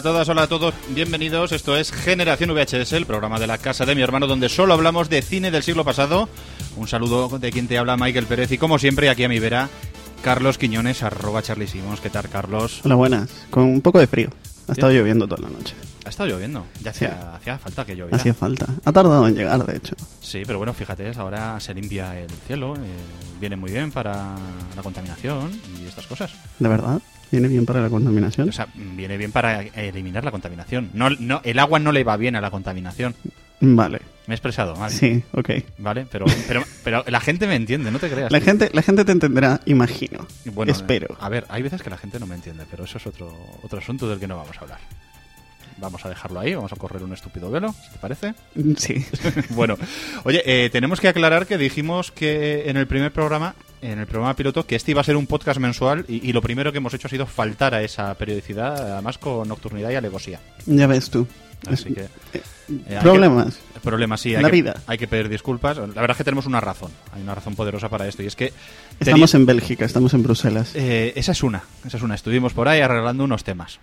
a todas, hola a todos, bienvenidos. Esto es Generación VHS, el programa de la casa de mi hermano, donde solo hablamos de cine del siglo pasado. Un saludo de quien te habla, Michael Pérez, y como siempre, aquí a mi vera, Carlos Quiñones, @CharlieSimons. ¿Qué tal, Carlos? Hola, buenas. Con un poco de frío. Ha estado lloviendo toda la noche. Ha estado lloviendo. Ya hacía falta que lloviera. Hacía falta. Ha tardado en llegar, de hecho. Sí, pero bueno, fíjate, ahora se limpia el cielo. Viene muy bien para la contaminación y estas cosas. ¿De verdad? ¿Viene bien para la contaminación? O sea, viene bien para eliminar la contaminación. No, el agua no le va bien a la contaminación. Vale. Me he expresado mal. Sí, ok. Vale, pero la gente me entiende, no te creas. La gente te entenderá, imagino. Bueno, espero. A ver, hay veces que la gente no me entiende, pero eso es otro asunto del que no vamos a hablar. Vamos a dejarlo ahí, vamos a correr un estúpido velo, si te parece. Sí. Bueno, oye, tenemos que aclarar que dijimos que en el programa piloto, que este iba a ser un podcast mensual y lo primero que hemos hecho ha sido faltar a esa periodicidad, además con nocturnidad y alevosía. Ya ves tú. Así que... problemas. Problemas, sí. Hay que pedir disculpas. La verdad es que tenemos una razón. Hay una razón poderosa para esto y es que... Estamos en Bélgica, estamos en Bruselas. Esa es una. Estuvimos por ahí arreglando unos temas.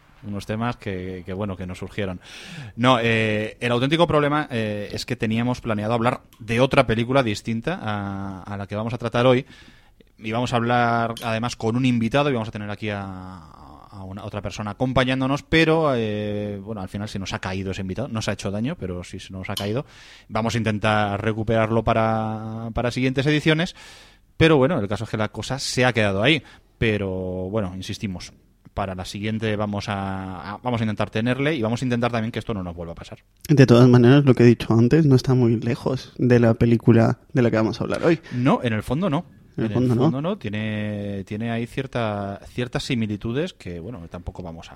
Que nos surgieron. No, el auténtico problema es que teníamos planeado hablar de otra película distinta a la que vamos a tratar hoy. Y vamos a hablar además con un invitado y vamos a tener aquí a otra persona acompañándonos, pero al final se nos ha caído ese invitado. No se ha hecho daño, pero sí se nos ha caído. Vamos a intentar recuperarlo para siguientes ediciones, pero bueno, el caso es que la cosa se ha quedado ahí. Pero bueno, insistimos, para la siguiente vamos a intentar tenerle y vamos a intentar también que esto no nos vuelva a pasar. De todas maneras, lo que he dicho antes no está muy lejos de la película de la que vamos a hablar hoy. No, en el fondo no. En el fondo no. Tiene ahí ciertas similitudes que, bueno, tampoco vamos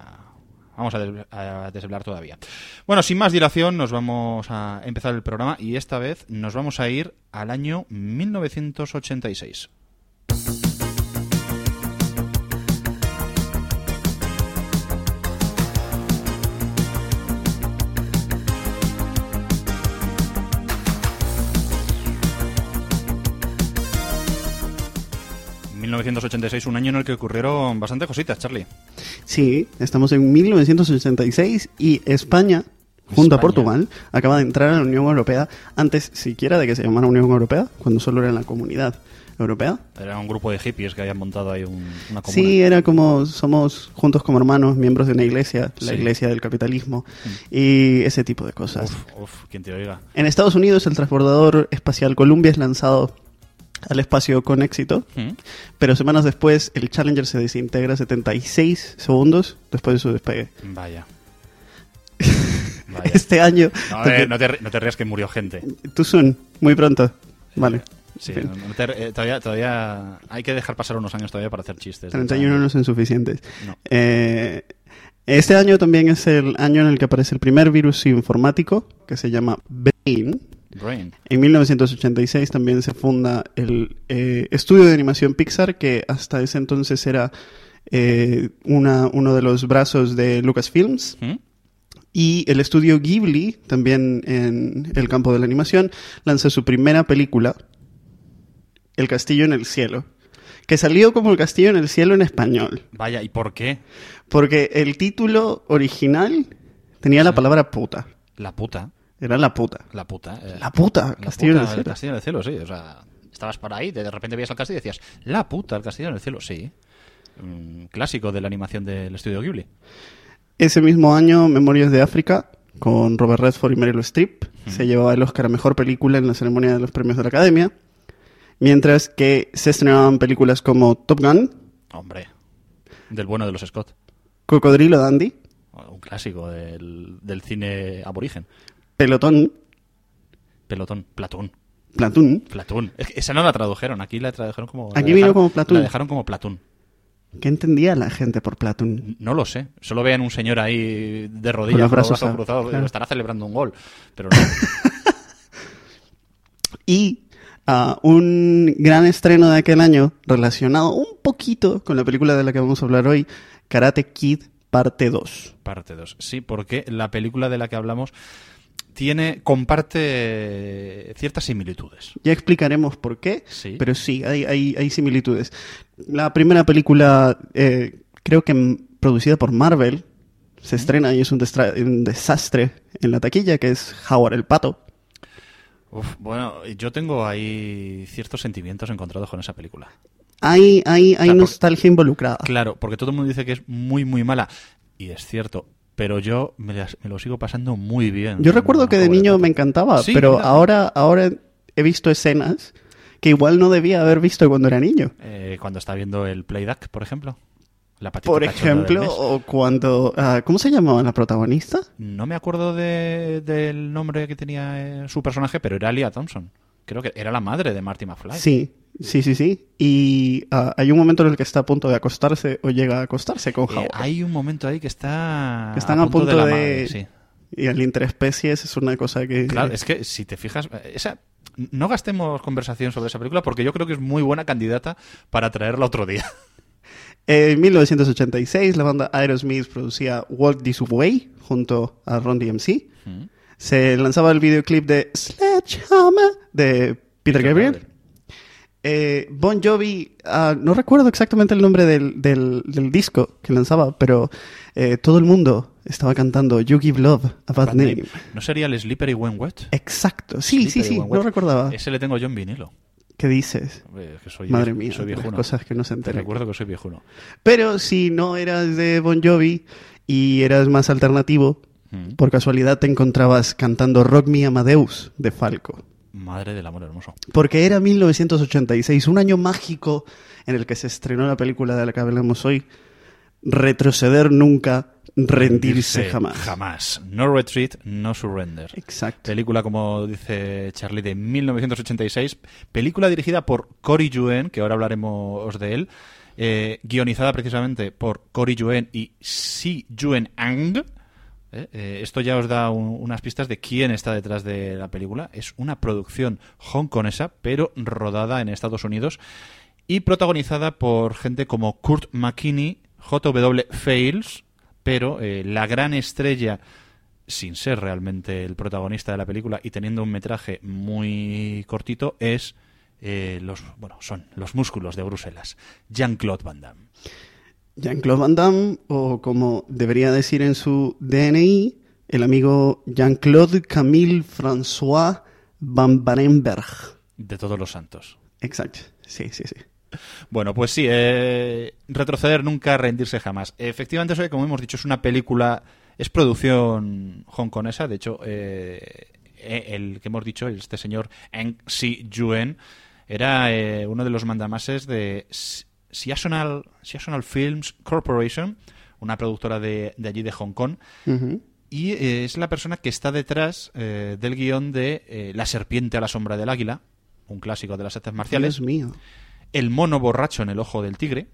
a desvelar todavía. Bueno, sin más dilación, nos vamos a empezar el programa y esta vez nos vamos a ir al año 1986. 1986, un año en el que ocurrieron bastantes cositas, Charlie. Sí, estamos en 1986 y España, junto a Portugal, acaba de entrar a la Unión Europea antes siquiera de que se llamara Unión Europea, cuando solo era la Comunidad Europea. Era un grupo de hippies que habían montado ahí una comuna. Sí, era como somos juntos como hermanos, miembros de una iglesia, la iglesia del capitalismo, y ese tipo de cosas. Uf, ¿quién te oiga? En Estados Unidos, el transbordador espacial Columbia es lanzado al espacio con éxito, pero semanas después el Challenger se desintegra 76 segundos después de su despegue. Vaya. Este año... No te rías que murió gente. Too soon, muy pronto. Vale. Sí, todavía hay que dejar pasar unos años todavía para hacer chistes. 31 no son suficientes. No. Este año también es el año en el que aparece el primer virus informático, que se llama Brain. En 1986 también se funda el estudio de animación Pixar, que hasta ese entonces era uno de los brazos de Lucasfilms. Y el estudio Ghibli, también en el campo de la animación, lanza su primera película, El Castillo en el Cielo, que salió como El Castillo en el Cielo en español. Vaya, ¿y por qué? Porque el título original tenía la palabra puta. ¿La puta? Era la puta. La puta. La puta, Castillo en el Cielo. El Castillo en el Cielo, sí. O sea, estabas por ahí, de repente veías el castillo y decías, la puta, el Castillo en el Cielo, sí. Clásico de la animación del estudio Ghibli. Ese mismo año, Memorias de África, con Robert Redford y Meryl Streep, se llevaba el Oscar a Mejor Película en la ceremonia de los premios de la Academia, mientras que se estrenaban películas como Top Gun. Hombre, del bueno de los Scott. Cocodrilo Dandy. Un clásico del cine aborigen. Pelotón. Platón. Esa no la tradujeron, aquí la tradujeron como... Aquí vino como Platón. La dejaron como Platón. ¿Qué entendía la gente por Platón? No lo sé. Solo vean un señor ahí de rodillas con los brazos cruzados. Claro. Estará celebrando un gol, pero no. Y un gran estreno de aquel año, relacionado un poquito con la película de la que vamos a hablar hoy, Karate Kid Parte 2. Parte 2, sí, porque la película de la que hablamos comparte ciertas similitudes. Ya explicaremos por qué, sí. Pero sí, hay similitudes. La primera película, creo que producida por Marvel, se estrena y es un desastre en la taquilla, que es Howard el Pato. Bueno, yo tengo ahí ciertos sentimientos encontrados con esa película. Hay nostalgia involucrada. Claro, porque todo el mundo dice que es muy, muy mala. Y es cierto, pero yo me lo sigo pasando muy bien. Yo recuerdo que de niño me encantaba, sí, pero ahora he visto escenas que igual no debía haber visto cuando era niño. Cuando está viendo el Playback, por ejemplo. Por ejemplo, o cuando... ¿cómo se llamaba la protagonista? No me acuerdo del nombre que tenía su personaje, pero era Lea Thompson. Creo que era la madre de Marty McFly. Sí. Y hay un momento en el que está a punto de acostarse o llega a acostarse con Howard. Hay un momento ahí que están a punto de... madre, sí. Y el interespecies es una cosa que... Claro, es que si te fijas... No gastemos conversación sobre esa película porque yo creo que es muy buena candidata para traerla otro día. En 1986 la banda Aerosmith producía Walk This Way junto a Run DMC. Se lanzaba el videoclip de Sledgehammer de Peter Gabriel. Bon Jovi, no recuerdo exactamente el nombre del disco que lanzaba, pero todo el mundo estaba cantando You Give Love a Bad Name. ¿No sería el Slippery When Wet? Exacto, sí, no recordaba. Ese le tengo yo en vinilo. ¿Qué dices? Madre mía, soy viejuno. Cosas que no se enteran. Te recuerdo que soy viejuno. Pero si no eras de Bon Jovi y eras más alternativo, por casualidad te encontrabas cantando Rock Me Amadeus de Falco. Madre del amor hermoso. Porque era 1986, un año mágico en el que se estrenó la película de la que hablamos hoy. Retroceder nunca, rendirse jamás. Jamás. No retreat, no surrender. Exacto. Película, como dice Charlie, de 1986. Película dirigida por Cory Yuen, que ahora hablaremos de él. Guionizada precisamente por Cory Yuen y Si Yuen Ang. Esto ya os da unas pistas de quién está detrás de la película. Es una producción hongkonesa, pero rodada en Estados Unidos y protagonizada por gente como Kurt McKinney, J.W. Fails, pero la gran estrella, sin ser realmente el protagonista de la película y teniendo un metraje muy cortito, es son los músculos de Bruselas, Jean-Claude Van Damme. Jean-Claude Van Damme, o como debería decir en su DNI, el amigo Jean-Claude Camille François Van Barenberg. De todos los santos. Exacto, sí. Bueno, pues sí, retroceder nunca, rendirse jamás. Efectivamente, eso, como hemos dicho, es una película, es producción hongkonesa. De hecho, el que hemos dicho, este señor Eng Si Yuen, era uno de los mandamases de Seasonal Films Corporation, una productora de allí de Hong Kong. Y es la persona que está detrás del guión de La serpiente a la sombra del águila, un clásico de las artes marciales. Dios mío. El mono borracho en el ojo del tigre.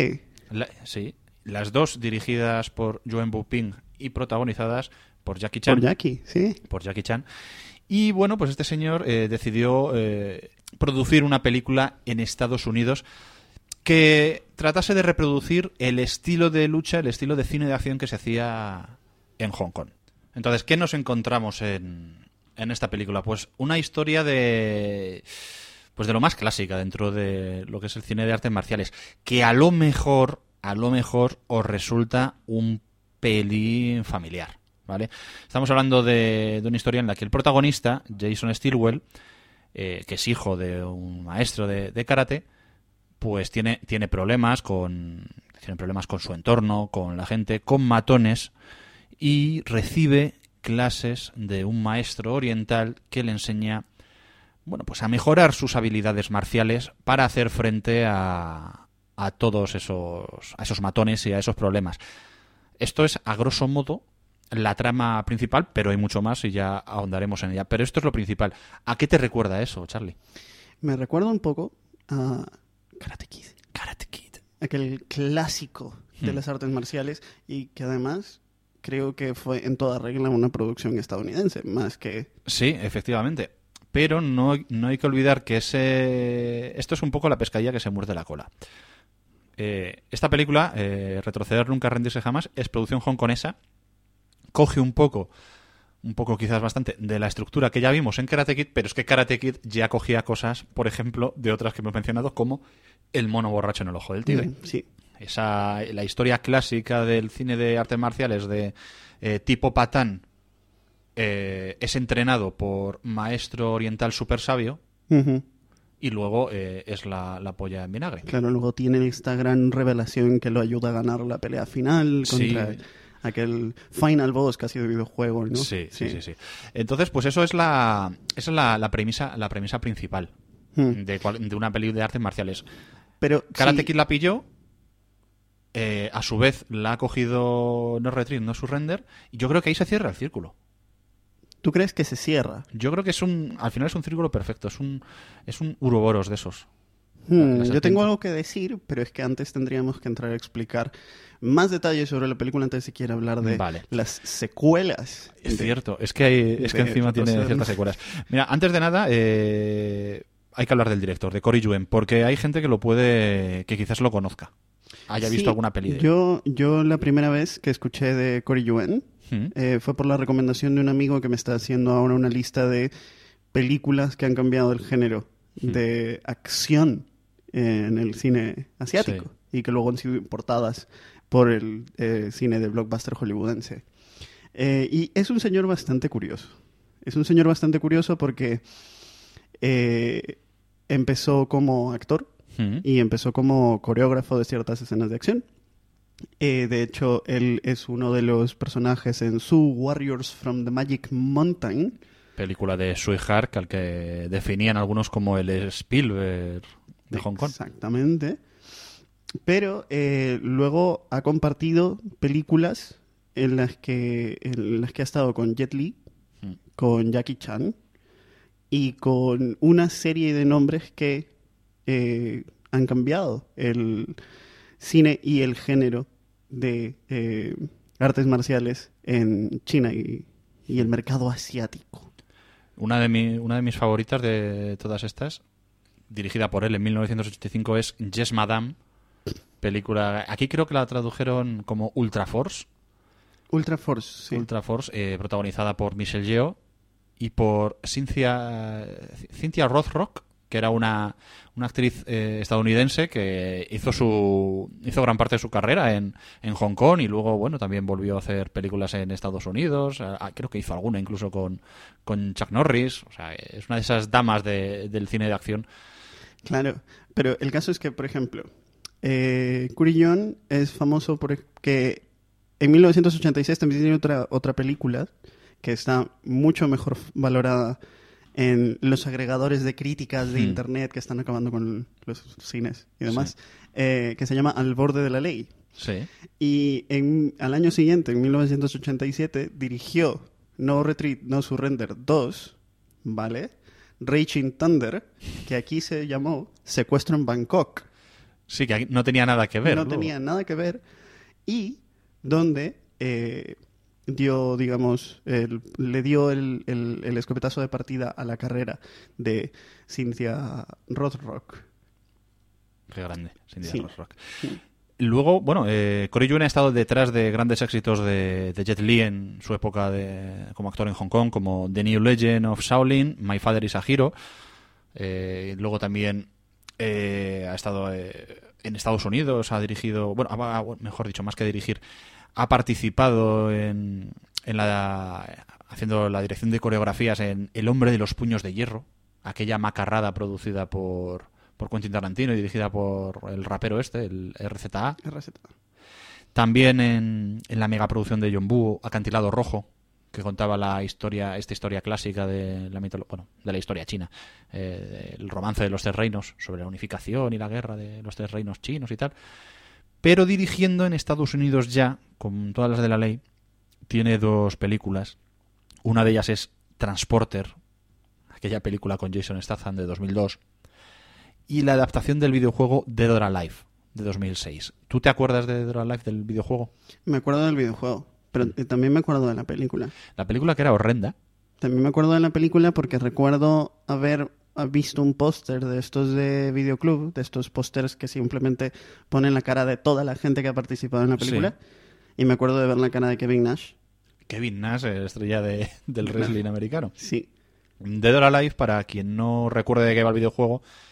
Sí, las dos dirigidas por Yuen Bu-ping y protagonizadas por Jackie Chan. Por Jackie Chan. Y bueno, pues este señor decidió producir una película en Estados Unidos que tratase de reproducir el estilo de lucha, el estilo de cine de acción que se hacía en Hong Kong. Entonces, ¿qué nos encontramos en esta película? Pues una historia de lo más clásica dentro de lo que es el cine de artes marciales, que a lo mejor os resulta un pelín familiar, ¿vale? Estamos hablando de una historia en la que el protagonista, Jason Stilwell, que es hijo de un maestro de karate, pues tiene problemas con su entorno, con la gente, con matones, y recibe clases de un maestro oriental que le enseña, pues a mejorar sus habilidades marciales para hacer frente a todos esos matones y a esos problemas. Esto es, a grosso modo, la trama principal, pero hay mucho más y ya ahondaremos en ella. Pero esto es lo principal. ¿A qué te recuerda eso, Charlie? Me recuerda un poco a Karate Kid. Aquel clásico de las artes marciales y que además creo que fue en toda regla una producción estadounidense, más que... Sí, efectivamente. Pero no hay que olvidar que esto es un poco la pescadilla que se muerde la cola. Esta película, Retroceder nunca, rendirse jamás, es producción hongkonesa. Coge un poco quizás bastante, de la estructura que ya vimos en Karate Kid, pero es que Karate Kid ya cogía cosas, por ejemplo, de otras que hemos mencionado, como el mono borracho en el ojo del tigre. Sí. la historia clásica del cine de artes marciales de tipo patán es entrenado por maestro oriental súper sabio. Uh-huh. Y luego es la polla en vinagre. Claro, luego tiene esta gran revelación que lo ayuda a ganar la pelea final contra aquel final boss casi de videojuego, ¿no? Sí. Entonces, pues eso es esa es la premisa principal de una peli de artes marciales. Pero Karate Kid la pilló, a su vez la ha cogido No Retreat, No Surrender, y yo creo que ahí se cierra el círculo. ¿Tú crees que se cierra? Yo creo que al final es un círculo perfecto, es un Uroboros de esos. Yo tengo algo que decir, pero es que antes tendríamos que entrar a explicar más detalles sobre la película antes de siquiera hablar de las secuelas. Es cierto, es que encima tiene ciertas secuelas. Mira, antes de nada, hay que hablar del director, de Corey Yuen, porque hay gente que quizás lo conozca, haya visto alguna peli de él. Yo la primera vez que escuché de Corey Yuen fue por la recomendación de un amigo que me está haciendo ahora una lista de películas que han cambiado el género de acción en el cine asiático y que luego han sido importadas por el cine de blockbuster hollywoodense. Y es un señor bastante curioso. Es un señor bastante curioso porque empezó como actor y empezó como coreógrafo de ciertas escenas de acción. De hecho, él es uno de los personajes en Su Warriors from the Magic Mountain. Película de Tsui Hark, al que definían algunos como el Spielberg de Hong Kong. Exactamente. Pero luego ha compartido películas en las que ha estado con Jet Li, con Jackie Chan y con una serie de nombres que han cambiado el cine y el género de artes marciales en China y el mercado asiático. Una de mis favoritas de todas estas, dirigida por él en 1985, es Yes Madame, película... Aquí creo que la tradujeron como Ultra Force. Ultra Force, sí. Ultra Force, protagonizada por Michelle Yeoh y por Cynthia Rothrock, que era una actriz estadounidense que hizo gran parte de su carrera en Hong Kong y luego, bueno, también volvió a hacer películas en Estados Unidos. Creo que hizo alguna incluso con Chuck Norris. O sea, es una de esas damas del cine de acción. Claro, pero el caso es que, por ejemplo, Corey Yuen es famoso porque en 1986 también tiene otra película que está mucho mejor valorada en los agregadores de críticas de internet que están acabando con los cines y demás, que se llama Al borde de la ley. Sí. Y al año siguiente, en 1987, dirigió No Retreat, No Surrender 2, ¿vale? Raging Thunder, que aquí se llamó Secuestro en Bangkok. Sí, que no tenía nada que ver. No tenía nada que ver. Y donde... le dio el escopetazo de partida a la carrera de Cynthia Rothrock. Qué grande, Cynthia Rothrock. Sí. Luego, bueno, Corey Yuen ha estado detrás de grandes éxitos de Jet Li en su época como actor en Hong Kong, como The New Legend of Shaolin, My Father is a Hero. Luego también ha estado en Estados Unidos, ha dirigido, mejor dicho, más que dirigir, ha participado haciendo la dirección de coreografías en El hombre de los puños de hierro, aquella macarrada producida por Quentin Tarantino y dirigida por el rapero el RZA. También en la megaproducción de John Woo, Acantilado Rojo, que contaba esta historia clásica de la historia china, el romance de los tres reinos, sobre la unificación y la guerra de los tres reinos chinos y tal. Pero dirigiendo en Estados Unidos ya, con todas las de la ley, tiene dos películas. Una de ellas es Transporter, aquella película con Jason Statham de 2002, y la adaptación del videojuego Dead or Alive de 2006. ¿Tú te acuerdas de Dead or Alive, del videojuego? Me acuerdo del videojuego, pero también me acuerdo de la película. La película, que era horrenda. También me acuerdo de la película porque recuerdo haber visto un póster de estos de Videoclub, de estos pósters que simplemente ponen la cara de toda la gente que ha participado en la película. Sí. Y me acuerdo de ver la cara de Kevin Nash. Kevin Nash, estrella del wrestling americano. Sí. Dead or Alive, para quien no recuerde de qué va el videojuego,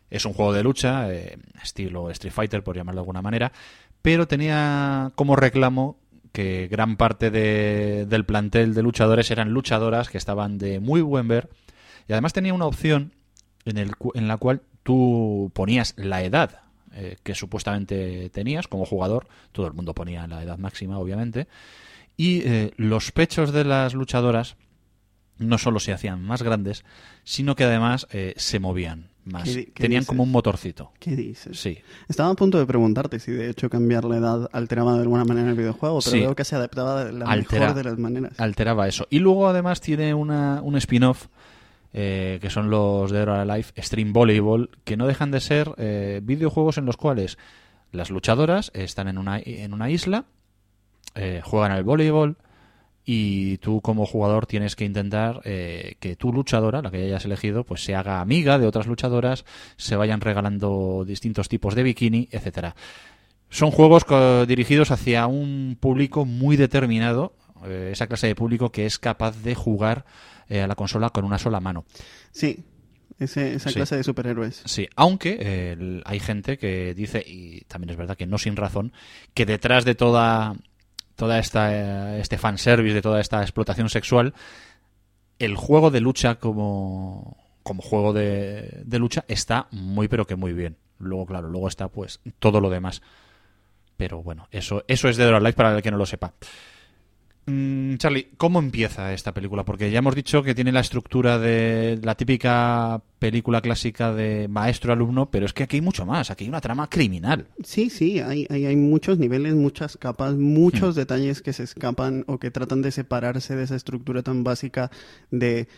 Es un juego de lucha, estilo Street Fighter, por llamarlo de alguna manera, pero tenía como reclamo que gran parte del plantel de luchadores eran luchadoras que estaban de muy buen ver, y además tenía una opción en la cual tú ponías la edad que supuestamente tenías como jugador. Todo el mundo ponía la edad máxima, obviamente, y los pechos de las luchadoras no solo se hacían más grandes, sino que además se movían más. ¿Qué Tenían dices? como un motorcito. ¿Qué dices? Sí. Estaba a punto de preguntarte si de hecho cambiar la edad alteraba de alguna manera el videojuego, pero Sí. veo que se adaptaba de la mejor de las maneras. Alteraba eso. Y luego además tiene un spin-off que son los Dead or Alive Extreme Volleyball, que no dejan de ser videojuegos en los cuales las luchadoras están en una isla, juegan al voleibol, y tú como jugador tienes que intentar que tu luchadora, la que hayas elegido, pues se haga amiga de otras luchadoras, se vayan regalando distintos tipos de bikini, etcétera. Son juegos dirigidos hacia un público muy determinado, esa clase de público que es capaz de jugar a la consola con una sola mano. Sí, esa clase de superhéroes. Sí, aunque hay gente que dice, y también es verdad que no sin razón, que detrás de toda este fanservice, de toda esta explotación sexual, el juego de lucha como juego de lucha está muy pero que muy bien. Luego, claro, luego está pues todo lo demás. Pero bueno, eso es Dead or Alive para el que no lo sepa. Charlie, ¿cómo empieza esta película? Porque ya hemos dicho que tiene la estructura de la típica película clásica de maestro-alumno, pero es que aquí hay mucho más, aquí hay una trama criminal. Sí, hay muchos niveles, muchas capas, muchos detalles que se escapan o que tratan de separarse de esa estructura tan básica de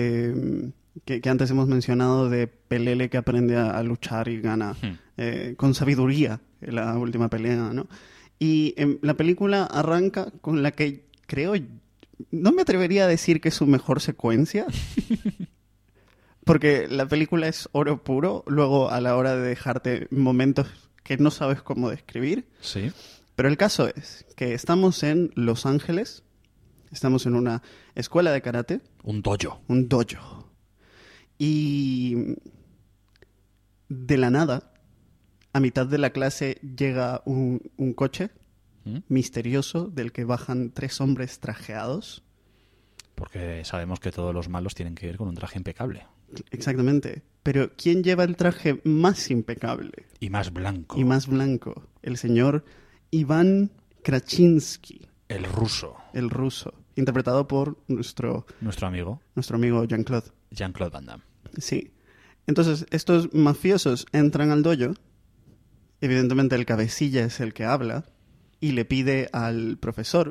que antes hemos mencionado, de Pelele que aprende a luchar y gana con sabiduría en la última pelea, ¿no? Y la película arranca con la que creo, no me atrevería a decir que es su mejor secuencia, porque la película es oro puro, luego a la hora de dejarte momentos que no sabes cómo describir. Sí. Pero el caso es que estamos en Los Ángeles, estamos en una escuela de karate. Un dojo. Un dojo. Y de la nada, a mitad de la clase llega un coche misterioso del que bajan 3 hombres trajeados. Porque sabemos que todos los malos tienen que ir con un traje impecable. Exactamente. Pero ¿quién lleva el traje más impecable? Y más blanco. Y más blanco. El señor Iván Krasinski. El ruso. El ruso. Interpretado por nuestro amigo Jean-Claude. Jean-Claude Van Damme. Sí. Entonces, estos mafiosos entran al dojo. Evidentemente el cabecilla es el que habla y le pide al profesor,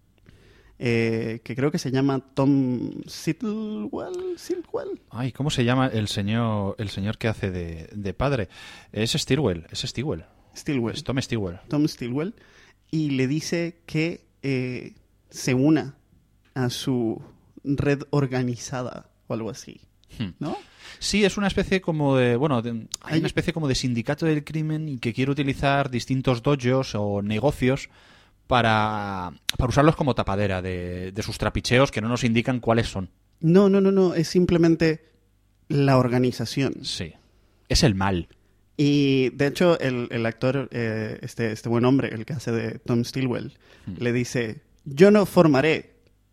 que creo que se llama Tom Stilwell. Ay, ¿cómo se llama el señor que hace de padre? Es Stilwell. Es Tom Stilwell. Tom Stilwell. Y le dice que se una a su red organizada o algo así, ¿no? Sí, es una especie como de... Bueno, hay una especie como de sindicato del crimen y que quiere utilizar distintos dojos o negocios para usarlos como tapadera de sus trapicheos que no nos indican cuáles son. No. Es simplemente la organización. Sí. Es el mal. Y, de hecho, el actor, este buen hombre, el que hace de Tom Stilwell, le dice, yo no formaré.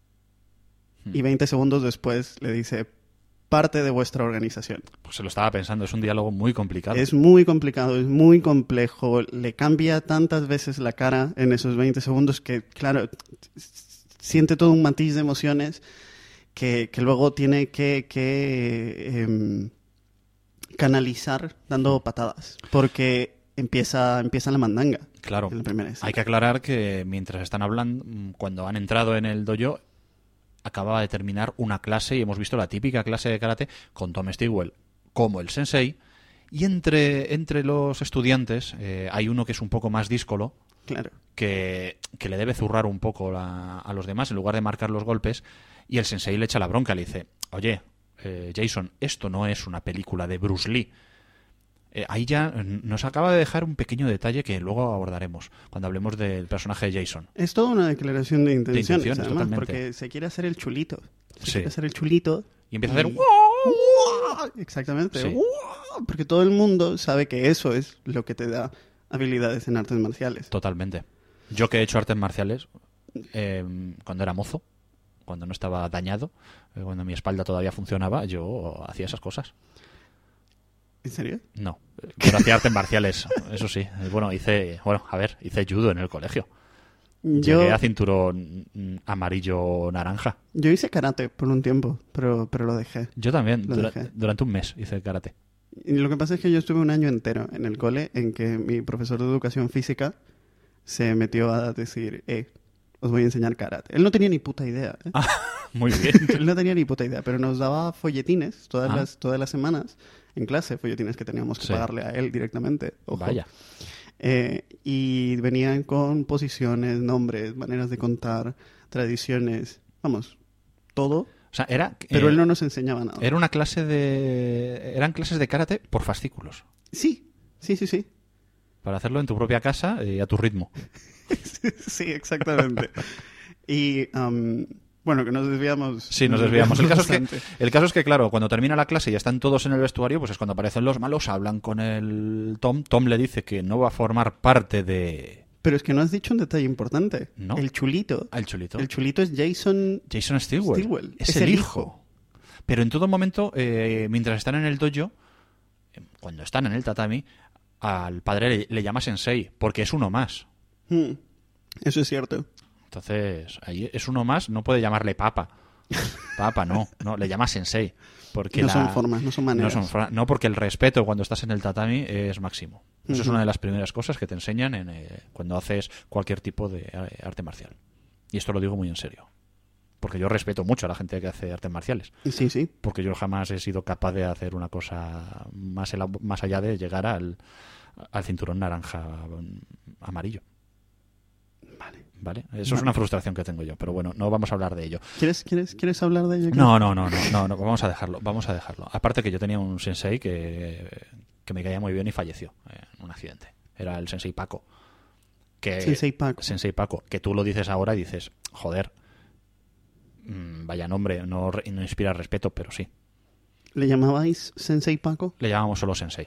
Y 20 segundos después le dice, parte de vuestra organización. Pues se lo estaba pensando, es un diálogo muy complicado. Es muy complicado, es muy complejo, le cambia tantas veces la cara en esos 20 segundos que, claro, siente todo un matiz de emociones que luego tiene que canalizar dando patadas, porque empieza la mandanga. Claro, hay que aclarar que mientras están hablando, cuando han entrado en el dojo, acababa de terminar una clase y hemos visto la típica clase de karate con Tom Stilwell como el sensei, y entre los estudiantes hay uno que es un poco más díscolo, claro, que le debe zurrar un poco a los demás en lugar de marcar los golpes, y el sensei le echa la bronca, le dice, oye, Jason, esto no es una película de Bruce Lee. Ahí ya nos acaba de dejar un pequeño detalle que luego abordaremos cuando hablemos del personaje de Jason. Es toda una declaración de intenciones además, totalmente. porque se quiere hacer el chulito. Sí. Quiere hacer el chulito. Y empieza a hacer... Exactamente. Sí. Porque todo el mundo sabe que eso es lo que te da habilidades en artes marciales. Totalmente. Yo que he hecho artes marciales cuando era mozo, cuando no estaba dañado, cuando mi espalda todavía funcionaba, yo hacía esas cosas. ¿En serio? No, pero hacía artes marciales, eso sí. Bueno, hice judo en el colegio. Llegué a cinturón amarillo-naranja. Yo hice karate por un tiempo, pero lo dejé. Yo también, durante un mes hice karate. Y lo que pasa es que yo estuve un año entero en el cole en que mi profesor de educación física se metió a decir, os voy a enseñar karate. Él no tenía ni puta idea. Ah, muy bien. Él no tenía ni puta idea, pero nos daba folletines todas las semanas en clase, folletines que teníamos que pagarle a él directamente. Ojo. Vaya. Y venían con posiciones, nombres, maneras de contar, tradiciones, vamos, todo. O sea, pero él no nos enseñaba nada. Eran clases de karate por fascículos. Sí. Para hacerlo en tu propia casa y a tu ritmo. Sí, exactamente. Y bueno, que nos desviamos. Sí, nos desviamos. El caso es que, claro, cuando termina la clase y están todos en el vestuario, pues es cuando aparecen los malos, hablan con el Tom. Tom le dice que no va a formar parte de... Pero es que no has dicho un detalle importante. ¿No? El chulito. El chulito. El chulito es Jason Stilwell. Es el hijo. Pero en todo momento, mientras están en el dojo, cuando están en el tatami, al padre le llama sensei, porque es uno más. Eso es cierto. Entonces, ahí es uno más, no puede llamarle papa. Papa, no, le llama sensei. Porque no son formas, no son maneras. No, porque el respeto cuando estás en el tatami es máximo. Eso es una de las primeras cosas que te enseñan cuando haces cualquier tipo de arte marcial. Y esto lo digo muy en serio. Porque yo respeto mucho a la gente que hace artes marciales. Sí. Porque yo jamás he sido capaz de hacer una cosa más allá de llegar al cinturón naranja amarillo. ¿Vale? Eso es una frustración que tengo yo, pero bueno, no vamos a hablar de ello. ¿Quieres hablar de ello? No, vamos a dejarlo. Aparte que yo tenía un sensei que me caía muy bien y falleció en un accidente. Era el sensei Paco. Sensei Paco, que tú lo dices ahora y dices, joder, vaya nombre, no inspira respeto, pero sí. ¿Le llamabais sensei Paco? Le llamábamos solo sensei.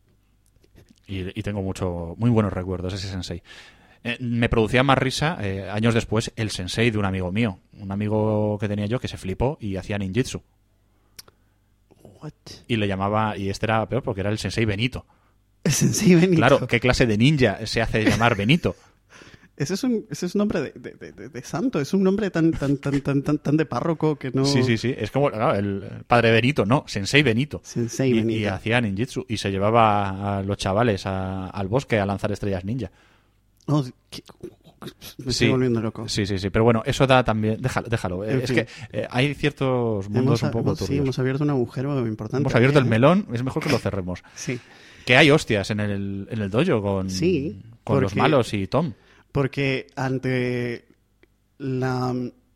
Y tengo muy buenos recuerdos de ese sensei. Me producía más risa años después el sensei de un amigo mío. Un amigo que tenía yo que se flipó y hacía ninjitsu. What? Y le llamaba... Y este era peor porque era el sensei Benito. ¿El sensei Benito? Claro, ¿qué clase de ninja se hace llamar Benito? Ese es un nombre de santo. Es un nombre tan de párroco que no... Sí. Es como el padre Benito, no. Sensei Benito. Sensei Benito. Y hacía ninjitsu. Y se llevaba a los chavales al bosque a lanzar estrellas ninja. Oh, me estoy volviendo loco. Sí. Pero bueno, eso da también... Déjalo. Es que hay ciertos mundos un poco turbios. Sí, hemos abierto un agujero importante. Hemos abierto el melón. Es mejor que lo cerremos. Sí. Que hay hostias en el dojo con los malos y Tom. Porque ante la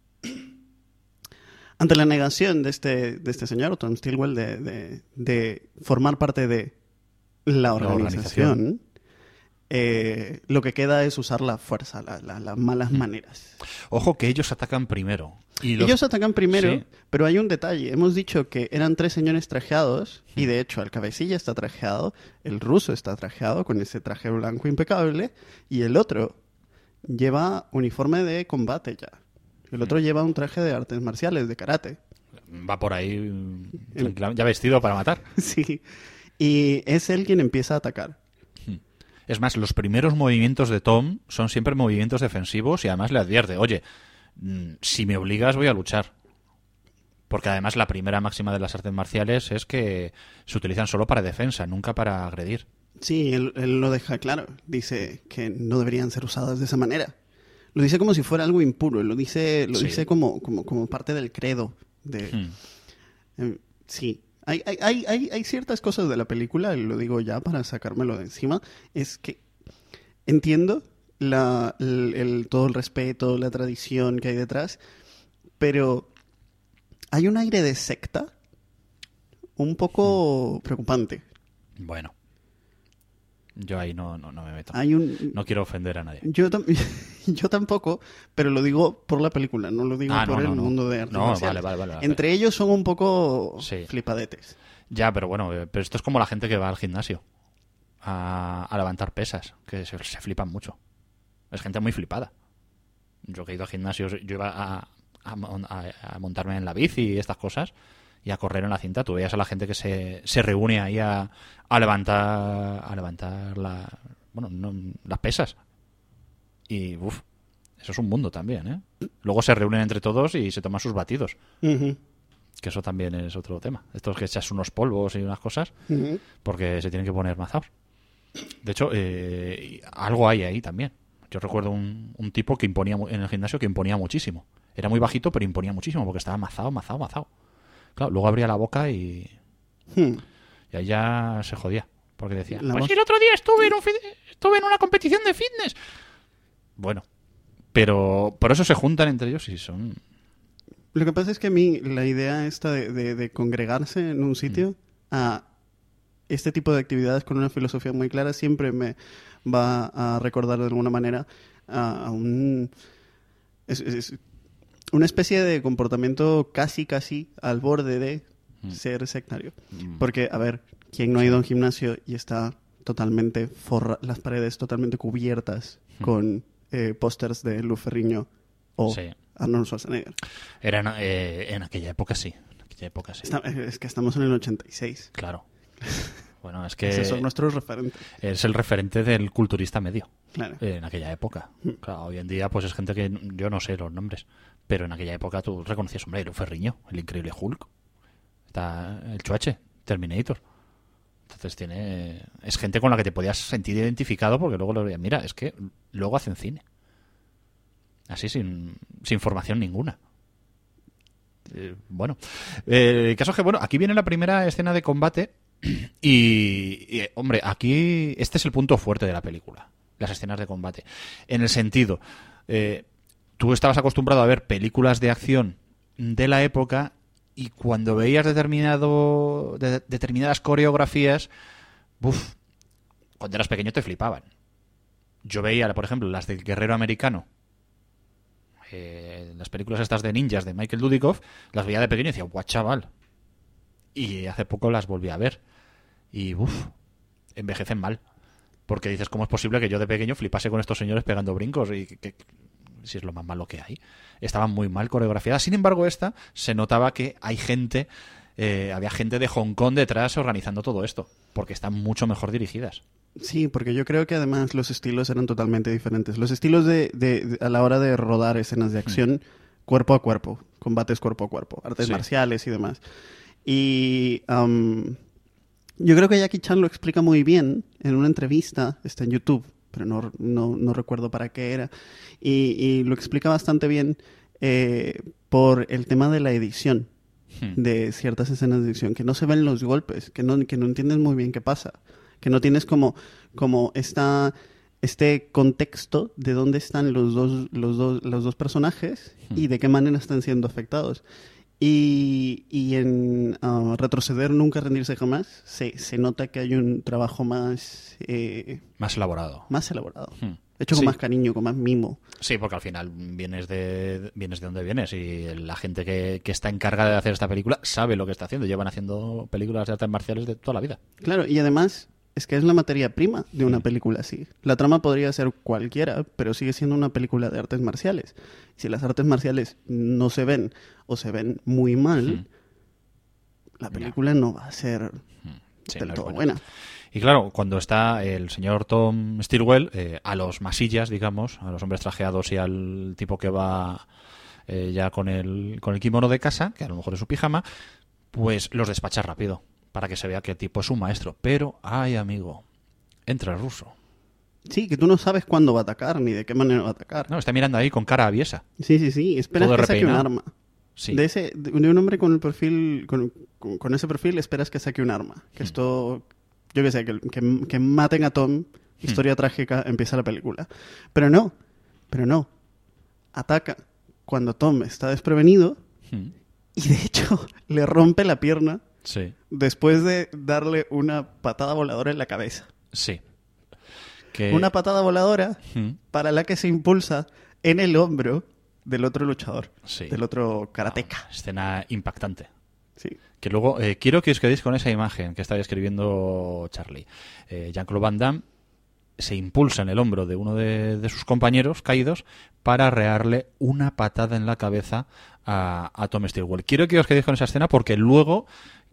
negación de este señor, Tom Stilwell, de formar parte de la organización. Lo que queda es usar la fuerza, las malas maneras. Ojo que ellos atacan primero. Ellos atacan primero, sí. Pero hay un detalle. Hemos dicho que eran 3 señores trajeados y de hecho el cabecilla está trajeado, el ruso está trajeado con ese traje blanco impecable y el otro lleva uniforme de combate ya. El otro lleva un traje de artes marciales, de karate. Va por ahí ya vestido para matar. Sí. Y es él quien empieza a atacar. Es más, los primeros movimientos de Tom son siempre movimientos defensivos y además le advierte, oye, si me obligas voy a luchar. Porque además la primera máxima de las artes marciales es que se utilizan solo para defensa, nunca para agredir. Sí, él lo deja claro. Dice que no deberían ser usadas de esa manera. Lo dice como si fuera algo impuro. Lo dice como parte del credo. Sí. Hay ciertas cosas de la película, y lo digo ya para sacármelo de encima, es que entiendo todo el respeto, la tradición que hay detrás, pero hay un aire de secta un poco preocupante. Bueno, yo ahí no me meto. Hay no quiero ofender a nadie. Yo Yo tampoco, pero lo digo por la película, no lo digo por el mundo de artes marciales. Vale. Entre ellos son un poco sí. flipadetes. Ya, pero bueno, pero esto es como la gente que va al gimnasio a levantar pesas, que se flipan mucho. Es gente muy flipada. Yo que he ido a gimnasios, yo iba a montarme en la bici y estas cosas y a correr en la cinta. Tú veías a la gente que se reúne ahí a levantar las pesas. Y eso es un mundo también, ¿eh? Luego se reúnen entre todos y se toman sus batidos. Uh-huh. Que eso también es otro tema. Estos que echas unos polvos y unas cosas porque se tienen que poner mazados. De hecho, algo hay ahí también. Yo recuerdo un tipo que imponía en el gimnasio que imponía muchísimo. Era muy bajito, pero imponía muchísimo porque estaba mazado. Claro, luego abría la boca y ahí ya se jodía. Porque decía, pues el otro día estuve en una competición de fitness. Bueno, pero por eso se juntan entre ellos y son... Lo que pasa es que a mí la idea esta de congregarse en un sitio a este tipo de actividades con una filosofía muy clara siempre me va a recordar de alguna manera a es una especie de comportamiento casi al borde de ser sectario. Porque, a ver, ¿quién no ha ido a un gimnasio y está totalmente las paredes totalmente cubiertas con pósters de Lou Ferrigno o Arnold Schwarzenegger? Era en aquella época sí. Es que estamos en el 86. Claro. Bueno, es que... Esos son nuestros referentes. Es el referente del culturista medio. Claro. En aquella época. Claro, hoy en día pues es gente que yo no sé los nombres. Pero en aquella época tú reconocías, hombre, Lou Ferrigno, el increíble Hulk. Está el Chuache, Terminator. Entonces es gente con la que te podías sentir identificado porque luego lo veías. Mira, es que luego hacen cine. Así sin formación ninguna. Bueno, el caso es que, aquí viene la primera escena de combate y, hombre, aquí este es el punto fuerte de la película, las escenas de combate. En el sentido, tú estabas acostumbrado a ver películas de acción de la época y cuando veías determinadas coreografías, cuando eras pequeño te flipaban. Yo veía, por ejemplo, las del guerrero americano, las películas estas de ninjas de Michael Dudikoff, las veía de pequeño y decía, guau, chaval. Y hace poco las volví a ver. Y envejecen mal. Porque dices, ¿cómo es posible que yo de pequeño flipase con estos señores pegando brincos? Y si es lo más malo que hay. Estaban muy mal coreografiadas. Sin embargo, esta se notaba que había gente de Hong Kong detrás organizando todo esto. Porque están mucho mejor dirigidas. Sí, porque yo creo que además los estilos eran totalmente diferentes. Los estilos a la hora de rodar escenas de acción, cuerpo a cuerpo, combates cuerpo a cuerpo, artes marciales y demás. Y yo creo que Jackie Chan lo explica muy bien en una entrevista, está en YouTube, pero no recuerdo para qué era, y lo explica bastante bien por el tema de la edición de ciertas escenas de acción, que no se ven los golpes, que no entiendes muy bien qué pasa. Que no tienes como este contexto de dónde están los dos personajes y de qué manera están siendo afectados. Y en Retroceder, Nunca Rendirse Jamás se nota que hay un trabajo más elaborado. Hecho con más cariño, con más mimo. Sí, porque al final vienes de donde vienes y la gente que está encargada de hacer esta película sabe lo que está haciendo. Llevan haciendo películas de artes marciales de toda la vida. Claro, y además es que es la materia prima de una película así. La trama podría ser cualquiera, pero sigue siendo una película de artes marciales. Si las artes marciales no se ven o se ven muy mal, la película no va a ser del todo buena. Y claro, cuando está el señor Tom Stillwell, a los masillas, digamos, a los hombres trajeados y al tipo que va ya con el kimono de casa, que a lo mejor es su pijama, pues los despacha rápido, para que se vea que el tipo es un maestro. Pero, ay, amigo, entra el ruso. Sí, que tú no sabes cuándo va a atacar, ni de qué manera va a atacar. No, está mirando ahí con cara aviesa. Sí. Esperas que saque un arma. Sí. De un hombre con el perfil, con ese perfil, esperas que saque un arma. Que esto, yo qué sé, que maten a Tom, historia trágica, empieza la película. Pero no. Ataca cuando Tom está desprevenido y de hecho le rompe la pierna. Sí. Después de darle una patada voladora en la cabeza. Sí. Una patada voladora para la que se impulsa en el hombro del otro luchador, del otro karateka. Escena impactante. Sí. Que luego, quiero que os quedéis con esa imagen que está describiendo Charlie. Jean-Claude Van Damme se impulsa en el hombro de uno de sus compañeros caídos para arrearle una patada en la cabeza a Tom Stillwell. Quiero que os quedéis con esa escena porque luego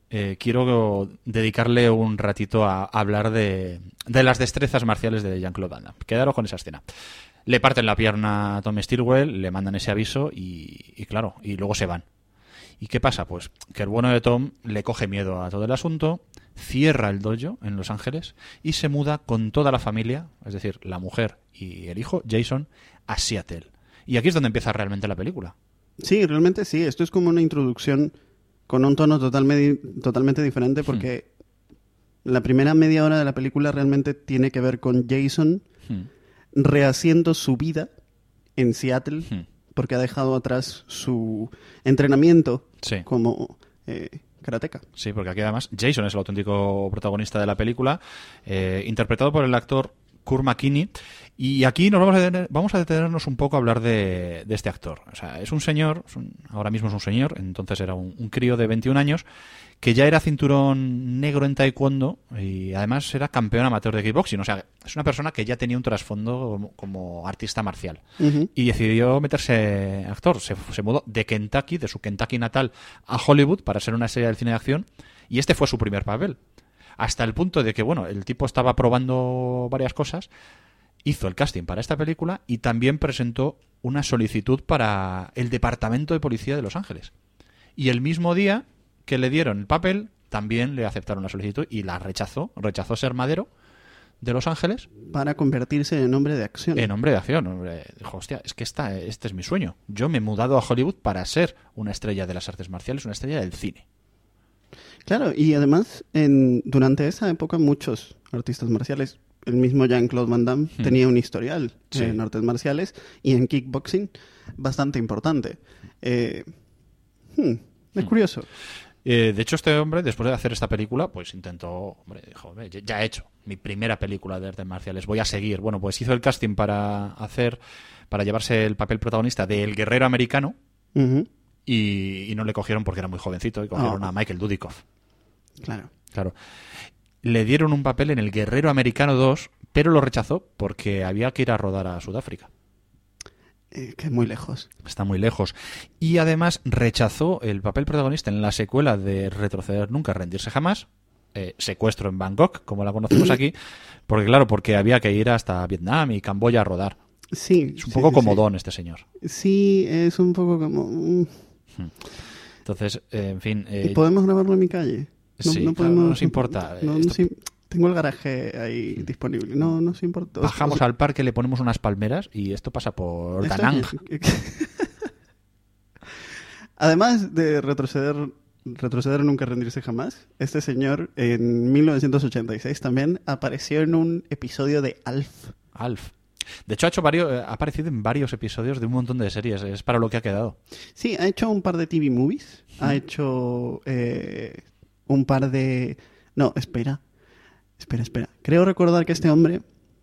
quiero dedicarle un ratito a hablar de las destrezas marciales de Jean-Claude Van Damme. Quedaros con esa escena. Le parten la pierna a Tom Stillwell, le mandan ese aviso y claro, y luego se van. ¿Y qué pasa? Pues que el bueno de Tom le coge miedo a todo el asunto, cierra el dojo en Los Ángeles y se muda con toda la familia, es decir, la mujer y el hijo, Jason, a Seattle. Y aquí es donde empieza realmente la película. Sí, realmente sí. Esto es como una introducción con un tono totalmente diferente porque la primera media hora de la película realmente tiene que ver con Jason rehaciendo su vida en Seattle porque ha dejado atrás su entrenamiento como karateka. Sí, porque aquí además Jason es el auténtico protagonista de la película, interpretado por el actor Kurt McKinney. Y aquí nos vamos a detenernos un poco a hablar de este actor. O sea, es un señor, ahora mismo es un señor, entonces era un crío de 21 años, que ya era cinturón negro en taekwondo y además era campeón amateur de kickboxing. O sea, es una persona que ya tenía un trasfondo como artista marcial. Y decidió meterse actor. Se mudó de Kentucky, de su Kentucky natal, a Hollywood para ser una estrella del cine de acción. Y este fue su primer papel. Hasta el punto de que, bueno, el tipo estaba probando varias cosas, hizo el casting para esta película y también presentó una solicitud para el Departamento de Policía de Los Ángeles. Y el mismo día que le dieron el papel, también le aceptaron la solicitud y la rechazó. Rechazó ser madero de Los Ángeles. Para convertirse en hombre de acción. En hombre de acción. Dijo, hostia, es que este es mi sueño. Yo me he mudado a Hollywood para ser una estrella de las artes marciales, una estrella del cine. Claro, y además, durante esa época muchos artistas marciales, el mismo Jean-Claude Van Damme tenía un historial en artes marciales y en kickboxing bastante importante. Es curioso. De hecho, este hombre, después de hacer esta película, pues intentó, dijo, ya he hecho mi primera película de artes marciales, voy a seguir. Bueno, pues hizo el casting para llevarse el papel protagonista de El Guerrero Americano y no le cogieron porque era muy jovencito y cogieron a Michael Dudikoff. Claro. Le dieron un papel en El Guerrero Americano 2, pero lo rechazó porque había que ir a rodar a Sudáfrica. Que es muy lejos. Está muy lejos. Y además rechazó el papel protagonista en la secuela de Retroceder Nunca, Rendirse Jamás, Secuestro en Bangkok, como la conocemos aquí, porque había que ir hasta Vietnam y Camboya a rodar. Sí. Es un poco comodón este señor. Sí, es un poco como... Entonces, en fin... ¿Y podemos grabarlo en mi calle? No nos importa. Tengo el garaje ahí disponible. No nos importa. Bajamos al parque, le ponemos unas palmeras y esto pasa por Da Nang. Además de retroceder nunca, rendirse jamás, este señor en 1986 también apareció en un episodio de Alf. De hecho, ha aparecido en varios episodios de un montón de series. Es para lo que ha quedado. Sí, ha hecho un par de TV movies. Ha hecho un par de... No, espera. Creo recordar que este hombre,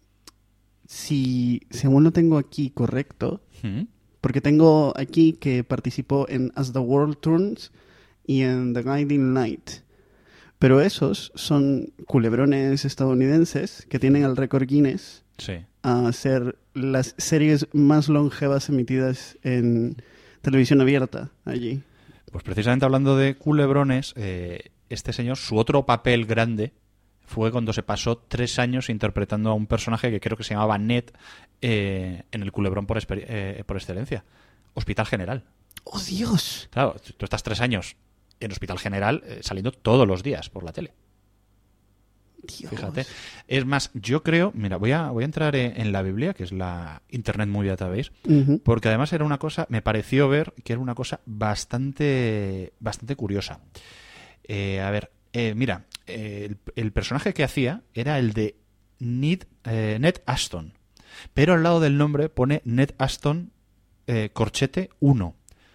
según lo tengo aquí correcto, porque tengo aquí que participó en As the World Turns y en The Guiding Light. Pero esos son culebrones estadounidenses que tienen el récord Guinness a ser las series más longevas emitidas en televisión abierta allí. Pues precisamente hablando de culebrones, este señor, su otro papel grande fue cuando se pasó 3 años interpretando a un personaje que creo que se llamaba Ned en el culebrón por excelencia. Hospital General. ¡Oh, Dios! Claro, tú estás 3 años en Hospital General saliendo todos los días por la tele. Dios. Fíjate. Es más, yo creo... Mira, voy a entrar en la Biblia, que es la Internet Movie Database, porque además era una cosa... Me pareció ver que era una cosa bastante curiosa. Mira... El personaje que hacía era el de Ned Aston, pero al lado del nombre pone Ned Aston corchete 1.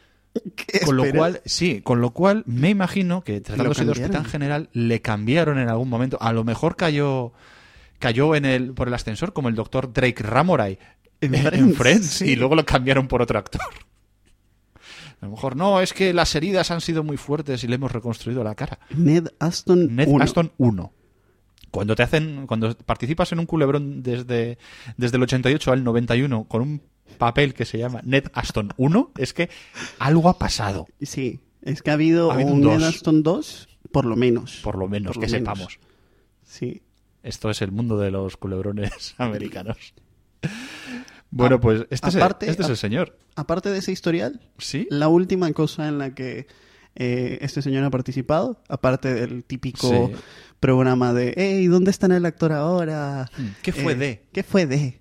Con lo cual me imagino que tratándose de Hospital General le cambiaron en algún momento. A lo mejor cayó cayó por el ascensor como el doctor Drake Ramoray en Friends sí. y luego lo cambiaron por otro actor. A lo mejor, no, es que las heridas han sido muy fuertes y le hemos reconstruido la cara. Ned Aston Ned 1. Aston 1. Cuando participas en un culebrón desde el 88 al 91 con un papel que se llama Ned Aston 1, es que algo ha pasado. Sí, es que ha habido un dos. Ned Aston 2, por lo menos. Por lo menos, que sepamos. Sí. Esto es el mundo de los culebrones americanos. Bueno, pues este es el señor. Aparte de ese historial, ¿Sí? la última cosa en la que este señor ha participado, aparte del típico programa de hey, ¿dónde está el actor ahora? ¿Qué fue de? ¿Qué fue de?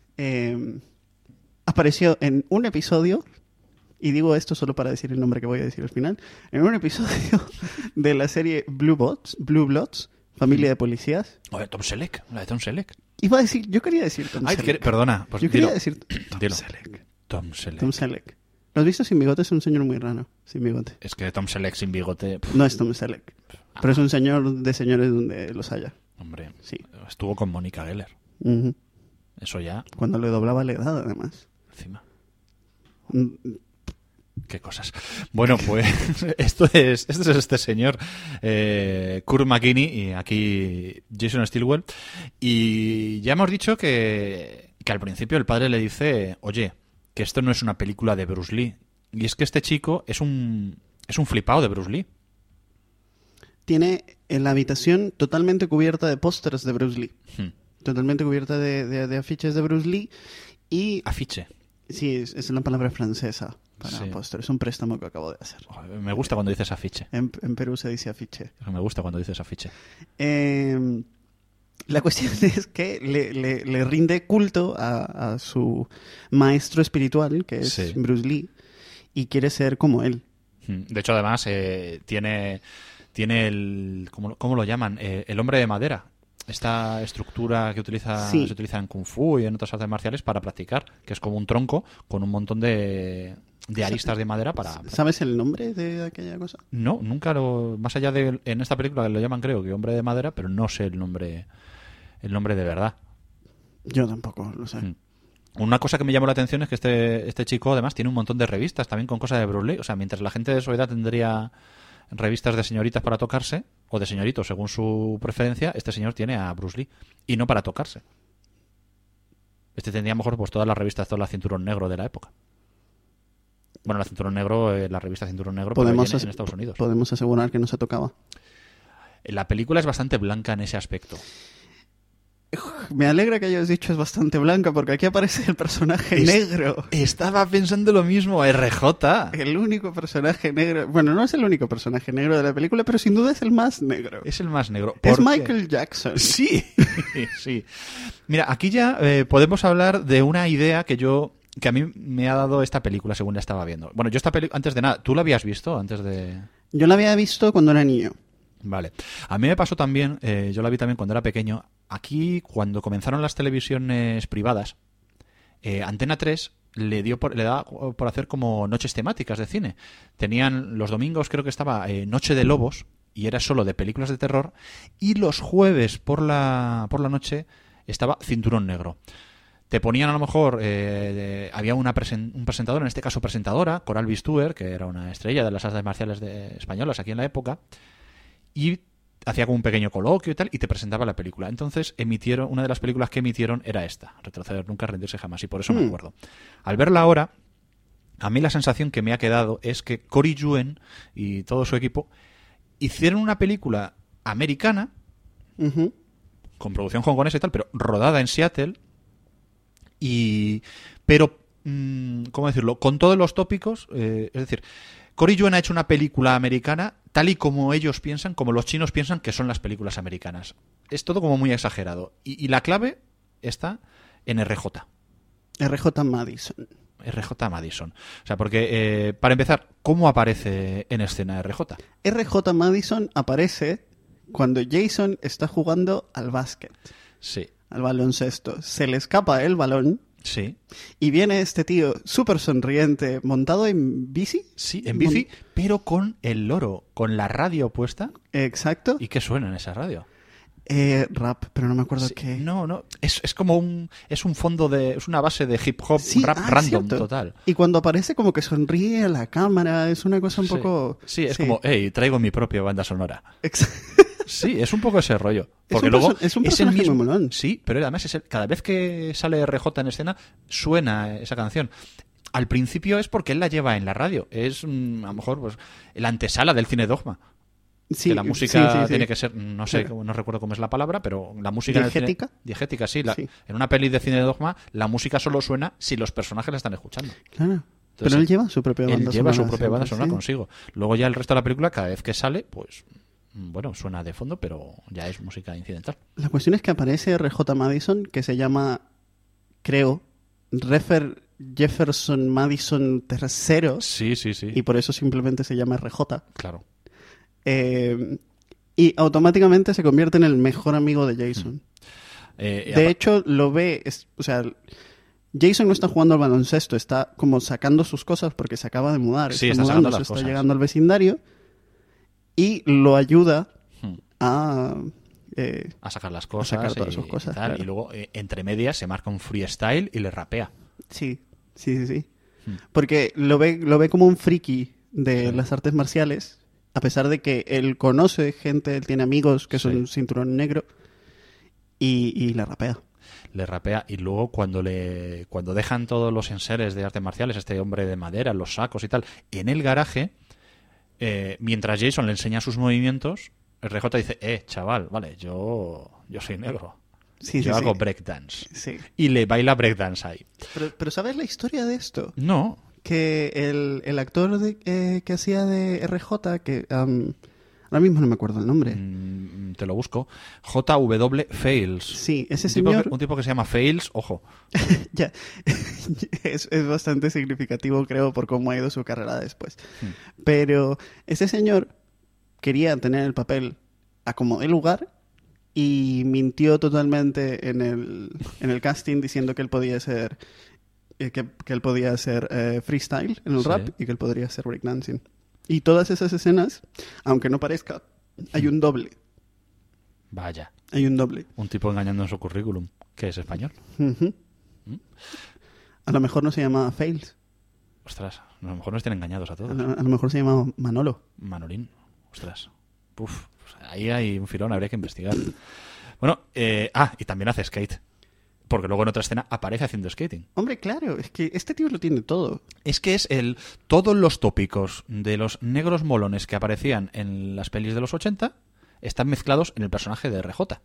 Apareció en un episodio, y digo esto solo para decir el nombre que voy a decir al final, en un episodio de la serie Blue Bloods, Familia de Policías. Oye, Tom Selleck, la de Tom Selleck. Yo quería decir Tom Selleck. Perdona, pues yo quería decir Tom Selleck. Tom Selleck. ¿Lo has visto sin bigote? Es un señor muy raro, sin bigote. Es que Tom Selleck sin bigote... No es Tom Selleck, pero es un señor de señores donde los haya. Hombre, sí. Estuvo con Mónica Geller. Uh-huh. Eso ya... Cuando le doblaba la edad, además. Encima. Qué cosas. Bueno, pues este es este señor Kurt McKinney y aquí Jason Stillwell. Y ya hemos dicho que al principio el padre le dice, oye, que esto no es una película de Bruce Lee. Y es que este chico es un flipado de Bruce Lee. Tiene en la habitación totalmente cubierta de pósters de Bruce Lee. Totalmente cubierta de afiches de Bruce Lee. Y afiche. Sí, es una palabra francesa para póster. Es un préstamo que acabo de hacer. Me gusta cuando dices afiche. En Perú se dice afiche. Me gusta cuando dices afiche. La cuestión es que le rinde culto a su maestro espiritual, que es Bruce Lee, y quiere ser como él. De hecho, además, tiene el... ¿Cómo lo llaman? El hombre de madera. Esta estructura que se utiliza en Kung Fu y en otras artes marciales para practicar, que es como un tronco con un montón de aristas de madera para... ¿Sabes el nombre de aquella cosa? No, nunca lo... Más allá de... En esta película lo llaman, creo, que hombre de madera, pero no sé el nombre de verdad. Yo tampoco lo sé. Una cosa que me llamó la atención es que este chico, además, tiene un montón de revistas también con cosas de Bruce Lee. O sea, mientras la gente de su edad tendría revistas de señoritas para tocarse, o de señoritos según su preferencia, este señor tiene a Bruce Lee, y no para tocarse. Este tendría a lo mejor pues todas las revistas, todo el cinturón negro de la época. Bueno, el cinturón negro, la revista Cinturón Negro en Estados Unidos. Podemos asegurar que no se tocaba. La película es bastante blanca en ese aspecto. Me alegra que hayas dicho es bastante blanca, porque aquí aparece el personaje negro. Estaba pensando lo mismo, RJ. El único personaje negro. Bueno, no es el único personaje negro de la película, pero sin duda es el más negro. Es el más negro. Es Michael Jackson. Sí, sí. Mira, aquí ya podemos hablar de una idea que a mí me ha dado esta película según la estaba viendo. Bueno, yo esta película, antes de nada, ¿tú la habías visto antes de...? Yo la había visto cuando era niño. Vale. A mí me pasó también, yo la vi también cuando era pequeño. Aquí, cuando comenzaron las televisiones privadas, Antena 3 le da por hacer como noches temáticas de cine. Tenían los domingos, creo que estaba Noche de Lobos, y era solo de películas de terror, y los jueves por la noche estaba Cinturón Negro. Te ponían a lo mejor, había un presentador, en este caso presentadora, Coral Bistuer, que era una estrella de las artes marciales españolas aquí en la época, y hacía como un pequeño coloquio y tal, y te presentaba la película. Entonces una de las películas que emitieron era esta, Retroceder nunca, rendirse jamás, y por eso me acuerdo. Al verla ahora, a mí la sensación que me ha quedado es que Corey Yuen y todo su equipo hicieron una película americana, con producción hongkonesa y tal, pero rodada en Seattle, pero, ¿cómo decirlo?, con todos los tópicos, es decir... Corey Yuen ha hecho una película americana tal y como ellos piensan, como los chinos piensan que son las películas americanas. Es todo como muy exagerado. Y la clave está en RJ. RJ Madison. RJ Madison. O sea, porque, para empezar, ¿cómo aparece en escena RJ? RJ Madison aparece cuando Jason está jugando al básquet. Sí. Al baloncesto. Se le escapa el balón. Sí. Y viene este tío súper sonriente, montado en bici. Sí, en bici, pero con el loro, con la radio puesta. Exacto. ¿Y qué suena en esa radio? Rap, pero no me acuerdo qué. No, es como un fondo es una base de hip hop rap random, cierto. Total. Y cuando aparece como que sonríe a la cámara, es una cosa un poco... Sí, es como, hey, traigo mi propia banda sonora. Sí, es un poco ese rollo. Porque luego es un personaje mismo, muy molón. Sí, pero además cada vez que sale RJ en escena, suena esa canción. Al principio es porque él la lleva en la radio. Es, a lo mejor, pues, la antesala del cine Dogma. Sí, que la música tiene que ser, no sé, no recuerdo cómo es la palabra, pero la música... ¿Diegética? Diegética, sí. En una peli de cine Dogma, la música solo suena si los personajes la están escuchando. Claro. Entonces, pero él lleva su propia banda sonora. Él lleva su propia banda sonora consigo. Luego ya el resto de la película, cada vez que sale, pues... Bueno, suena de fondo, pero ya es música incidental. La cuestión es que aparece R.J. Madison, que se llama, creo, Jefferson Madison III. Sí. Y por eso simplemente se llama R.J. Claro. Y automáticamente se convierte en el mejor amigo de Jason. De hecho, lo ve... o sea, Jason no está jugando al baloncesto, está como sacando sus cosas porque se acaba de mudar. Sí, está sacando las cosas. Está llegando al vecindario y lo ayuda a sacar las cosas, a sacar todas sus cosas, y tal. claro. Y luego, entre medias, se marca un freestyle y le rapea. Sí. Porque lo ve como un friki de las artes marciales, a pesar de que él conoce gente, él tiene amigos que son cinturón negro, y le rapea. Le rapea, y luego cuando dejan todos los enseres de artes marciales, este hombre de madera, los sacos y tal, en el garaje, mientras Jason le enseña sus movimientos, RJ dice, chaval, vale, yo soy negro. Yo hago breakdance. Sí. Y le baila breakdance ahí. Pero ¿sabes la historia de esto? No. Que el actor que hacía de RJ, que ahora mismo no me acuerdo el nombre. Te lo busco. J.W. Fails. Sí, ese señor... Un tipo que se llama Fails, ojo. Ya. Es bastante significativo, creo, por cómo ha ido su carrera después. Pero ese señor quería tener el papel a como el lugar y mintió totalmente en el casting diciendo que él podía ser... que él podía hacer freestyle en el rap y que él podría hacer breakdancing. Y todas esas escenas, aunque no parezca, hay un doble. Vaya. Hay un doble. Un tipo engañando en su currículum, que es español. A lo mejor no se llama Fails. Ostras, a lo mejor nos tienen engañados a todos. A lo mejor se llama Manolo. Manolín. Ostras. Puf, pues ahí hay un filón, habría que investigar. Bueno, y también hace skate. Porque luego en otra escena aparece haciendo skating. Hombre, claro, es que este tío lo tiene todo. Es que es todos los tópicos de los negros molones que aparecían en las pelis de los 80 están mezclados en el personaje de RJ.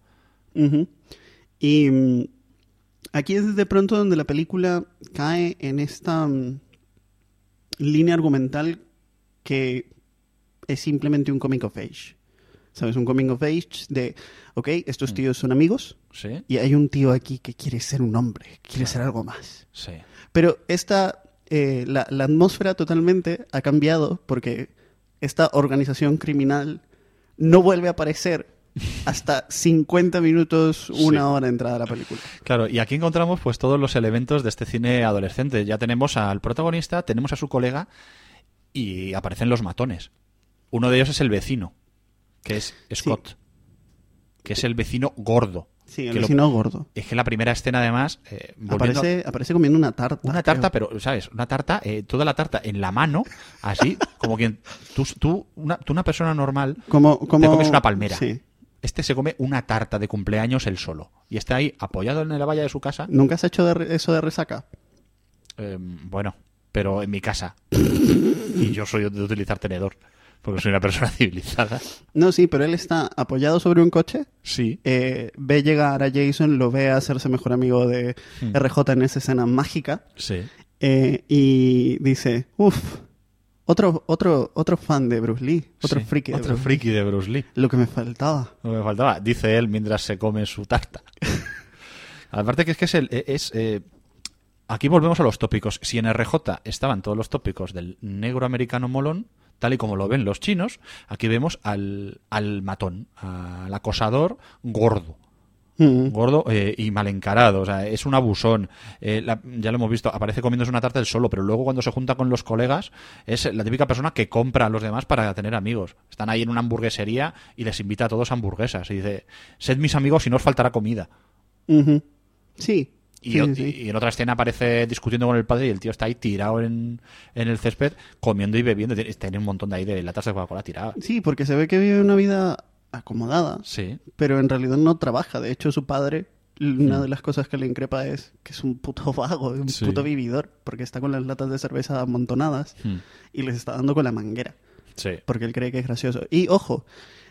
Y aquí es de pronto donde la película cae en esta línea argumental que es simplemente un coming of age. ¿Sabes? Un coming of age de, estos tíos son amigos. Sí. Y hay un tío aquí que quiere ser un hombre, quiere ser algo más. Sí. Pero la atmósfera totalmente ha cambiado porque esta organización criminal no vuelve a aparecer hasta 50 minutos, una hora entrada a la película. Claro, y aquí encontramos pues todos los elementos de este cine adolescente. Ya tenemos al protagonista, tenemos a su colega y aparecen los matones. Uno de ellos es el vecino, que es Scott, que es el vecino gordo. Sí, el vecino gordo. Es que la primera escena, además... aparece comiendo una tarta. Una tarta, pero, ¿sabes? Una tarta, toda la tarta en la mano, así, como quien... Tú una persona normal, te comes una palmera. Sí. Este se come una tarta de cumpleaños él solo. Y está ahí, apoyado en la valla de su casa. ¿Nunca has hecho eso de resaca? Bueno, pero en mi casa. Y yo soy de utilizar tenedor. Porque soy una persona civilizada. No, sí, pero él está apoyado sobre un coche. Sí. Ve llegar a Jason, lo ve hacerse mejor amigo de RJ en esa escena mágica. Sí. Y dice, otro fan de Bruce Lee. Otro friki de Bruce Lee. Lo que me faltaba. Dice él mientras se come su tarta. Aparte que es aquí volvemos a los tópicos. Si en RJ estaban todos los tópicos del negro americano molón, tal y como lo ven los chinos, aquí vemos al matón, al acosador gordo. Gordo y mal encarado, o sea, es un abusón. Ya lo hemos visto, aparece comiéndose una tarta él solo, pero luego cuando se junta con los colegas es la típica persona que compra a los demás para tener amigos. Están ahí en una hamburguesería y les invita a todos a hamburguesas y dice, sed mis amigos y no os faltará comida. Sí. Y en otra escena aparece discutiendo con el padre y el tío está ahí tirado en el césped comiendo y bebiendo. Tiene un montón de ahí de latas de Coca-Cola tiradas. Sí, porque se ve que vive una vida acomodada, sí, pero en realidad no trabaja. De hecho, su padre, una de las cosas que le increpa es que es un puto vago, un puto vividor, porque está con las latas de cerveza amontonadas y les está dando con la manguera. Sí. Porque él cree que es gracioso. Y, ojo,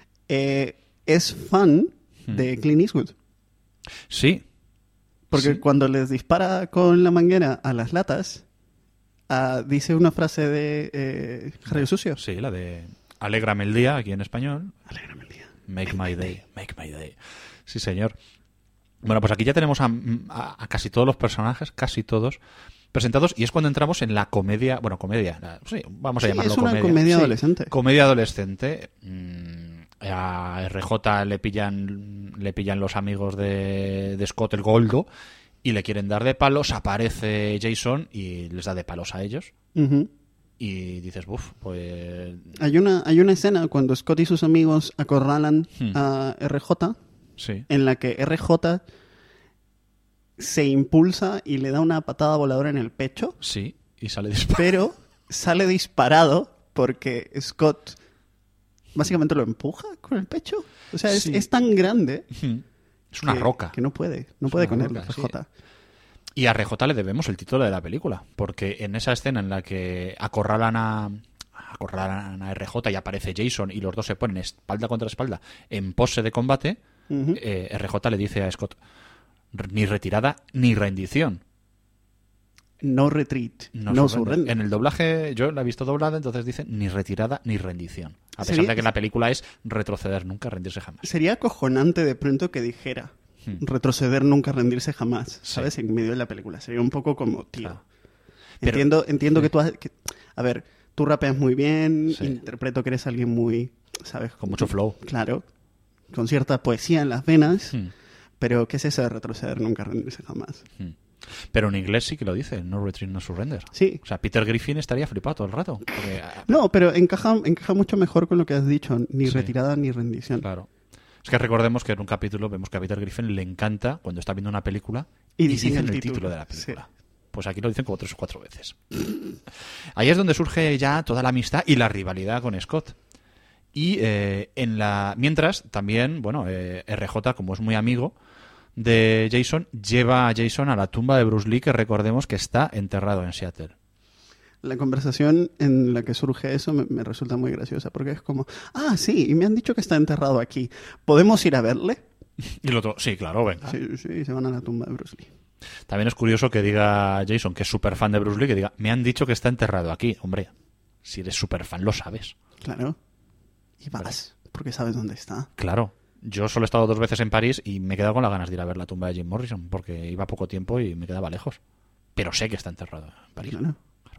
es fan de Clint Eastwood. Sí. Porque cuando les dispara con la manguera a las latas, dice una frase de Jarrillo Sucio. Sí, la de alégrame el día, aquí en español. Alégrame el día. Make my day. Make my day. Sí, señor. Bueno, pues aquí ya tenemos a casi todos los personajes, casi todos, presentados, y es cuando entramos en la comedia, sí, vamos a llamarlo comedia. Es una comedia adolescente. Comedia adolescente. A RJ le pillan los amigos de Scott el Goldo y le quieren dar de palos. Aparece Jason y les da de palos a ellos. Y dices, pues... Hay una escena cuando Scott y sus amigos acorralan a RJ, en la que RJ se impulsa y le da una patada voladora en el pecho. Sí, y sale disparado. Pero sale disparado porque Scott básicamente lo empuja con el pecho. O sea, es tan grande. Es una roca. Que no puede con él, RJ. Sí. Y a RJ le debemos el título de la película, porque en esa escena en la que acorralan a RJ y aparece Jason y los dos se ponen espalda contra espalda en pose de combate, RJ le dice a Scott, ni retirada ni rendición. No retreat, no surrender. En el doblaje, yo la he visto doblada, entonces dice ni retirada ni rendición. A pesar de que en la película es retroceder nunca, rendirse jamás. Sería acojonante de pronto que dijera retroceder nunca, rendirse jamás, ¿sabes? Sí. En medio de la película. Sería un poco como, tío. Claro. Entiendo que tú a ver, tú rapeas muy bien, interpreto que eres alguien muy, ¿sabes? Con mucho flow. Claro. Con cierta poesía en las venas. Pero, ¿qué es eso de retroceder nunca, rendirse jamás? Pero en inglés sí que lo dice, no retreat, no surrender. Sí. O sea, Peter Griffin estaría flipado todo el rato. Porque... No, pero encaja mucho mejor con lo que has dicho, ni retirada ni rendición. Claro. Es que recordemos que en un capítulo vemos que a Peter Griffin le encanta cuando está viendo una película y dicen el título de la película. Sí. Pues aquí lo dicen como 3 o 4 veces. Ahí es donde surge ya toda la amistad y la rivalidad con Scott. Y mientras también, RJ, como es muy amigo de Jason, lleva a Jason a la tumba de Bruce Lee, que recordemos que está enterrado en Seattle. La conversación en la que surge eso me resulta muy graciosa, porque es como, sí, y me han dicho que está enterrado aquí. ¿Podemos ir a verle? Y el otro, sí, claro, venga. Sí, se van a la tumba de Bruce Lee. También es curioso que diga Jason, que es súper fan de Bruce Lee, que diga, me han dicho que está enterrado aquí. Hombre, si eres súper fan lo sabes. Claro. Y vas, porque sabes dónde está. Claro. Yo solo he estado 2 veces en París y me he quedado con las ganas de ir a ver la tumba de Jim Morrison, porque iba poco tiempo y me quedaba lejos. Pero sé que está enterrado en París. Claro.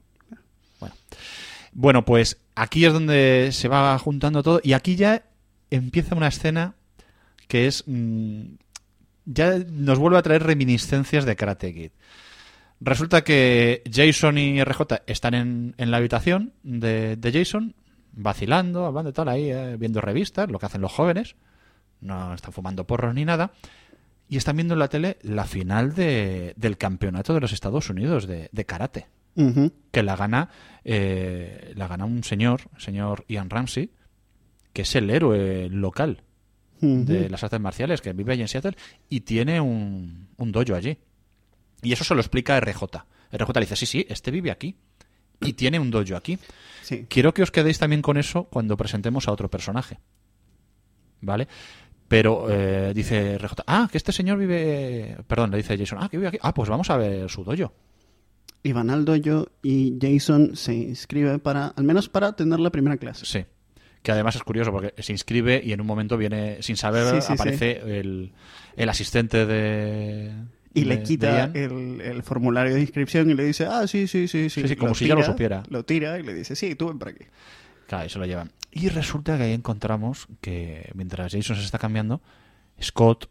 Bueno, pues aquí es donde se va juntando todo y aquí ya empieza una escena que es... ya nos vuelve a traer reminiscencias de Karate Kid. Resulta que Jason y RJ están en la habitación de Jason, vacilando, hablando y tal, ahí viendo revistas, lo que hacen los jóvenes. No están fumando porros ni nada. Y están viendo en la tele la final del campeonato de los Estados Unidos de karate. Que la gana un señor Ian Ramsey, que es el héroe local de las artes marciales, que vive allí en Seattle y tiene un dojo allí. Y eso se lo explica a RJ. RJ le dice, sí, este vive aquí y tiene un dojo aquí. Sí. Quiero que os quedéis también con eso cuando presentemos a otro personaje. ¿Vale? Pero dice RJ, que este señor vive... Perdón, le dice Jason, que vive aquí. Pues vamos a ver su dojo. Y van al dojo y Jason se inscribe al menos para tener la primera clase. Sí. Que además es curioso porque se inscribe y en un momento viene, sin saber, aparece el asistente de... Y le quita el formulario de inscripción y le dice, sí. Como si ya lo supiera. Lo tira y le dice, sí, tú ven por aquí. Claro, y se lo llevan. Y resulta que ahí encontramos que mientras Jason se está cambiando, Scott,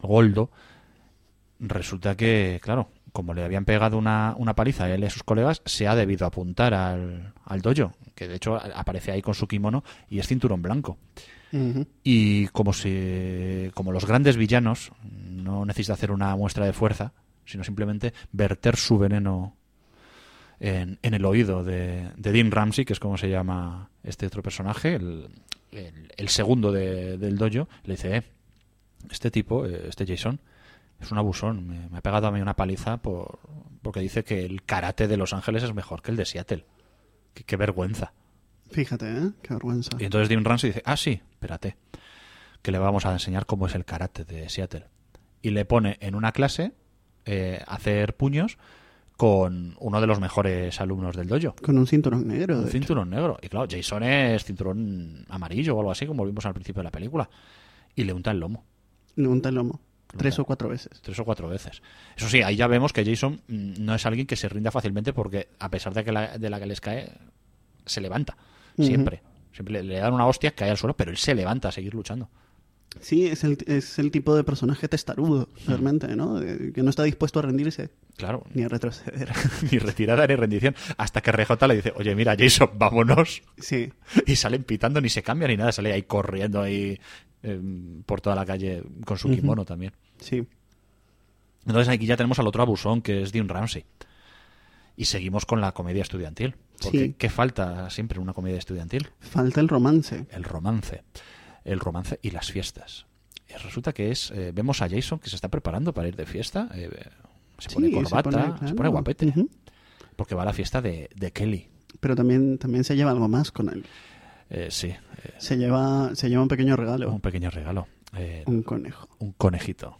Goldo, resulta que, claro, como le habían pegado una paliza a él y a sus colegas, se ha debido apuntar al dojo, que de hecho aparece ahí con su kimono y es cinturón blanco. Uh-huh. Y como los grandes villanos no necesita hacer una muestra de fuerza, sino simplemente verter su veneno en el oído de Dean Ramsey, que es como se llama este otro personaje, el segundo del dojo, le dice, este tipo, este Jason, es un abusón, me ha pegado a mí una paliza porque dice que el karate de Los Ángeles es mejor que el de Seattle. Qué vergüenza. Fíjate, qué vergüenza. Y entonces Dean Ramsey dice, sí, espérate, que le vamos a enseñar cómo es el karate de Seattle. Y le pone en una clase hacer puños con uno de los mejores alumnos del dojo. Con un cinturón negro. Un cinturón negro. Y claro, Jason es cinturón amarillo o algo así, como vimos al principio de la película. Y le unta el lomo. Le unta el lomo. 3 o 4 veces. 3 o 4 veces. Eso sí, ahí ya vemos que Jason no es alguien que se rinda fácilmente porque, a pesar de la que les cae, se levanta. Siempre. Uh-huh. Siempre le dan una hostia, cae al suelo, pero él se levanta a seguir luchando. Sí, es el tipo de personaje testarudo, realmente, ¿no? Que no está dispuesto a rendirse. Claro. Ni a retroceder. Ni retirada ni rendición. Hasta que RJ le dice, oye, mira, Jason, vámonos. Sí. Y salen pitando, ni se cambia ni nada. Sale ahí corriendo ahí por toda la calle con su kimono también. Sí. Entonces aquí ya tenemos al otro abusón, que es Dean Ramsey. Y seguimos con la comedia estudiantil. Porque sí. ¿qué falta siempre en una comedia estudiantil? Falta el romance. El romance y las fiestas. Y resulta que vemos a Jason que se está preparando para ir de fiesta, se pone corbata, se pone guapete, uh-huh. Porque va a la fiesta de Kelly. Pero también se lleva algo más con él. Sí. Se lleva un pequeño regalo. Un pequeño regalo. Un conejo. Un conejito.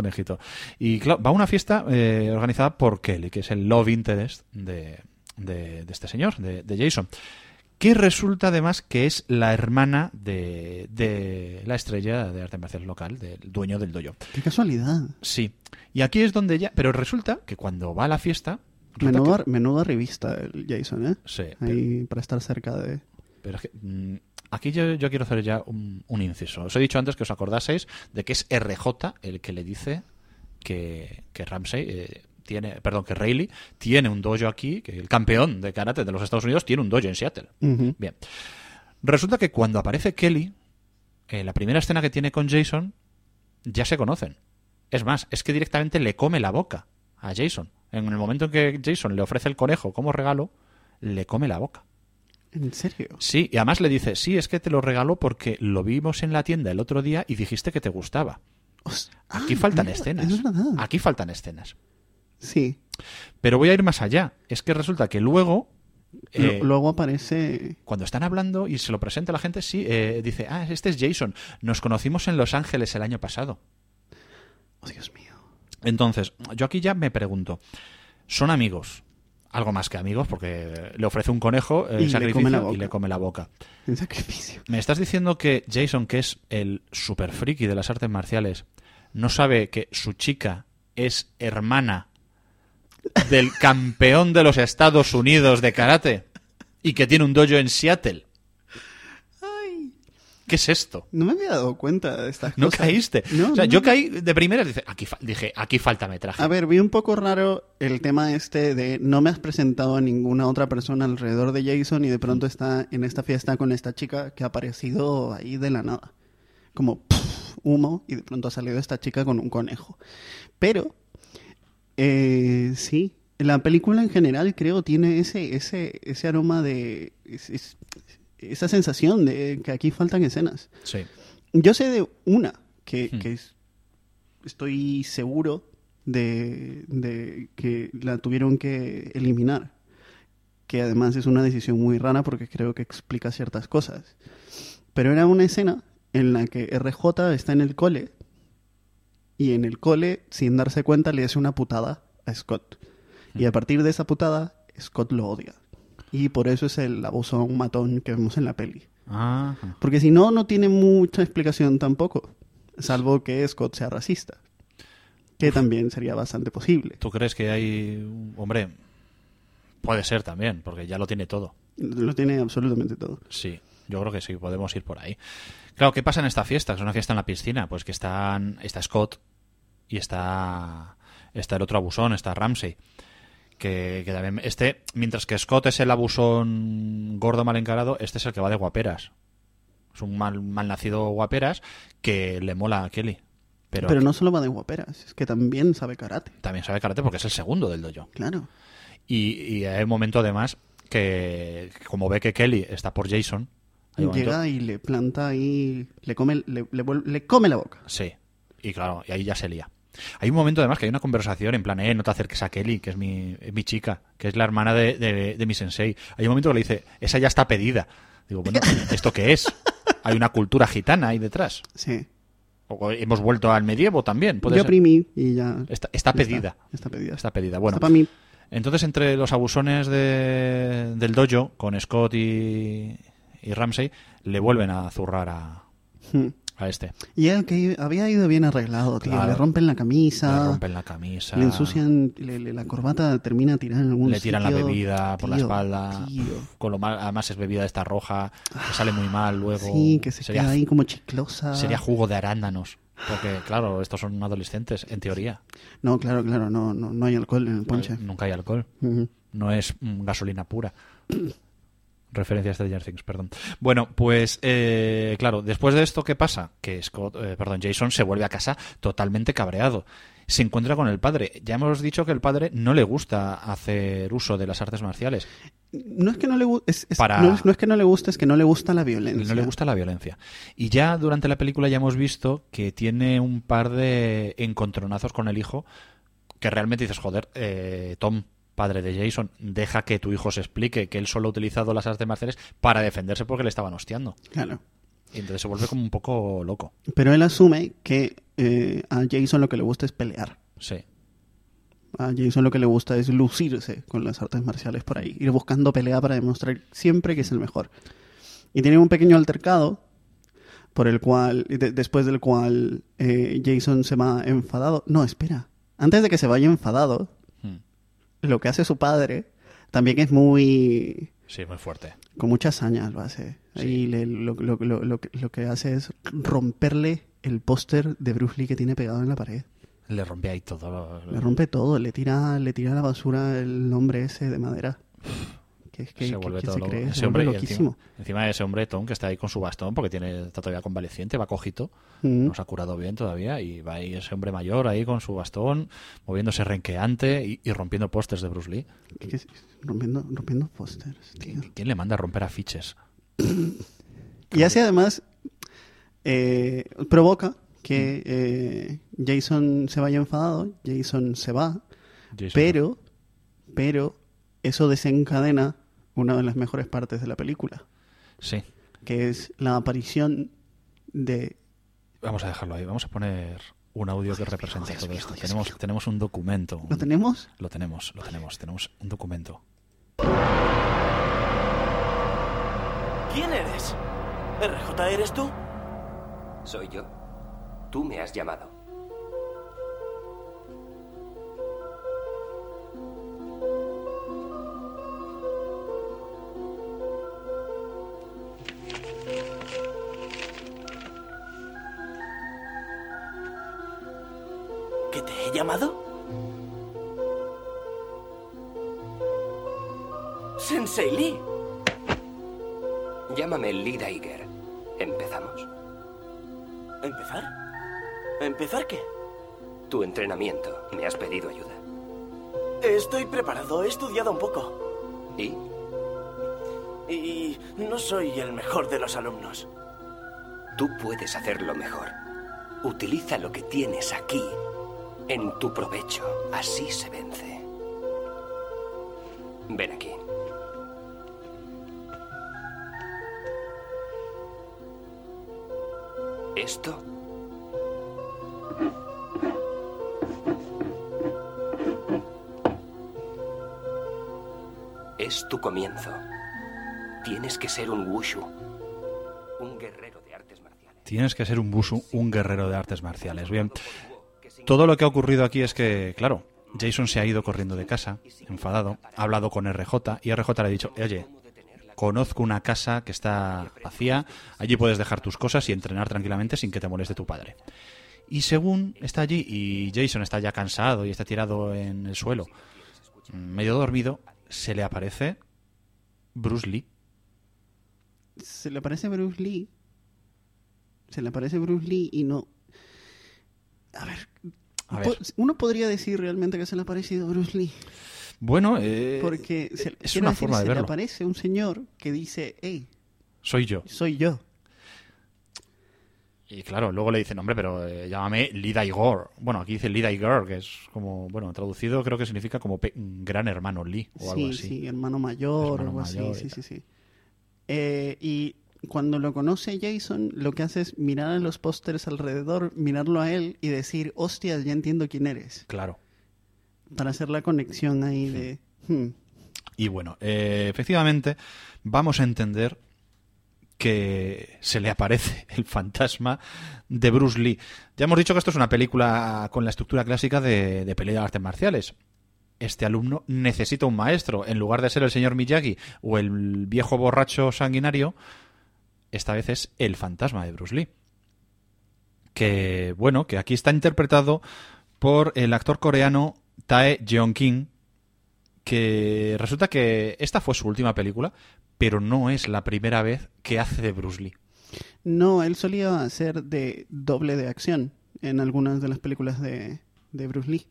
Y claro, va a una fiesta organizada por Kelly, que es el love interest de este señor, de Jason. Que resulta además que es la hermana de la estrella de artes marciales local, del dueño del dojo. ¡Qué casualidad! Sí. Y aquí es donde ya... Pero resulta que cuando va a la fiesta... Menuda revista el Jason, ¿eh? Sí. Ahí para estar cerca de... Pero es que, aquí yo quiero hacer ya un inciso. Os he dicho antes que os acordaseis de que es RJ el que le dice que Ramsey... que Rayleigh tiene un dojo aquí, que el campeón de karate de los Estados Unidos tiene un dojo en Seattle. Uh-huh. Bien. Resulta que cuando aparece Kelly, la primera escena que tiene con Jason, ya se conocen. Es más, es que directamente le come la boca a Jason. En el momento en que Jason le ofrece el conejo como regalo, le come la boca. ¿En serio? Sí, y además le dice, sí, es que te lo regaló porque lo vimos en la tienda el otro día y dijiste que te gustaba. Aquí faltan escenas. Es verdad. Aquí faltan escenas. Sí. Pero voy a ir más allá. Es que resulta que luego... luego aparece... Cuando están hablando y se lo presenta a la gente, sí, dice, este es Jason. Nos conocimos en Los Ángeles el año pasado. Oh, Dios mío. Entonces, yo aquí ya me pregunto, ¿son amigos? Algo más que amigos, porque le ofrece un conejo en sacrificio y le come la boca. En sacrificio. ¿Me estás diciendo que Jason, que es el super friki de las artes marciales, no sabe que su chica es hermana del campeón de los Estados Unidos de karate y que tiene un dojo en Seattle? Ay. ¿Qué es esto? No me había dado cuenta de estas cosas. ¿No caíste? No, yo caí de primeras, dije, aquí falta metraje. A ver, vi un poco raro el tema de no me has presentado a ninguna otra persona alrededor de Jason y de pronto está en esta fiesta con esta chica que ha aparecido ahí de la nada. Como humo y de pronto ha salido esta chica con un conejo. Pero... sí, la película en general creo tiene ese aroma de... esa sensación de que aquí faltan escenas. Sí. Yo sé de una que estoy seguro de que la tuvieron que eliminar. Que además es una decisión muy rara porque creo que explica ciertas cosas. Pero era una escena en la que RJ está en el cole y en el cole, sin darse cuenta, le hace una putada a Scott. Y a partir de esa putada, Scott lo odia. Y por eso es el abusón matón que vemos en la peli. Ajá. Porque si no, no tiene mucha explicación tampoco. Salvo que Scott sea racista. Que también sería bastante posible. ¿Tú crees que hay... Hombre, puede ser también, porque ya lo tiene todo. Lo tiene absolutamente todo. Sí, yo creo que sí, podemos ir por ahí. Claro, ¿qué pasa en esta fiesta? Es una fiesta en la piscina. Pues que está Scott y está el otro abusón, está Ramsey. Que también mientras que Scott es el abusón gordo mal encarado, este es el que va de guaperas. Es un mal nacido guaperas que le mola a Kelly. Pero no solo va de guaperas, es que también sabe karate. También sabe karate porque es el segundo del dojo. Claro. Y hay un momento además que como ve que Kelly está por Jason, llega y le planta ahí, le come la boca. Sí, y claro, y ahí ya se lía. Hay un momento además que hay una conversación en plan, no te acerques a Kelly, que es mi chica, que es la hermana de mi sensei. Hay un momento que le dice, esa ya está pedida. Digo, bueno, ¿esto qué es? Hay una cultura gitana ahí detrás. Sí. O hemos vuelto al medievo también. Yo oprimí y ya. Está pedida. Está pedida. Está pedida. Bueno, está para mí. Entonces entre los abusones del dojo, con Scott y Ramsey, le vuelven a zurrar a este. Y él que había ido bien arreglado, tío. Claro. Le rompen la camisa. Le ensucian, la corbata termina tirada en algún sitio. Le tiran la bebida por la espalda. Tío. Con lo mal, además es bebida esta roja, que sale muy mal luego. Sí, que se queda ahí como chiclosa. Sería jugo de arándanos. Porque, claro, estos son adolescentes, en teoría. No, claro, no hay alcohol en el ponche. Nunca hay alcohol. No es gasolina pura. Referencia a Stranger Things, perdón. Bueno, pues, claro, después de esto, ¿qué pasa? Que Jason se vuelve a casa totalmente cabreado. Se encuentra con el padre. Ya hemos dicho que el padre no le gusta hacer uso de las artes marciales. No es que no le guste, no es que no le guste, es que no le gusta la violencia. No le gusta la violencia. Y ya durante la película ya hemos visto que tiene un par de encontronazos con el hijo que realmente dices, joder, Tom, padre de Jason, deja que tu hijo se explique que él solo ha utilizado las artes marciales para defenderse porque le estaban hostiando. Claro. Y entonces se vuelve como un poco loco. Pero él asume que a Jason lo que le gusta es pelear. Sí. A Jason lo que le gusta es lucirse con las artes marciales por ahí. Ir buscando pelea para demostrar siempre que es el mejor. Y tienen un pequeño altercado por el cual, después del cual Jason se va enfadado. No, espera. Antes de que se vaya enfadado, lo que hace su padre también es muy... Sí, muy fuerte. Con mucha hazaña lo hace. Sí. Ahí lo que hace es romperle el póster de Bruce Lee que tiene pegado en la pared. Le rompe ahí todo. Le rompe todo. Le tira a la basura el hombre ese de madera. Se vuelve todo loco. Ese hombre loquísimo. Encima de ese hombre, Tom, que está ahí con su bastón, porque está todavía convaleciente, va cojito, no se ha curado bien todavía, y va ahí ese hombre mayor ahí con su bastón, moviéndose renqueante y rompiendo pósters de Bruce Lee. ¿Qué es? Rompiendo pósters, tío. ¿Quién le manda a romper afiches? Y así además provoca que Jason se vaya enfadado, Jason se va, pero eso desencadena una de las mejores partes de la película. Sí. Que es la aparición de... Vamos a dejarlo ahí. Vamos a poner un audio que represente todo esto. Tenemos un documento. ¿Lo tenemos? Lo tenemos. Tenemos un documento. ¿Quién eres? ¿RJ eres tú? Soy yo. Tú me has llamado. ¿Que te he llamado? Sensei Lee. Llámame Lee Daiger. ¿Empezamos? ¿Empezar? ¿Empezar qué? Tu entrenamiento. Me has pedido ayuda. Estoy preparado. He estudiado un poco. ¿Y? Y no soy el mejor de los alumnos. Tú puedes hacerlo mejor. Utiliza lo que tienes aquí en tu provecho. Así se vence. Ven aquí. Esto es tu comienzo. Tienes que ser un wushu, un guerrero de artes marciales. Tienes que ser un wushu, un guerrero de artes marciales. Bien, todo lo que ha ocurrido aquí es que, claro, Jason se ha ido corriendo de casa, enfadado, ha hablado con RJ y RJ le ha dicho, oye, conozco una casa que está vacía, allí puedes dejar tus cosas y entrenar tranquilamente sin que te moleste tu padre. Y según está allí y Jason está ya cansado y está tirado en el suelo, medio dormido, se le aparece Bruce Lee. Se le aparece Bruce Lee. Se le aparece Bruce Lee y no... A ver. Uno podría decir realmente que se le ha aparecido Bruce Lee. Bueno, porque es una forma de verlo. Se le aparece un señor que dice, hey, soy yo. Soy yo. Y claro, luego le dicen, hombre, pero llámame Lee Daigor. Bueno, aquí dice Lee Daigor, que es como, bueno, traducido creo que significa como gran hermano Lee o algo así. Sí, hermano mayor o algo así. Sí. Y cuando lo conoce Jason, lo que hace es mirar a los pósters alrededor, mirarlo a él y decir, hostias, ya entiendo quién eres. Claro. Para hacer la conexión ahí de... Y bueno, efectivamente, vamos a entender que se le aparece el fantasma de Bruce Lee. Ya hemos dicho que esto es una película con la estructura clásica de pelea de artes marciales. Este alumno necesita un maestro. En lugar de ser el señor Miyagi o el viejo borracho sanguinario, esta vez es el fantasma de Bruce Lee. Que, bueno, que aquí está interpretado por el actor coreano Tae Jeong-kim, que resulta que esta fue su última película, pero no es la primera vez que hace de Bruce Lee. No, él solía hacer de doble de acción en algunas de las películas de Bruce Lee.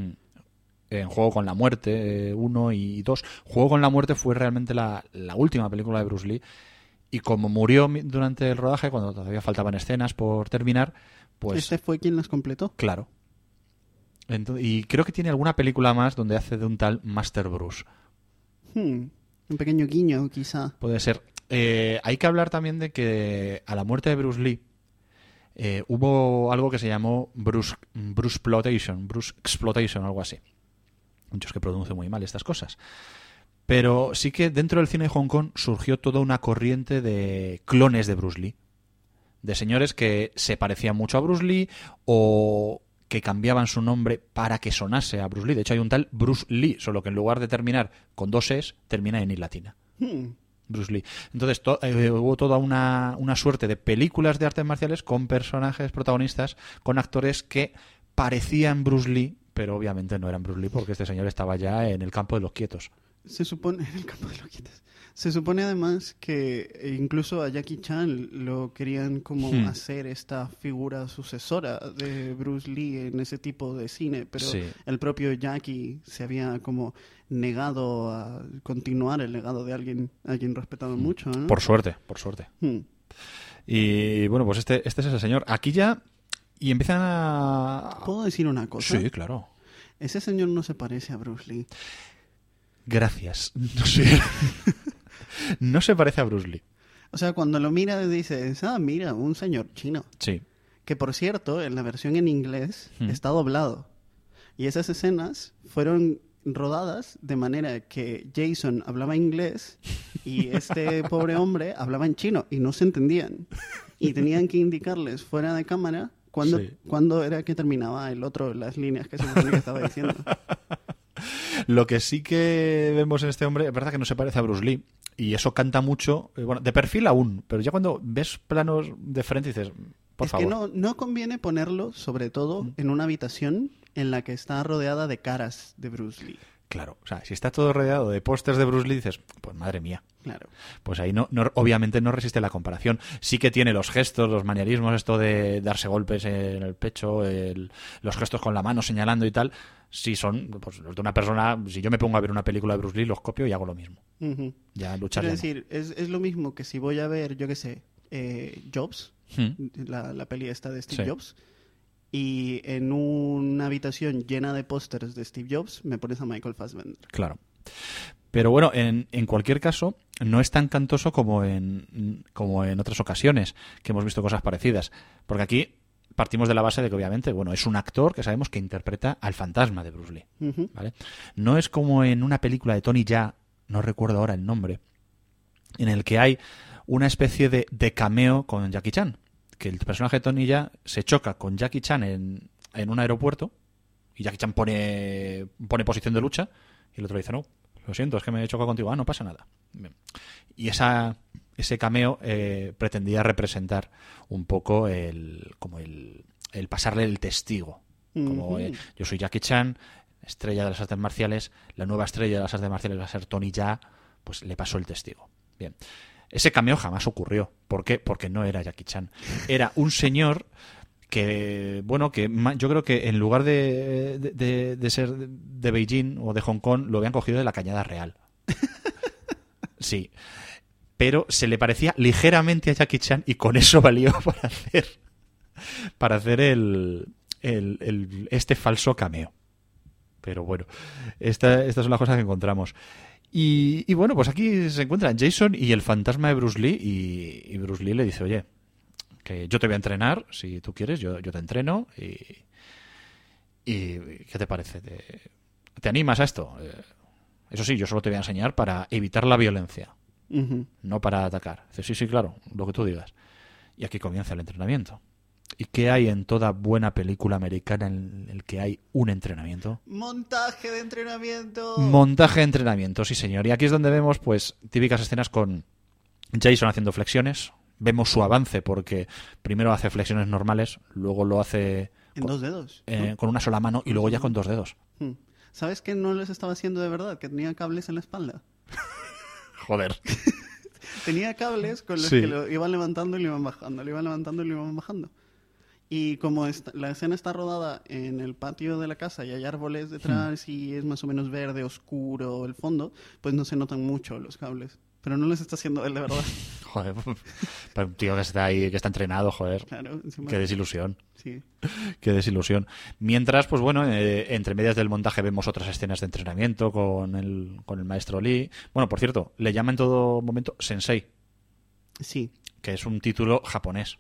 En Juego con la Muerte 1 y 2. Juego con la Muerte fue realmente la última película de Bruce Lee, y como murió durante el rodaje, cuando todavía faltaban escenas por terminar, pues... ¿Este fue quien las completó? Claro. Entonces, y creo que tiene alguna película más donde hace de un tal Master Bruce. Un pequeño guiño, quizá. Puede ser. Hay que hablar también de que a la muerte de Bruce Lee hubo algo que se llamó Bruce Exploitation, algo así. Muchos que pronuncian muy mal estas cosas. Pero sí que dentro del cine de Hong Kong surgió toda una corriente de clones de Bruce Lee. De señores que se parecían mucho a Bruce Lee o que cambiaban su nombre para que sonase a Bruce Lee. De hecho, hay un tal Bruce Lee, solo que en lugar de terminar con 2 Es, termina en I latina. Bruce Lee. Entonces, hubo toda una suerte de películas de artes marciales con personajes protagonistas, con actores que parecían Bruce Lee, pero obviamente no eran Bruce Lee porque este señor estaba ya en el campo de los quietos. Se supone, en el campo de los quietos. Se supone además que incluso a Jackie Chan lo querían como hacer esta figura sucesora de Bruce Lee en ese tipo de cine, pero el propio Jackie se había como negado a continuar el legado de alguien respetado mucho, ¿no? Por suerte. Y bueno, pues este es ese señor. Aquí ya y empiezan a... ¿Puedo decir una cosa? Sí, claro. Ese señor no se parece a Bruce Lee. Gracias. No sé. No se parece a Bruce Lee. O sea, cuando lo miras dices, mira, un señor chino. Sí. Que por cierto, en la versión en inglés está doblado. Y esas escenas fueron rodadas de manera que Jason hablaba inglés y este pobre hombre hablaba en chino y no se entendían. Y tenían que indicarles fuera de cámara cuándo era que terminaba el otro, las líneas que se supone que estaba diciendo. Lo que sí que vemos en este hombre, es verdad que no se parece a Bruce Lee, y eso canta mucho, bueno, de perfil aún, pero ya cuando ves planos de frente dices, por favor. Es que no conviene ponerlo, sobre todo, en una habitación en la que está rodeada de caras de Bruce Lee. Claro, o sea, si está todo rodeado de pósters de Bruce Lee, dices, pues madre mía. Claro. Pues ahí obviamente no resiste la comparación. Sí que tiene los gestos, los manierismos, esto de darse golpes en el pecho, los gestos con la mano señalando y tal. Sí son, pues los de una persona, si yo me pongo a ver una película de Bruce Lee, los copio y hago lo mismo. Ya luchar. Es decir, es lo mismo que si voy a ver, yo qué sé, Jobs, la peli esta de Steve Jobs, y en una habitación llena de pósters de Steve Jobs me pones a Michael Fassbender. Claro. Pero bueno, en cualquier caso, no es tan cantoso como en otras ocasiones que hemos visto cosas parecidas. Porque aquí partimos de la base de que obviamente, bueno, es un actor que sabemos que interpreta al fantasma de Bruce Lee. ¿Vale? No es como en una película de Tony Jaa, no recuerdo ahora el nombre, en el que hay una especie de cameo con Jackie Chan. Que el personaje de Tony Jaa se choca con Jackie Chan en un aeropuerto y Jackie Chan pone posición de lucha y el otro dice, no, lo siento, es que me he chocado contigo. No pasa nada. Bien. Y ese cameo pretendía representar un poco el pasarle el testigo. Como yo soy Jackie Chan, estrella de las artes marciales, la nueva estrella de las artes marciales va a ser Tony Jaa, pues le pasó el testigo. Bien. Ese cameo jamás ocurrió. ¿Por qué? Porque no era Jackie Chan. Era un señor que, bueno, que yo creo que en lugar de ser de Beijing o de Hong Kong, lo habían cogido de la Cañada Real. Sí. Pero se le parecía ligeramente a Jackie Chan y con eso valió para hacer este falso cameo. Pero bueno, estas son las cosas que encontramos. Y bueno, pues aquí se encuentran Jason y el fantasma de Bruce Lee. Y Bruce Lee le dice, oye, que yo te voy a entrenar, si tú quieres, yo te entreno. ¿Y qué te parece? ¿Te animas a esto? Eso sí, yo solo te voy a enseñar para evitar la violencia, no para atacar. Dice, sí, claro, lo que tú digas. Y aquí comienza el entrenamiento. ¿Y qué hay en toda buena película americana en el que hay un entrenamiento? Montaje de entrenamiento. Montaje de entrenamiento, sí señor. Y aquí es donde vemos pues típicas escenas con Jason haciendo flexiones. Vemos su avance porque primero hace flexiones normales, luego lo hace en 2 dedos, ¿no? Con una sola mano y luego ya con 2 dedos. ¿Sabes que no les estaba haciendo de verdad? Que tenía cables en la espalda. Joder. Tenía cables con los que lo iban levantando y lo iban bajando, lo iban levantando y lo iban bajando. Y como la escena está rodada en el patio de la casa y hay árboles detrás y es más o menos verde, oscuro el fondo, pues no se notan mucho los cables. Pero no les está haciendo él de verdad. Joder, para un tío que está ahí, que está entrenado, joder. Claro, qué desilusión. Sí. Qué desilusión. Mientras, pues bueno, entre medias del montaje vemos otras escenas de entrenamiento con el maestro Lee. Bueno, por cierto, le llama en todo momento Sensei. Sí. Que es un título japonés.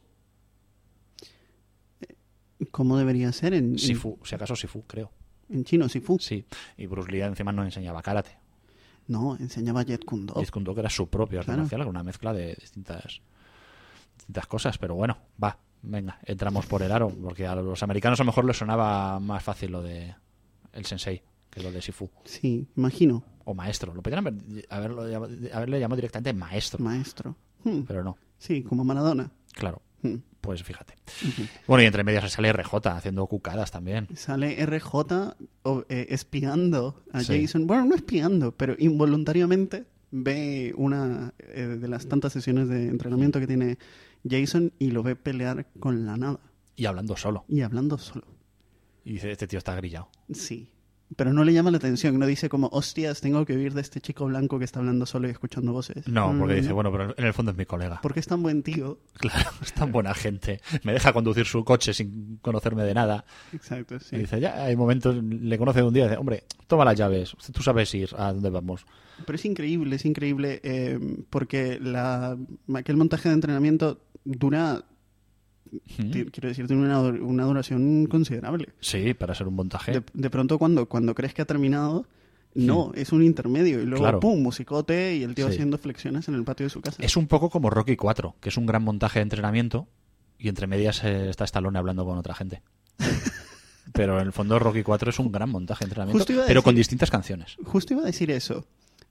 ¿Cómo debería ser? Sifu, si acaso Sifu, creo. ¿En chino Sifu? Sí, y Bruce Lee encima no enseñaba karate. No, enseñaba Jeet Kune Do. Jeet Kune Do, que era su propio arte marcial, una mezcla de distintas cosas, pero bueno, venga, entramos por el aro, porque a los americanos a lo mejor les sonaba más fácil lo de el sensei que lo de Sifu. Sí, imagino. O maestro, lo podrían haberle llamado directamente maestro. Maestro. Pero no. Sí, como Maradona. Claro. Pues fíjate. Bueno, y entre medias sale RJ haciendo cucadas también. Sale RJ espiando a Jason. Bueno, no espiando, pero involuntariamente ve una de las tantas sesiones de entrenamiento que tiene Jason y lo ve pelear con la nada. Y hablando solo. Y dice, este tío está grillado. Sí. Pero no le llama la atención, no dice como, hostias, tengo que huir de este chico blanco que está hablando solo y escuchando voces. No, porque dice, bueno, pero en el fondo es mi colega. Porque es tan buen tío. Claro, es tan buena gente. Me deja conducir su coche sin conocerme de nada. Exacto, sí. Y dice, ya hay momentos, le conoce de un día y dice, hombre, toma las llaves, tú sabes ir a dónde vamos. Pero es increíble, porque aquel montaje de entrenamiento dura... Quiero decir, tiene una duración considerable. Sí, para ser un montaje. De pronto cuando crees que ha terminado, no, es un intermedio. Y luego, ¡pum!, musicote y el tío haciendo flexiones en el patio de su casa. Es un poco como Rocky 4, que es un gran montaje de entrenamiento y entre medias está Stallone hablando con otra gente. Pero en el fondo Rocky 4 es un gran montaje de entrenamiento, pero con distintas canciones. Justo iba a decir eso.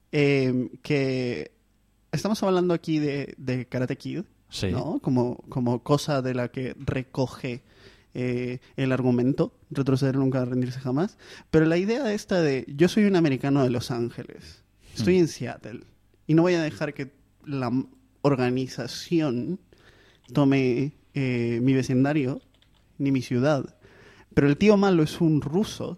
Que estamos hablando aquí de Karate Kid. Sí. ¿No? Como cosa de la que recoge el argumento, retroceder nunca, rendirse jamás. Pero la idea esta de yo soy un americano de Los Ángeles, estoy en Seattle y no voy a dejar que la organización tome mi vecindario ni mi ciudad. Pero el tío malo es un ruso.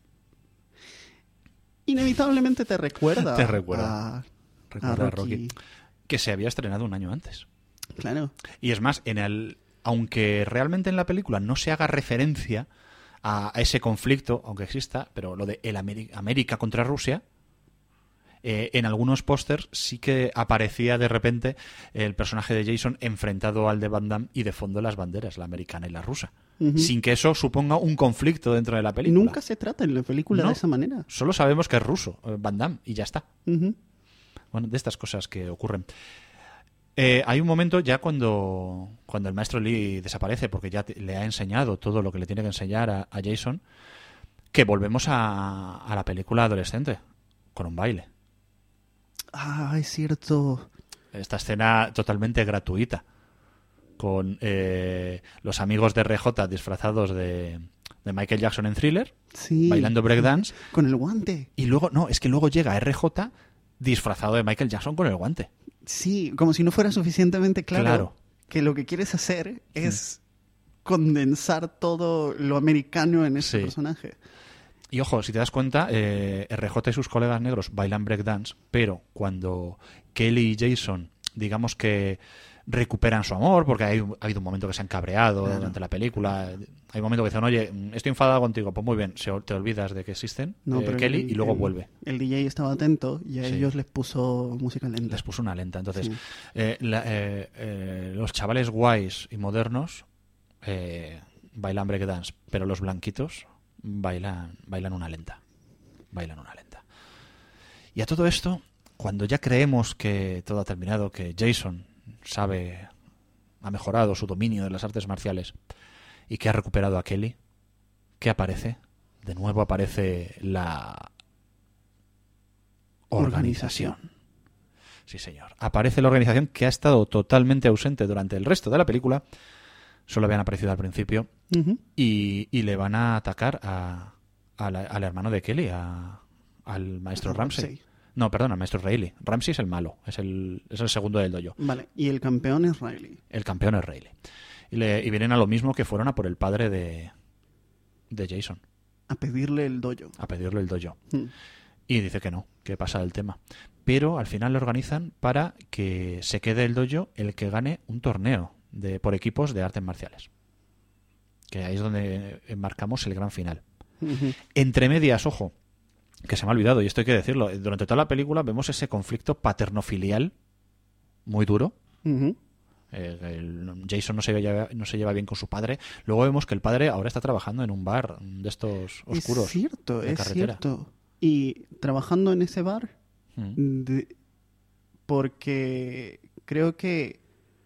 Inevitablemente te recuerda. Recuerda a Rocky. Que se había estrenado un año antes. Claro. Y es más, aunque realmente en la película no se haga referencia a ese conflicto, aunque exista, pero lo de América contra Rusia, en algunos pósters sí que aparecía de repente el personaje de Jason enfrentado al de Van Damme y de fondo las banderas, la americana y la rusa. Sin que eso suponga un conflicto dentro de la película. Nunca se trata en la película de esa manera. Solo sabemos que es ruso, Van Damme, y ya está. Bueno, de estas cosas que ocurren. Hay un momento ya cuando el maestro Lee desaparece, porque ya le ha enseñado todo lo que le tiene que enseñar a Jason, que volvemos a la película adolescente, con un baile. Ah, es cierto. Esta escena totalmente gratuita. con los amigos de RJ disfrazados de Michael Jackson en Thriller, bailando breakdance. Con el guante. Y luego, no, es que luego llega RJ disfrazado de Michael Jackson con el guante. Sí, como si no fuera suficientemente claro. Que lo que quieres hacer es condensar todo lo americano en ese personaje. Y ojo, si te das cuenta, RJ y sus colegas negros bailan breakdance, pero cuando Kelly y Jason, digamos que recuperan su amor, porque ha habido un momento que se han cabreado durante la película, hay un momento que dicen, oye, estoy enfadado contigo, pues muy bien, te olvidas de que existen, Kelly, y luego vuelve. El DJ estaba atento y a ellos les puso música lenta. Les puso una lenta, entonces los chavales guays y modernos bailan breakdance, pero los blanquitos bailan una lenta. Y a todo esto, cuando ya creemos que todo ha terminado, que Jason ha mejorado su dominio de las artes marciales y que ha recuperado a Kelly, ¿qué aparece? De nuevo aparece la organización. Sí, señor. Aparece la organización que ha estado totalmente ausente durante el resto de la película. Solo habían aparecido al principio. Y le van a atacar al hermano de Kelly, al maestro Ramsey. No, perdón, al maestro Reilly. Ramsey es el malo, es el segundo del dojo. Vale, y el campeón es Reilly. El campeón es Reilly. Y vienen a lo mismo que fueron a por el padre de Jason. A pedirle el dojo. Y dice que no, que pasa el tema. Pero al final lo organizan para que se quede el dojo el que gane un torneo por equipos de artes marciales. Que ahí es donde marcamos el gran final. Entre medias, ojo, que se me ha olvidado, y esto hay que decirlo, durante toda la película vemos ese conflicto paterno-filial muy duro. Jason no se lleva bien con su padre. Luego vemos que el padre ahora está trabajando en un bar de estos oscuros. Es cierto, de carretera. Cierto. Y trabajando en ese bar, porque creo que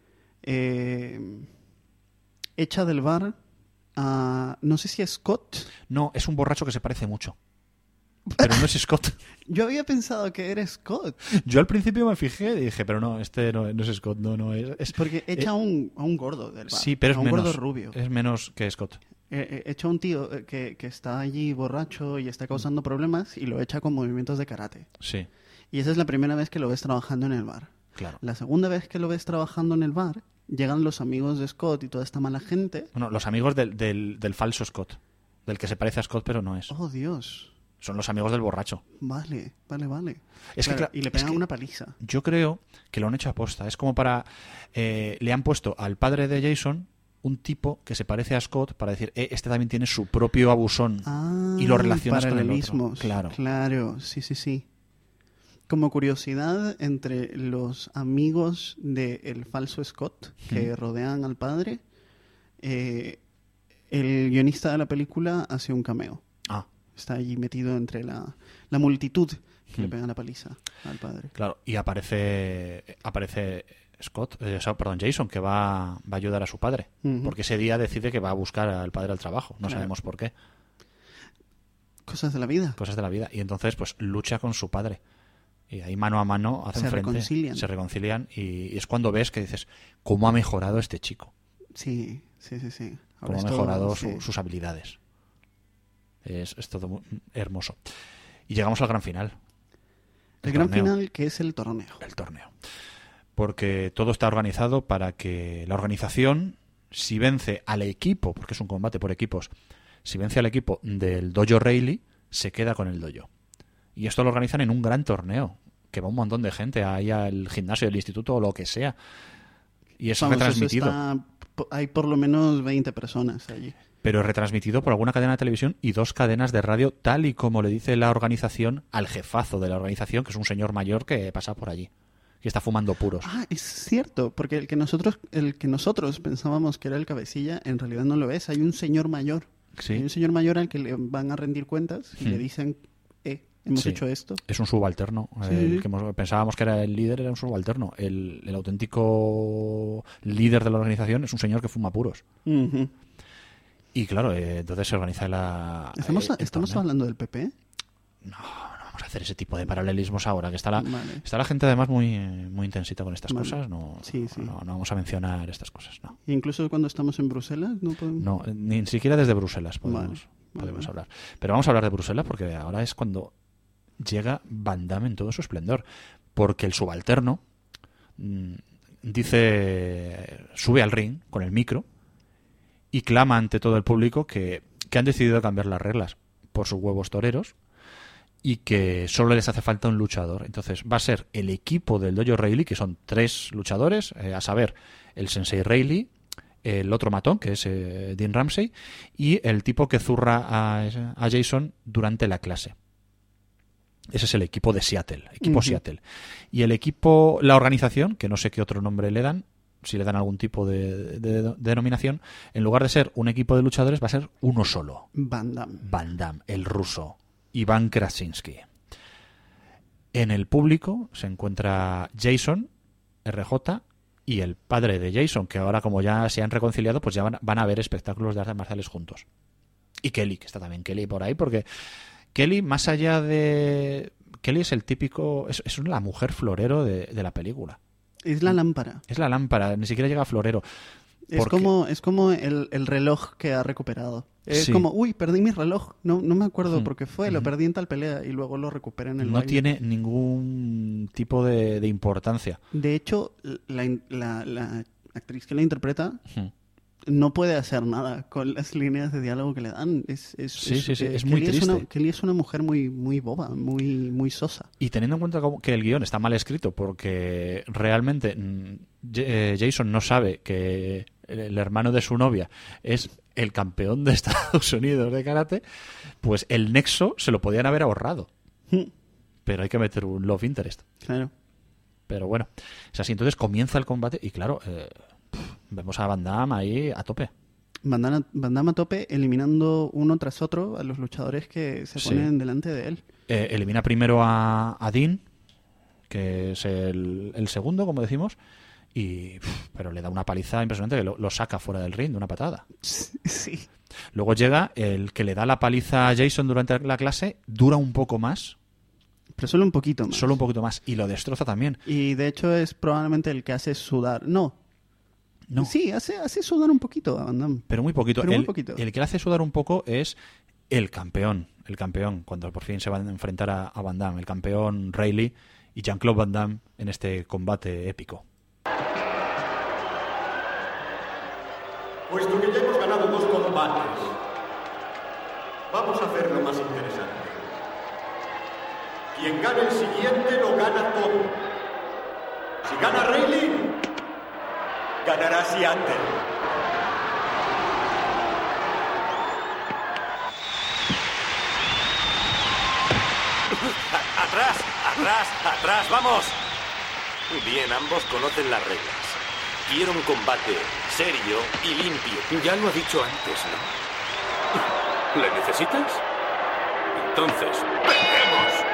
echa del bar a... No sé si es Scott. No, es un borracho que se parece mucho. Pero no es Scott. Yo había pensado que era Scott. Yo al principio me fijé y dije, pero no, este no es Scott, no es... Porque echa a un gordo del bar. Sí, pero es un menos, gordo rubio. Es menos que Scott. Echa a un tío que está allí borracho y está causando problemas y lo echa con movimientos de karate. Sí. Y esa es la primera vez que lo ves trabajando en el bar. Claro. La segunda vez que lo ves trabajando en el bar, llegan los amigos de Scott y toda esta mala gente. Bueno, los amigos del falso Scott. Del que se parece a Scott, pero no es. Oh, Dios. Son los amigos del borracho. Vale. Es claro, que, y le pegan una paliza. Yo creo que lo han hecho aposta. Es como para... le han puesto al padre de Jason un tipo que se parece a Scott para decir, este también tiene su propio abusón. Y lo relacionas con el otro. Claro, sí. Como curiosidad, entre los amigos del falso Scott que rodean al padre, el guionista de la película hace un cameo. Está allí metido entre la multitud que le pega la paliza al padre. Claro, y aparece Jason, que va a ayudar a su padre. Porque ese día decide que va a buscar al padre al trabajo. No sabemos por qué. Cosas de la vida. Y entonces, pues, lucha con su padre. Y ahí mano a mano hacen frente. Se reconcilian. Y es cuando ves que dices, ¿cómo ha mejorado este chico? Sí. Cómo ha mejorado sus habilidades. Es todo muy hermoso. Y llegamos al gran final. El gran final, que es el torneo. El torneo. Porque todo está organizado para que la organización, si vence al equipo, porque es un combate por equipos, si vence al equipo del dojo Reilly, se queda con el dojo. Y esto lo organizan en un gran torneo, que va un montón de gente ahí al gimnasio del instituto o lo que sea. Y eso es retransmitido. Hay por lo menos 20 personas allí. Pero retransmitido por alguna cadena de televisión y 2 cadenas de radio, tal y como le dice la organización al jefazo de la organización, que es un señor mayor que pasa por allí, que está fumando puros. Es cierto, porque el que nosotros pensábamos que era el cabecilla, en realidad no lo es. Hay un señor mayor. Sí. Hay un señor mayor al que le van a rendir cuentas y le dicen, hemos hecho esto. Es un subalterno. Sí. El que pensábamos que era el líder era un subalterno. El auténtico líder de la organización es un señor que fuma puros. Y claro, entonces se organiza ¿Estamos hablando del PP? No, vamos a hacer ese tipo de paralelismos ahora, que está la gente además muy intensita con estas cosas. No, sí. no vamos a mencionar estas cosas, no. Incluso cuando estamos en Bruselas no podemos... No, ni siquiera desde Bruselas podemos hablar. Pero vamos a hablar de Bruselas porque ahora es cuando llega Van Damme en todo su esplendor, porque el subalterno sube al ring con el micro y clama ante todo el público que han decidido cambiar las reglas por sus huevos toreros y que solo les hace falta un luchador. Entonces va a ser el equipo del Dojo Reilly, que son 3 luchadores, a saber, el Sensei Reilly, el otro matón, que es Dean Ramsey, y el tipo que zurra a Jason durante la clase. Ese es el equipo de Seattle, Seattle. Y el equipo, la organización, que no sé qué otro nombre le dan, si le dan algún tipo de denominación, en lugar de ser un equipo de luchadores, va a ser uno solo. Van Damme, el ruso, Iván Krasinski. En el público se encuentra Jason, RJ, y el padre de Jason, que ahora como ya se han reconciliado, pues ya van a ver espectáculos de artes marciales juntos. Y Kelly, que está también Kelly por ahí, porque Kelly, más allá de... Kelly es el típico... Es la mujer florero de la película. Es la lámpara. Es la lámpara, ni siquiera llega a florero. Es como el reloj que ha recuperado. Es como, uy, perdí mi reloj. No me acuerdo por qué fue, lo perdí en tal pelea y luego lo recuperé en el baile. No tiene ningún tipo de importancia. De hecho, la actriz que la interpreta no puede hacer nada con las líneas de diálogo que le dan. Es muy triste. Kelly es una mujer muy boba, muy sosa. Y teniendo en cuenta que el guión está mal escrito, porque realmente Jason no sabe que el hermano de su novia es el campeón de Estados Unidos de karate, pues el nexo se lo podían haber ahorrado. Pero hay que meter un love interest. Claro. Pero bueno, es así. Entonces comienza el combate y claro... vemos a Van Damme ahí a tope. Van Damme a tope, eliminando uno tras otro a los luchadores que se ponen delante de él. Elimina primero a Dean, que es el segundo, como decimos, pero le da una paliza impresionante que lo saca fuera del ring de una patada. Sí. Luego llega el que le da la paliza a Jason durante la clase, dura un poco más. Pero solo un poquito más. Solo un poquito más. Y lo destroza también. Y de hecho es probablemente el que hace sudar. No. Sí, hace sudar un poquito a Van Damme. Pero muy poquito. Muy poquito. El que le hace sudar un poco es el campeón, cuando por fin se van a enfrentar a Van Damme, el campeón Reilly y Jean-Claude Van Damme en este combate épico. Puesto que ya hemos ganado 2 combates, vamos a hacerlo más interesante. Quien gane el siguiente lo gana todo. Si gana Reilly, ganará Seattle. ¡Atrás! ¡Vamos! Bien, ambos conocen las reglas. Quiero un combate serio y limpio. Ya lo ha dicho antes, ¿no? ¿Le necesitas? Entonces, ¡peleemos!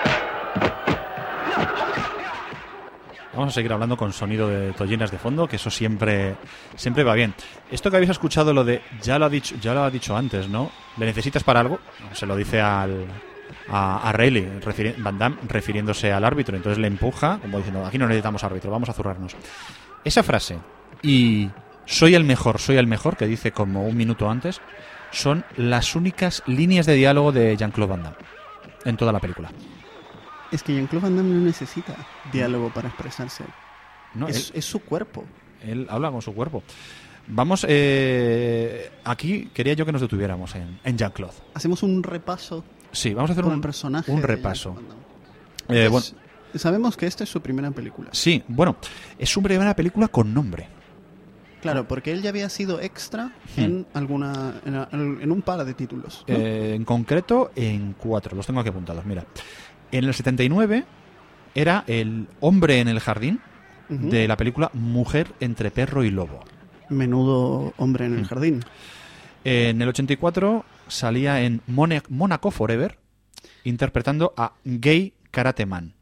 Vamos a seguir hablando con sonido de tollinas de fondo, que eso siempre va bien. Esto que habéis escuchado, lo de ya lo ha dicho antes, ¿no? ¿Le necesitas para algo? Se lo dice a Reilly, Van Damme, refiriéndose al árbitro. Entonces le empuja, como diciendo, aquí no necesitamos árbitro, vamos a zurrarnos. Esa frase y soy el mejor, que dice como un minuto antes, son las únicas líneas de diálogo de Jean-Claude Van Damme en toda la película. Es que Jean-Claude Van Damme no necesita diálogo para expresarse. No, es su cuerpo. Él habla con su cuerpo. Vamos, aquí quería yo que nos detuviéramos en Jean-Claude. Hacemos un repaso. Sí, vamos a hacer un personaje. Un repaso. Bueno, sabemos que esta es su primera película. Sí, bueno, es su primera película con nombre. Claro, porque él ya había sido extra en un par de títulos, ¿no? En concreto, en 4. Los tengo aquí apuntados, mira. En el 79 era el hombre en el jardín de la película Mujer entre perro y lobo. Menudo hombre en el jardín. En el 84 salía en Monaco Forever interpretando a Gay Karate Man.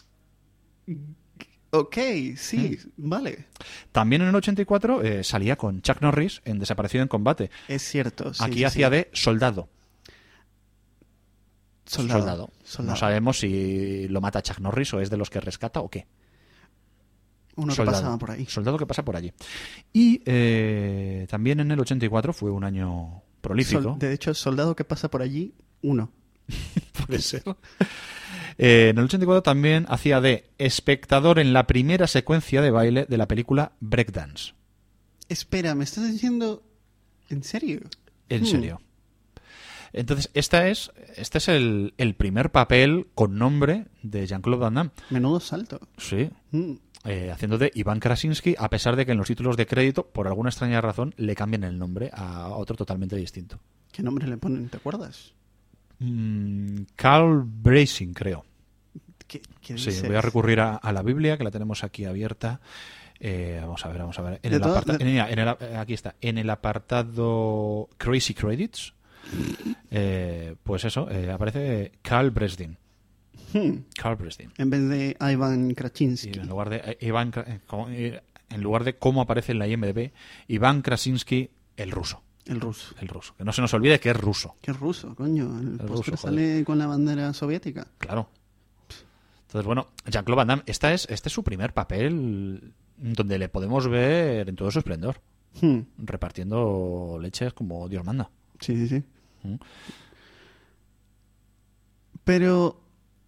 Ok, sí, vale. También en el 84 salía con Chuck Norris en Desaparecido en Combate. Es cierto. Sí, Aquí hacía de soldado. Soldado. No sabemos si lo mata Chuck Norris o es de los que rescata o qué. Uno que pasaba por ahí. Soldado que pasa por allí. Y también en el 84 fue un año prolífico. De hecho, soldado que pasa por allí, 1. Puede ser. En el 84 también hacía de espectador en la primera secuencia de baile de la película Breakdance. Espera, ¿me estás diciendo en serio? En serio. Entonces, este es el primer papel con nombre de Jean-Claude Van Damme. Menudo salto. Sí. Haciendo de Iván Krasinski, a pesar de que en los títulos de crédito, por alguna extraña razón, le cambian el nombre a otro totalmente distinto. ¿Qué nombre le ponen? ¿Te acuerdas? Carl Bracing, creo. ¿Qué sí, dices? voy a recurrir a la Biblia, que la tenemos aquí abierta. Vamos a ver. Aquí está. En el apartado Crazy Credits, pues eso, aparece Carl Bresdin. Carl Bresdin. En vez de Iván Krasinski. En lugar de cómo aparece en la IMDb, Iván Krasinski, el ruso. El ruso. Que no se nos olvide que es ruso. ¿Qué ruso, coño? El póster ruso, sale con la bandera soviética. Claro. Entonces, bueno, Jean-Claude Van Damme, este es su primer papel donde le podemos ver en todo su esplendor. Repartiendo leches como Dios manda. Sí. Pero...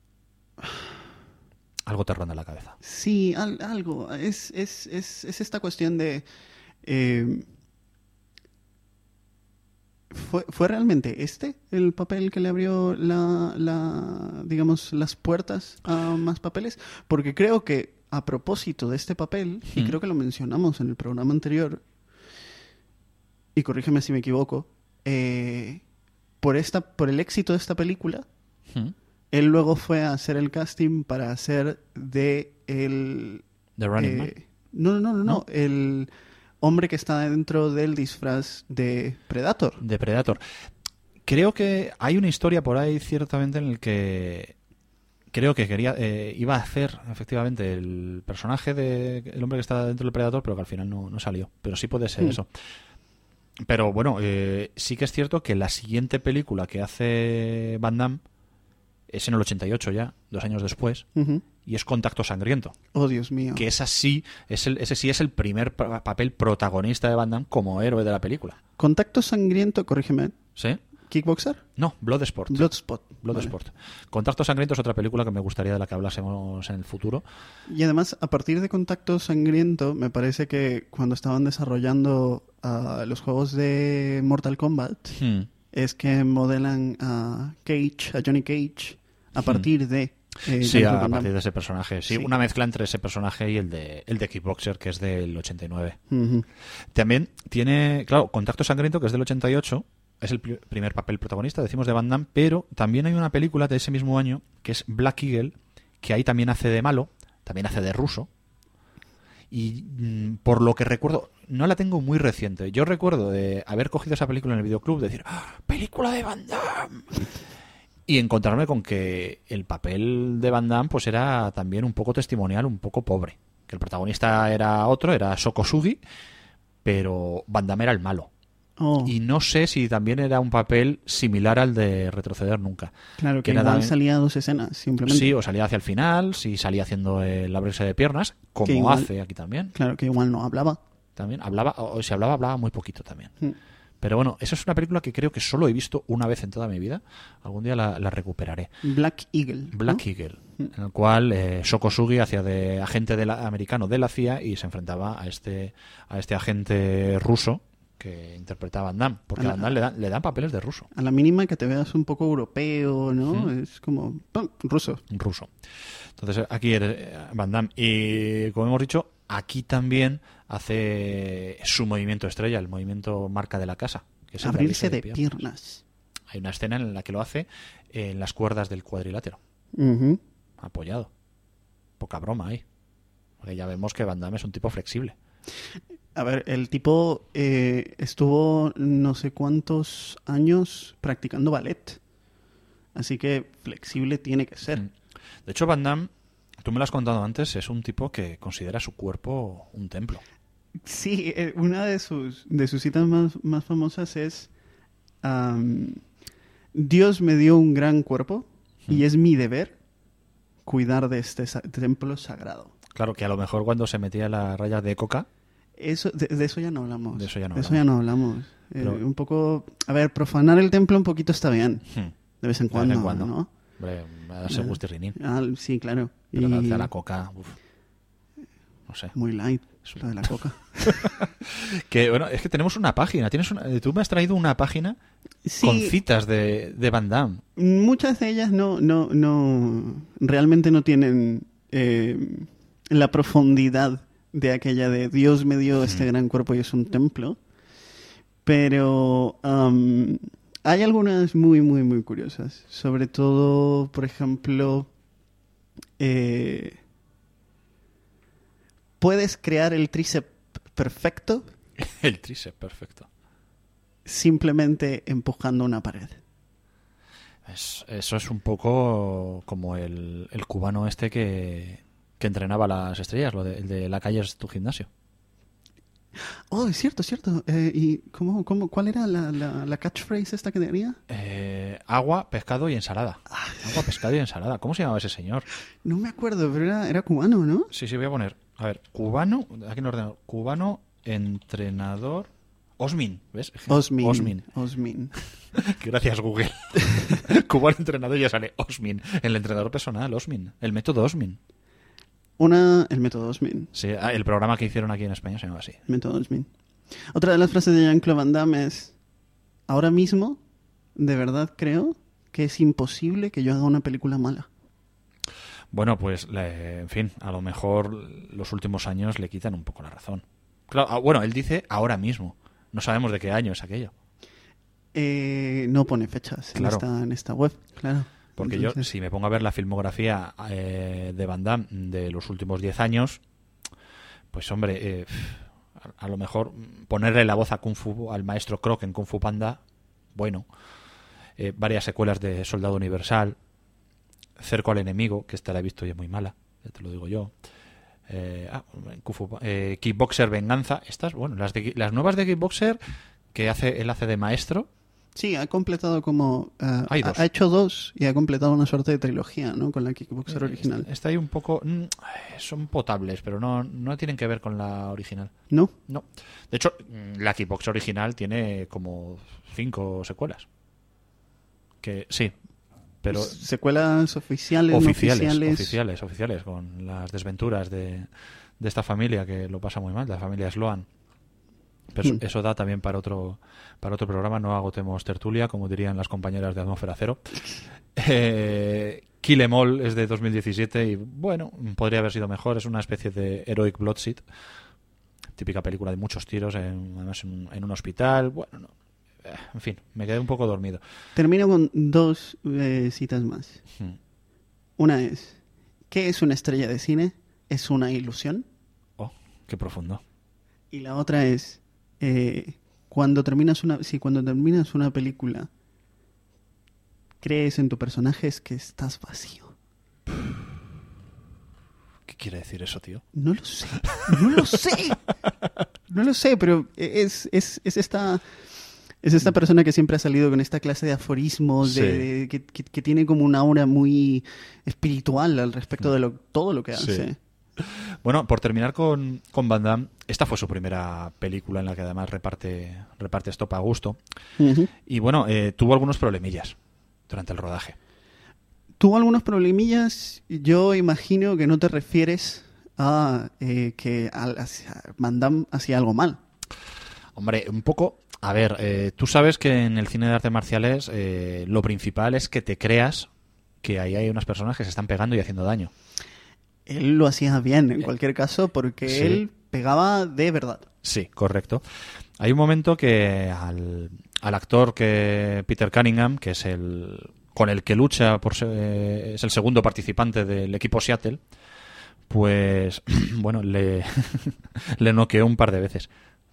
algo te ronda la cabeza. Sí, algo. Es esta cuestión de... ¿Fue realmente el papel que le abrió digamos, las puertas a más papeles? Porque creo que a propósito de este papel, y creo que lo mencionamos en el programa anterior, y corrígeme si me equivoco, por el éxito de esta película, él luego fue a hacer el casting para hacer de el... ¿The Running Man? No. El hombre que está dentro del disfraz de Predator. De Predator. Creo que hay una historia por ahí, ciertamente, en el que creo que iba a hacer, efectivamente, el personaje del hombre que está dentro del Predator, pero que al final no salió. Pero sí puede ser eso. Pero bueno, sí que es cierto que la siguiente película que hace Van Damme es en el 88 ya, 2 años después, y es Contacto Sangriento. Oh, Dios mío. Que ese sí es el primer papel protagonista de Van Damme como héroe de la película. Contacto Sangriento, corrígeme. ¿Sí? ¿Kickboxer? No, Bloodsport. Vale. Contacto Sangriento es otra película que me gustaría de la que hablásemos en el futuro. Y además, a partir de Contacto Sangriento, me parece que cuando estaban desarrollando los juegos de Mortal Kombat, es que modelan a Johnny Cage, a partir de... sí, a partir de ese personaje. Sí, una mezcla entre ese personaje y el de Kickboxer, que es del 89. También tiene, claro, Contacto Sangriento, que es del 88, es el primer papel protagonista, decimos, de Van Damme, pero también hay una película de ese mismo año, que es Black Eagle, que ahí también hace de malo, también hace de ruso. Y por lo que recuerdo, no la tengo muy reciente. Yo recuerdo de haber cogido esa película en el videoclub, decir, ¡película de Van Damme! Y encontrarme con que el papel de Van Damme pues era también un poco testimonial, un poco pobre. Que el protagonista era otro, era Shoko Sugi, pero Van Damme era el malo. Y no sé si también era un papel similar al de Retroceder Nunca. Claro, que igual salía 2 escenas, simplemente. Sí, o salía hacia el final, si salía haciendo el abrirse de piernas, como igual, hace aquí también. Claro, que igual no hablaba. También hablaba, o si hablaba muy poquito también. Pero bueno, esa es una película que creo que solo he visto una vez en toda mi vida. Algún día la recuperaré. Black Eagle. Eagle, en el cual Shoko Sugi hacía de agente americano de la CIA y se enfrentaba a este agente ruso que interpretaba a Van Damme, porque a Van Damme le dan papeles de ruso. A la mínima que te veas un poco europeo, ¿no? Es como ruso. Ruso. Entonces aquí eres Van Damme. Y como hemos dicho, aquí también hace su movimiento estrella, el movimiento marca de la casa. Que es abrirse de piernas. Hay una escena en la que lo hace en las cuerdas del cuadrilátero. Apoyado. Poca broma ahí. Porque ya vemos que Van Damme es un tipo flexible. A ver, el tipo estuvo no sé cuántos años practicando ballet. Así que flexible tiene que ser. De hecho, Van Damme, tú me lo has contado antes, es un tipo que considera su cuerpo un templo. Sí, una de sus citas más famosas es Dios me dio un gran cuerpo y es mi deber cuidar de este templo sagrado. Claro, que a lo mejor cuando se metía las rayas de coca... Eso, de eso ya no hablamos. De eso ya no hablamos. Pero... un poco... A ver, profanar el templo un poquito está bien. De vez en cuando, ¿no? Hombre, a darse gusto y rinín. Sí, claro. Pero darse a la coca... no sé. Muy light, lo de la coca. Que bueno, es que tenemos una página. Tú me has traído una página con citas de Van Damme. Muchas de ellas realmente no tienen la profundidad de aquella de Dios me dio este gran cuerpo y es un templo. Pero hay algunas muy, muy, muy curiosas. Sobre todo, por ejemplo, puedes crear el tríceps perfecto. El tríceps perfecto. Simplemente empujando una pared. Eso es un poco como el cubano este que entrenaba las estrellas, el de la calle es tu gimnasio. Oh, es cierto. ¿Y cuál era la catchphrase esta que tenía? Agua, pescado y ensalada. Agua, pescado y ensalada. ¿Cómo se llamaba ese señor? No me acuerdo, pero era cubano, ¿no? Sí, voy a poner. A ver, cubano, aquí en ordenador. Cubano, entrenador... Osmin, ¿ves? Osmin. Gracias, Google. Cubano entrenador y ya sale Osmin. El entrenador personal, Osmin. El método Osmin. El método Osmin. Sí, el programa que hicieron aquí en España se llama así. Método Osmin. Otra de las frases de Jean-Claude Van Damme es: ahora mismo, de verdad creo que es imposible que yo haga una película mala. Bueno, pues, en fin, a lo mejor los últimos años le quitan un poco la razón. Claro, bueno, él dice ahora mismo. No sabemos de qué año es aquello. No pone fechas en esta web, claro. Porque yo, si me pongo a ver la filmografía de Van Damme de los últimos 10 años, pues hombre, a lo mejor ponerle la voz a Kung Fu, al maestro Croc en Kung Fu Panda, bueno. Varias secuelas de Soldado Universal, Cerco al enemigo, que esta la he visto y es muy mala, ya te lo digo yo. Kickboxer Venganza, estas, bueno, las nuevas de Kickboxer que él hace de maestro. Sí, ha completado ha hecho 2 y ha completado una suerte de trilogía, ¿no? Con la Kickboxer original. Está ahí un poco... son potables, pero no tienen que ver con la original. ¿No? No. De hecho, la Kickboxer original tiene como 5 secuelas. Que sí, pero... ¿Secuelas oficiales? Oficiales, con las desventuras de esta familia que lo pasa muy mal, la familia Sloan. Pero eso da también para otro programa. No agotemos tertulia, como dirían las compañeras de Atmósfera Cero. Kill 'Em All es de 2017 y bueno, podría haber sido mejor. Es una especie de Heroic Bloodshed, típica película de muchos tiros, además en un hospital. Bueno, no. En fin, me quedé un poco dormido. Termino con 2 citas más. Una es: ¿qué es una estrella de cine? ¿Es una ilusión? Oh, qué profundo. Y la otra es: cuando terminas una película, crees en tu personaje, es que estás vacío. ¿Qué quiere decir eso, tío? No lo sé, pero es esta persona que siempre ha salido con esta clase de aforismos, sí. que tiene como una aura muy espiritual al respecto de todo lo que hace. Sí. Bueno, por terminar con Van Damme, esta fue su primera película en la que además reparte estopa a gusto. Uh-huh. Y bueno, tuvo algunos problemillas durante el rodaje. ¿Tuvo algunos problemillas? Yo imagino que no te refieres a que Van Damme hacía algo mal. Hombre, un poco... A ver, tú sabes que en el cine de artes marciales lo principal es que te creas que ahí hay unas personas que se están pegando y haciendo daño. Él lo hacía bien, en cualquier caso, porque sí. Él pegaba de verdad. Sí, correcto. Hay un momento que al actor Peter Cunningham, que es con el que lucha es el segundo participante del equipo Seattle, pues bueno, le noqueó un par de veces.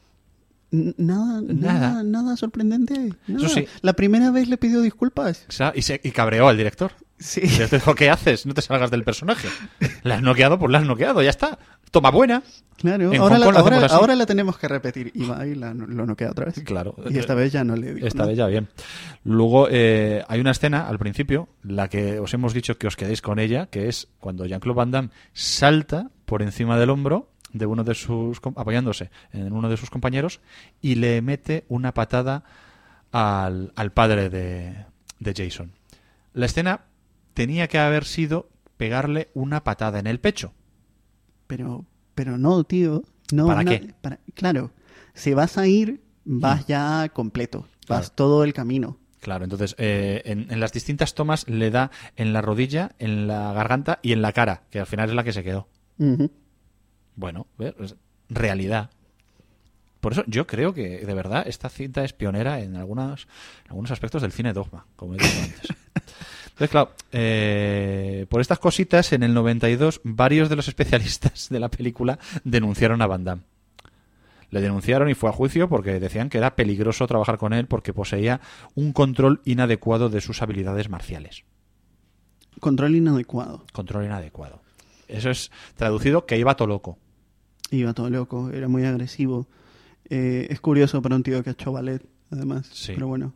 Nada sorprendente. Nada. Eso sí. La primera vez le pidió disculpas. Y cabreó al director. Sí. Y les dijo: ¿qué haces? No te salgas del personaje. La has noqueado, pues la has noqueado, ya está. toma buena. Claro, En ahora, Hong Kong lo hacemos así. ahora la tenemos que repetir. Y va y lo noquea otra vez. Claro. Y esta vez ya no le digo Esta nada. vez ya bien. Luego hay una escena al principio, la que os hemos dicho que os quedéis con ella, que es cuando Jean-Claude Van Damme salta por encima del hombro de uno de sus apoyándose en uno de sus compañeros y le mete una patada al padre de Jason. La escena tenía que haber sido pegarle una patada en el pecho. Pero no, tío. No, ¿Para qué? Claro, si vas a ir, vas ya completo. Vas Claro. todo el camino. Claro, entonces en las distintas tomas le da en la rodilla, en la garganta y en la cara, que al final es la que se quedó. Ujú. Bueno, ¿ves? Realidad. Por eso yo creo que, de verdad, esta cinta es pionera en algunos aspectos del cine dogma, como he dicho antes. Entonces, claro, por estas cositas, en el 92, varios de los especialistas de la película denunciaron a Van Damme. Le denunciaron y fue a juicio porque decían que era peligroso trabajar con él porque poseía un control inadecuado de sus habilidades marciales. Control inadecuado. Control inadecuado. Eso es traducido que iba todo loco. Iba todo loco, era muy agresivo. Es curioso para un tío que ha hecho ballet, además. Sí. Pero bueno.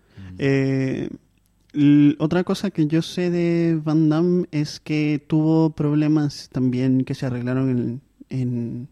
Otra cosa que yo sé de Van Damme es que tuvo problemas también que se arreglaron en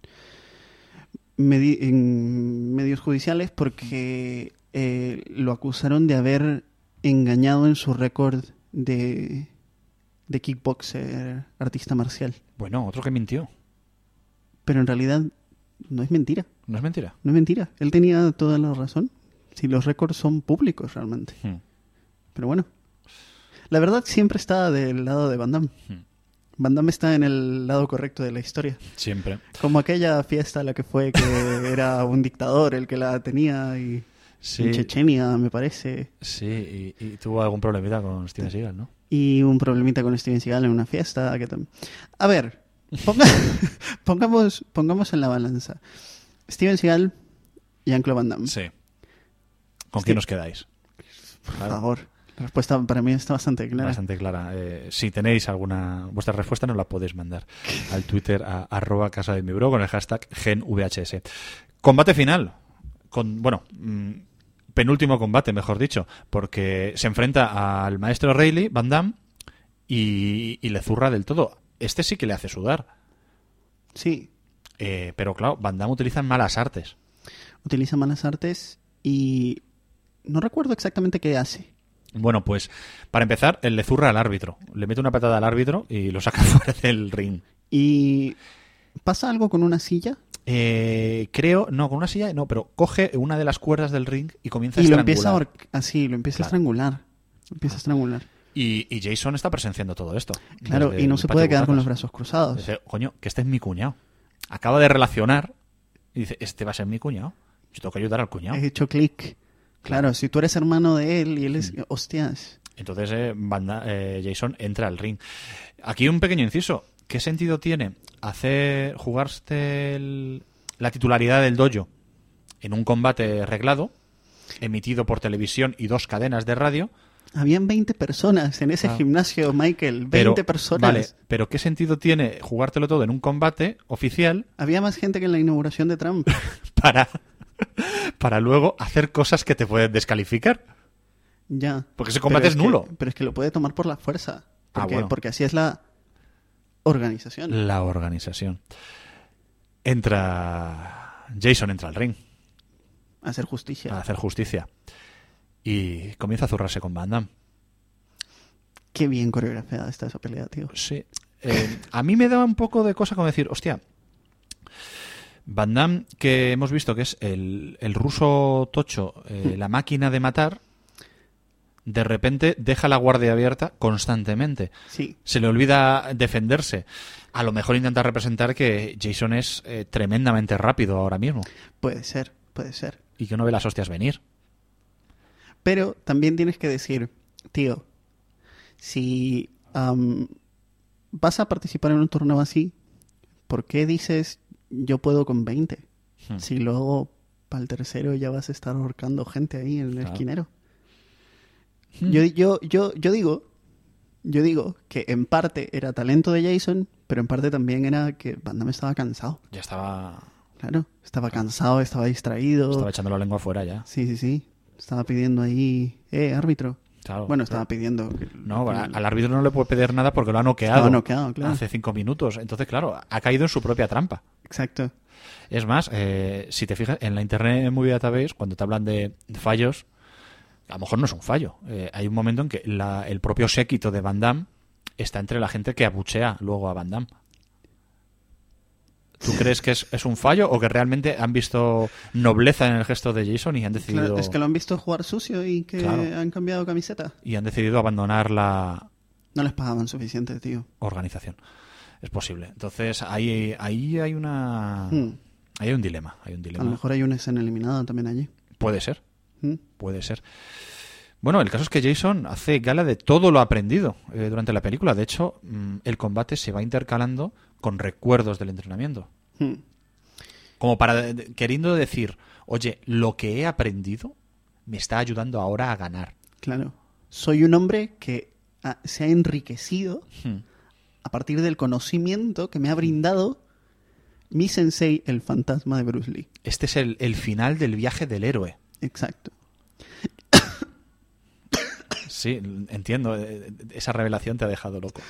medios judiciales porque lo acusaron de haber engañado en su récord de kickboxer, artista marcial. Bueno, otro que mintió. Pero en realidad no es mentira. ¿No es mentira? No es mentira. Él tenía toda la razón. Si los récords son públicos realmente. Pero bueno. La verdad siempre está del lado de Van Damme. Van Damme está en el lado correcto de la historia. Siempre. Como aquella fiesta a la que fue que era un dictador el que la tenía y Sí. en Chechenia, me parece. Sí, y tuvo algún problemita con Steven Seagal, ¿no? Y un problemita con Steven Seagal en una fiesta. A ver, pongamos en la balanza. Steven Seagal y Jean-Claude Van Damme. Sí. ¿Con quién os quedáis? Por favor. La respuesta para mí está bastante clara. Bastante clara. Si tenéis vuestra respuesta nos la podéis mandar al Twitter a @casademibro con el hashtag GenVHS. Combate final. Penúltimo combate, mejor dicho, porque se enfrenta al maestro Reilly, Van Damme, y le zurra del todo. Este sí que le hace sudar. Sí. Pero claro, Van Damme utiliza malas artes. Utiliza malas artes y no recuerdo exactamente qué hace. Bueno, pues para empezar, él le zurra al árbitro. Le mete una patada al árbitro y lo saca fuera del ring. ¿Y pasa algo con una silla? Con una silla no, pero coge una de las cuerdas del ring y comienza a Y lo estrangular. empieza a estrangular. Lo empieza a estrangular. Y Jason está presenciando todo esto. Claro, desde y no el se patio puede de quedar con los butacas. brazos cruzados. Dice, coño, que este es mi cuñado. Acaba de relacionar y dice, este va a ser mi cuñado. Yo tengo que ayudar al cuñado. He hecho clic. Claro, si tú eres hermano de él y él es... Hostias. Entonces Jason entra al ring. Aquí un pequeño inciso. ¿Qué sentido tiene jugarse la titularidad del dojo en un combate reglado, emitido por televisión y 2 cadenas de radio? Habían 20 personas en ese gimnasio, Michael. 20 personas. Vale, pero ¿qué sentido tiene jugártelo todo en un combate oficial Había más gente que en la inauguración de Trump. para luego hacer cosas que te pueden descalificar? Ya. Porque ese combate es nulo. Pero es que lo puede tomar por la fuerza. Bueno. Porque así es la organización. La organización. Jason entra al ring A hacer justicia. a hacer justicia y comienza a zurrarse con Van Damme. Qué bien coreografiada está esa pelea, tío. Sí. A mí me da un poco de cosa como decir, hostia, Van Damme, que hemos visto que es el ruso tocho, la máquina de matar, de repente deja la guardia abierta constantemente. Sí. Se le olvida defenderse. A lo mejor intenta representar que Jason es tremendamente rápido ahora mismo Puede ser. y que no ve las hostias venir. Pero también tienes que decir, tío, si vas a participar en un torneo así, ¿por qué dices yo puedo con 20? Si luego para el tercero ya vas a estar ahorcando gente ahí en el esquinero. Yo digo que en parte era talento de Jason, pero en parte también era que Van Damme estaba cansado. Ya estaba... Claro, estaba cansado, estaba distraído. Estaba echando la lengua afuera ya. Sí. Estaba pidiendo ahí, árbitro. Claro, bueno, estaba pidiendo... No, al árbitro no le puede pedir nada porque lo ha noqueado. Estaba noqueado, claro. Hace 5 minutos. Entonces, claro, ha caído en su propia trampa. Exacto. Es más, si te fijas, en la Internet Movie Database, cuando te hablan de fallos, a lo mejor no es un fallo. Hay un momento en que el propio séquito de Van Damme está entre la gente que abuchea luego a Van Damme. ¿Tú crees que es un fallo o que realmente han visto nobleza en el gesto de Jason y han decidido... Claro, es que lo han visto jugar sucio y que han cambiado camiseta. Y han decidido abandonar la... No les pagaban suficiente, tío. Organización. Es posible. Entonces, ahí hay una... Ahí hay un dilema. A lo mejor hay una escena eliminada también allí. Puede ser. Puede ser. Bueno, el caso es que Jason hace gala de todo lo aprendido durante la película. De hecho, el combate se va intercalando con recuerdos del entrenamiento. Como queriendo decir, oye, lo que he aprendido me está ayudando ahora a ganar. Claro. Soy un hombre que se ha enriquecido a partir del conocimiento que me ha brindado mi sensei, el fantasma de Bruce Lee. Este es el final del viaje del héroe. Exacto. Sí, entiendo. Esa revelación te ha dejado loco.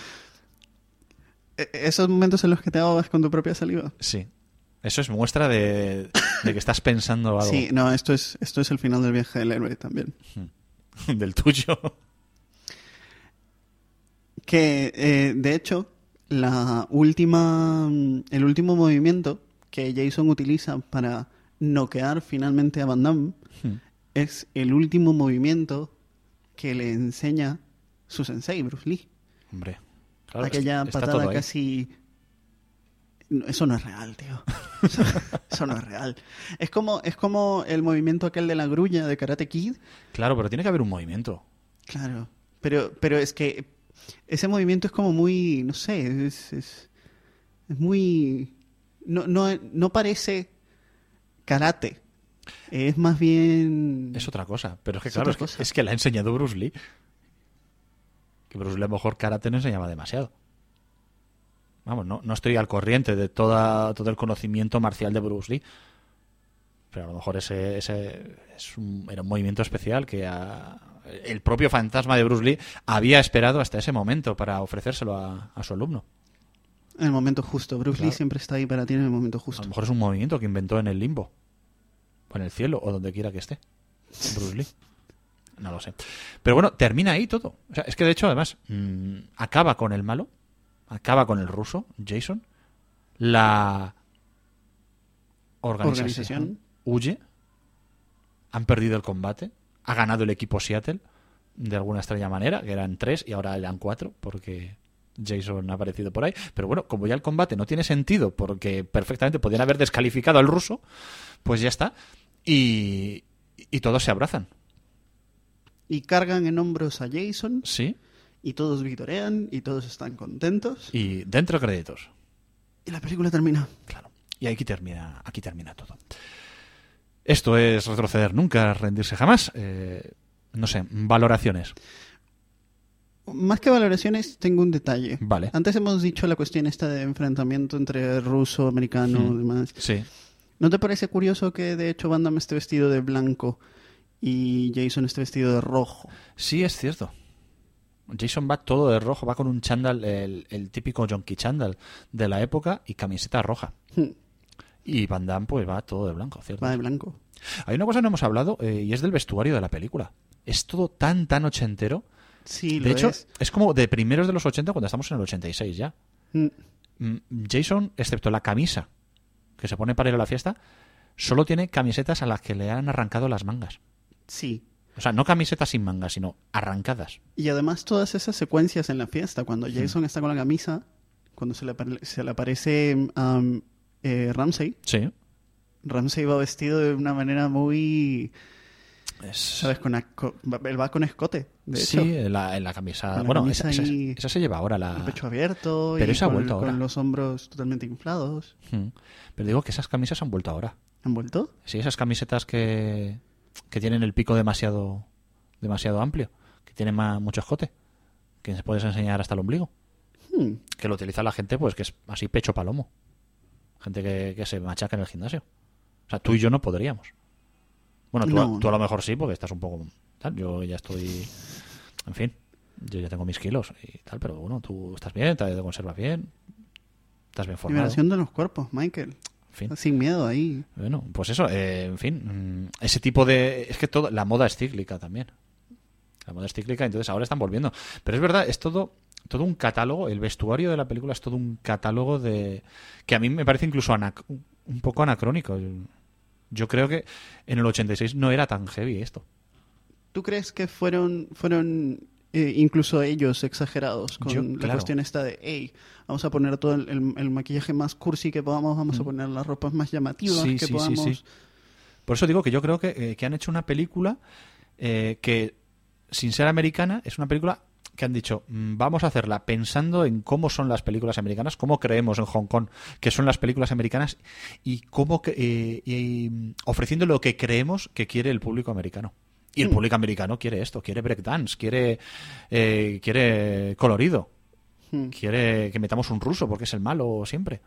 Esos momentos en los que te ahogas con tu propia saliva. Sí. Eso es muestra de que estás pensando algo. Sí, no, esto es el final del viaje del héroe también. Del tuyo. Que, de hecho, el último movimiento que Jason utiliza para noquear finalmente a Van Damme es el último movimiento que le enseña su sensei, Bruce Lee. Hombre, claro, aquella patada casi... Eso no es real, tío. Eso no es real. Es como el movimiento aquel de la grulla de Karate Kid. Claro, pero tiene que haber un movimiento. Claro, pero es que ese movimiento es como muy... No sé, es muy... No parece karate. Es más bien... Es otra cosa. Pero es que, claro, es que le ha enseñado Bruce Lee. Que Bruce Lee a lo mejor karate no enseñaba demasiado. Vamos, no estoy al corriente de todo el conocimiento marcial de Bruce Lee. Pero a lo mejor ese era un movimiento especial que el propio fantasma de Bruce Lee había esperado hasta ese momento para ofrecérselo a su alumno. En el momento justo. Bruce Lee siempre está ahí para ti en el momento justo. A lo mejor es un movimiento que inventó en el limbo. O en el cielo, o donde quiera que esté. Bruce Lee. No lo sé. Pero bueno, termina ahí todo. O sea, es que de hecho, además, acaba con el malo. Acaba con el ruso, Jason. La organización huye. Han perdido el combate. Ha ganado el equipo Seattle de alguna extraña manera, que eran 3 y ahora eran 4 porque Jason ha aparecido por ahí. Pero bueno, como ya el combate no tiene sentido porque perfectamente podían haber descalificado al ruso, pues ya está. Y todos se abrazan. Y cargan en hombros a Jason. Sí. Y todos vitorean y todos están contentos. Y dentro créditos. Y la película termina. Claro. Y aquí termina todo. Esto es retroceder nunca, rendirse jamás. No sé, valoraciones. Más que valoraciones, tengo un detalle. Vale. Antes hemos dicho la cuestión esta de enfrentamiento entre ruso, americano y demás. Sí. ¿No te parece curioso que de hecho Van Damme esté vestido de blanco y Jason esté vestido de rojo? Sí, es cierto. Jason va todo de rojo, va con un chándal, el típico Yonki chándal de la época y camiseta roja. Y Van Damme pues va todo de blanco, ¿cierto? Va de blanco. Hay una cosa que no hemos hablado y es del vestuario de la película. Es todo tan ochentero. Sí, de hecho, es como de primeros de los 80 cuando estamos en el 86 ya. Jason, excepto la camisa que se pone para ir a la fiesta, solo tiene camisetas a las que le han arrancado las mangas. Sí. O sea, no camisetas sin mangas, sino arrancadas. Y además todas esas secuencias en la fiesta, cuando Jason está con la camisa, cuando se le aparece Ramsey. Sí. Ramsey va vestido de una manera muy... ¿Sabes? Él va con escote, de hecho. Sí, en la camisa. Bueno, esa se lleva ahora. El pecho abierto. Pero y esa ha vuelto ahora. Con los hombros totalmente inflados. Pero digo que esas camisas han vuelto ahora. ¿Han vuelto? Sí, esas camisetas que tienen el pico demasiado amplio. Que tienen mucho escote. Que se puedes enseñar hasta el ombligo. que lo utiliza la gente, pues que es así pecho palomo. Gente que se machaca en el gimnasio. O sea, tú y yo no podríamos. Bueno, tú a lo mejor sí, porque estás un poco tal. Yo ya estoy... En fin, yo ya tengo mis kilos y tal, pero bueno, tú estás bien, te conservas bien, estás bien formado. Liberación de los cuerpos, Michael. En fin. Sin miedo ahí. Bueno, pues eso, en fin, ese tipo de... Es que la moda es cíclica también. La moda es cíclica, entonces ahora están volviendo. Pero es verdad, es todo un catálogo, el vestuario de la película es todo un catálogo de... que a mí me parece incluso un poco anacrónico. Yo creo que en el 86 no era tan heavy esto. ¿Tú crees que fueron incluso ellos exagerados con la cuestión esta de, hey, vamos a poner todo el maquillaje más cursi que podamos, vamos a poner las ropas más llamativas que podamos? Sí. Por eso digo que yo creo que han hecho una película que, sin ser americana, es una película que han dicho, vamos a hacerla pensando en cómo son las películas americanas, cómo creemos en Hong Kong que son las películas americanas y cómo ofreciendo lo que creemos que quiere el público americano. Y el público americano quiere esto, quiere breakdance, quiere colorido, quiere que metamos un ruso porque es el malo siempre.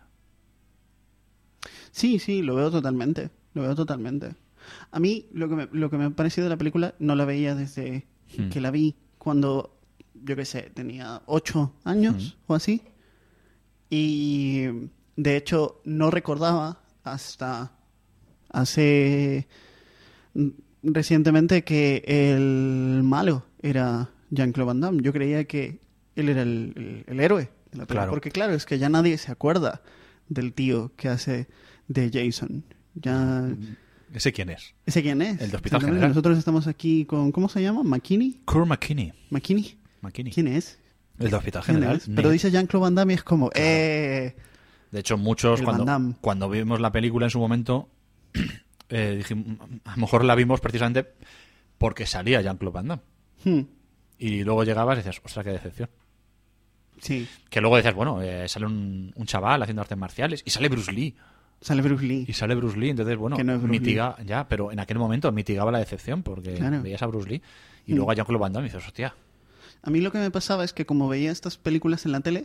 Sí, lo veo totalmente. A mí lo que me ha parecido de la película no la veía desde que la vi cuando, yo qué sé, tenía 8 años o así. Y de hecho no recordaba hasta hace... recientemente que el malo era Jean-Claude Van Damme. Yo creía que él era el héroe de la película. Claro. Porque claro, es que ya nadie se acuerda del tío que hace de Jason. Ya... ¿Ese quién es? El de Hospital General. Nosotros estamos aquí con... ¿Cómo se llama? ¿McKinney? Kurt McKinney. ¿McKinney? ¿Quién es? El de Hospital General. Pero dice Jean-Claude Van Damme y es como... Claro. De hecho, muchos cuando vimos la película en su momento... dijimos, a lo mejor la vimos precisamente porque salía Jean-Claude Van Damme. Y luego llegabas y decías, ostras, qué decepción. Sí. Que luego decías, bueno, sale un chaval haciendo artes marciales y sale Bruce Lee. Entonces, bueno, no mitiga ya, pero en aquel momento mitigaba la decepción porque veías a Bruce Lee y luego a Jean-Claude Van Damme y dices, hostia. A mí lo que me pasaba es que como veía estas películas en la tele,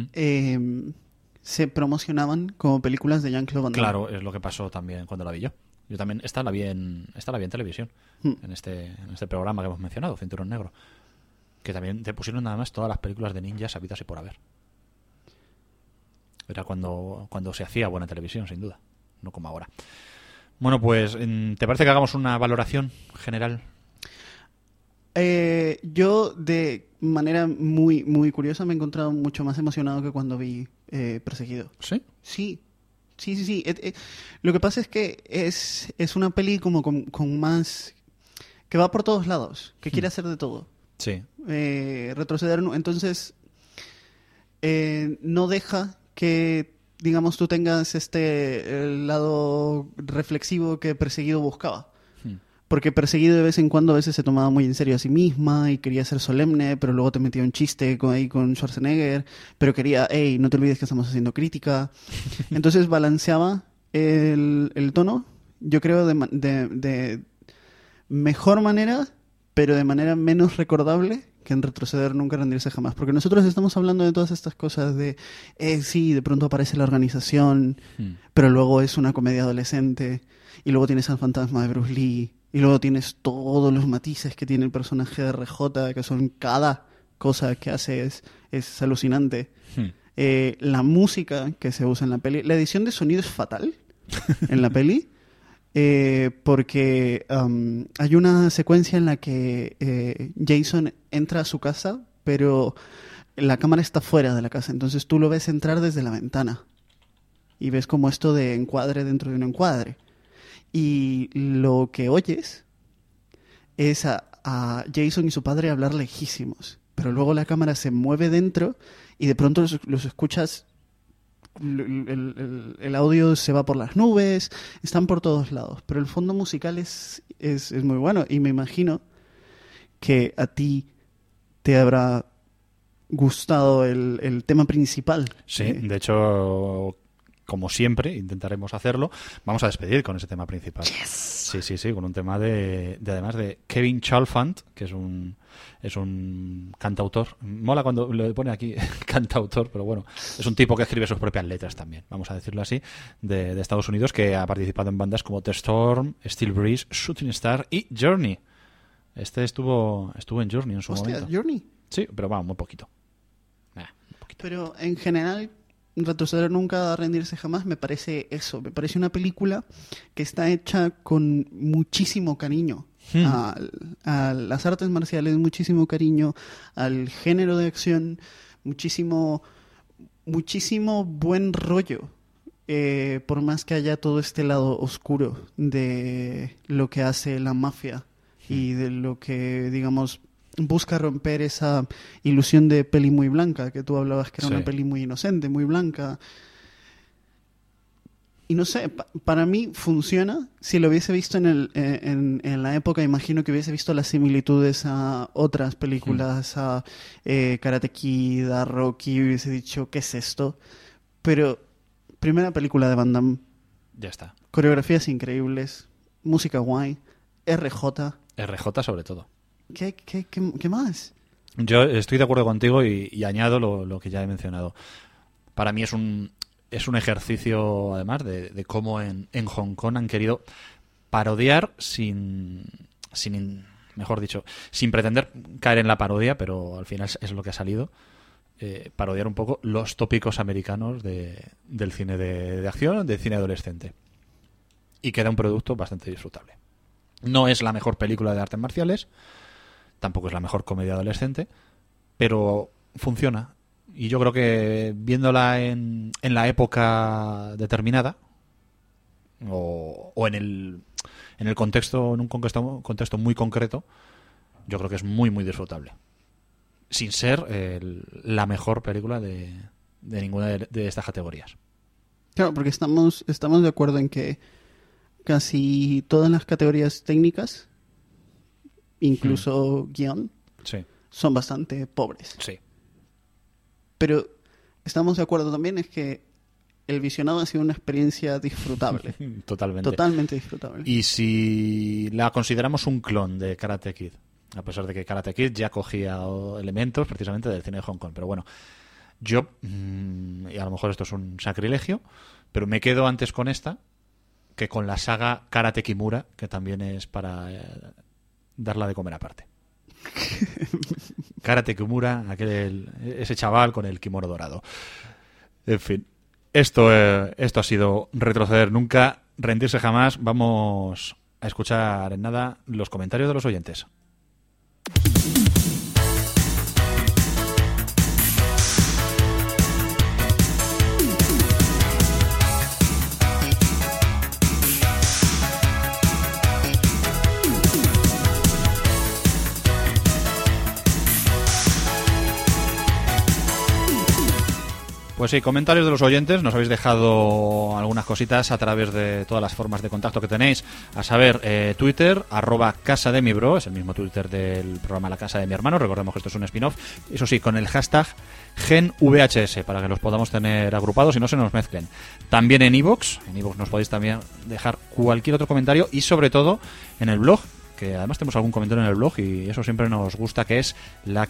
se promocionaban como películas de Jean-Claude Van Damme. Claro, es lo que pasó también cuando la vi yo. Yo también, esta la vi en televisión, en este programa que hemos mencionado, Cinturón Negro, que también te pusieron nada más todas las películas de ninjas habidas y por haber. Era cuando se hacía buena televisión, sin duda, no como ahora. Bueno, pues, ¿te parece que hagamos una valoración general? Yo, de manera muy, muy curiosa, me he encontrado mucho más emocionado que cuando vi Perseguido. ¿Sí? Sí. Lo que pasa es que es una peli como con más... que va por todos lados, que quiere hacer de todo. Sí. Retroceder... Entonces, no deja que, digamos, tú tengas el lado reflexivo que Perseguido buscaba. Porque Perseguido de vez en cuando a veces se tomaba muy en serio a sí misma y quería ser solemne, pero luego te metía un chiste con Schwarzenegger, pero quería, hey, no te olvides que estamos haciendo crítica. Entonces balanceaba el tono, yo creo, de mejor manera, pero de manera menos recordable que en Retroceder Nunca Rendirse Jamás. Porque nosotros estamos hablando de todas estas cosas de, sí, de pronto aparece la organización, pero luego es una comedia adolescente, y luego tienes al fantasma de Bruce Lee, y luego tienes todos los matices que tiene el personaje de RJ, que son cada cosa que hace es alucinante. La música que se usa en la peli, la edición de sonido es fatal en la peli, porque hay una secuencia en la que Jason entra a su casa, pero la cámara está fuera de la casa, entonces tú lo ves entrar desde la ventana y ves como esto de encuadre dentro de un encuadre. Y lo que oyes es a Jason y su padre hablar lejísimos. Pero luego la cámara se mueve dentro y de pronto los escuchas. El audio se va por las nubes, están por todos lados. Pero el fondo musical es muy bueno. Y me imagino que a ti te habrá gustado el tema principal. Sí, de hecho... como siempre, intentaremos hacerlo, vamos a despedir con ese tema principal. Yes. Sí, con un tema además de Kevin Chalfant, que es un cantautor. Mola cuando le pone aquí cantautor, pero bueno, es un tipo que escribe sus propias letras también, vamos a decirlo así, de Estados Unidos, que ha participado en bandas como The Storm, Steel Breeze, Shooting Star y Journey. Este estuvo en Journey en su momento. ¿Journey? Sí, pero va, muy poquito. Un poquito. Pero en general, Retroceder nunca, rendirse jamás, me parece eso. Me parece una película que está hecha con muchísimo cariño a las artes marciales, muchísimo cariño al género de acción, muchísimo buen rollo. Por más que haya todo este lado oscuro de lo que hace la mafia y de lo que, digamos, busca romper esa ilusión de peli muy blanca, que tú hablabas que era una peli muy inocente, muy blanca. Y no sé, para mí funciona. Si lo hubiese visto en la época, imagino que hubiese visto las similitudes a otras películas, a Karate Kid, a Rocky, hubiese dicho, ¿qué es esto? Pero primera película de Van Damme. Ya está. Coreografías increíbles, música guay, RJ sobre todo. ¿Qué más? Yo estoy de acuerdo contigo y añado lo que ya he mencionado. Para mí es un ejercicio, además, de cómo en Hong Kong han querido parodiar sin pretender caer en la parodia, pero al final es lo que ha salido, parodiar un poco los tópicos americanos del cine de acción, del cine adolescente. Y queda un producto bastante disfrutable. No es la mejor película de artes marciales, tampoco es la mejor comedia adolescente, pero funciona. Y yo creo que viéndola en la época determinada o en el contexto, en un contexto muy concreto, yo creo que es muy, muy disfrutable. Sin ser la mejor película de ninguna de estas categorías. Claro, porque estamos de acuerdo en que casi todas las categorías técnicas, incluso guión, son bastante pobres. Sí. Pero estamos de acuerdo también es que el visionado ha sido una experiencia disfrutable. Totalmente disfrutable. Y si la consideramos un clon de Karate Kid, a pesar de que Karate Kid ya cogía elementos precisamente del cine de Hong Kong, pero bueno, yo, y a lo mejor esto es un sacrilegio, pero me quedo antes con esta que con la saga Karate Kimura, que también es para darla de comer aparte. Karate Kimura, ese chaval con el kimono dorado. En fin, esto ha sido Retroceder nunca, rendirse jamás. Vamos a escuchar en nada los comentarios de los oyentes. Pues sí, comentarios de los oyentes. Nos habéis dejado algunas cositas a través de todas las formas de contacto que tenéis. A saber, Twitter, @casademibro, es el mismo Twitter del programa La Casa de mi Hermano. Recordemos que esto es un spin-off. Eso sí, con el hashtag GenVHS, para que los podamos tener agrupados y no se nos mezclen. También en iVoox. En iVoox nos podéis también dejar cualquier otro comentario y sobre todo en el blog, que además tenemos algún comentario en el blog y eso siempre nos gusta, que es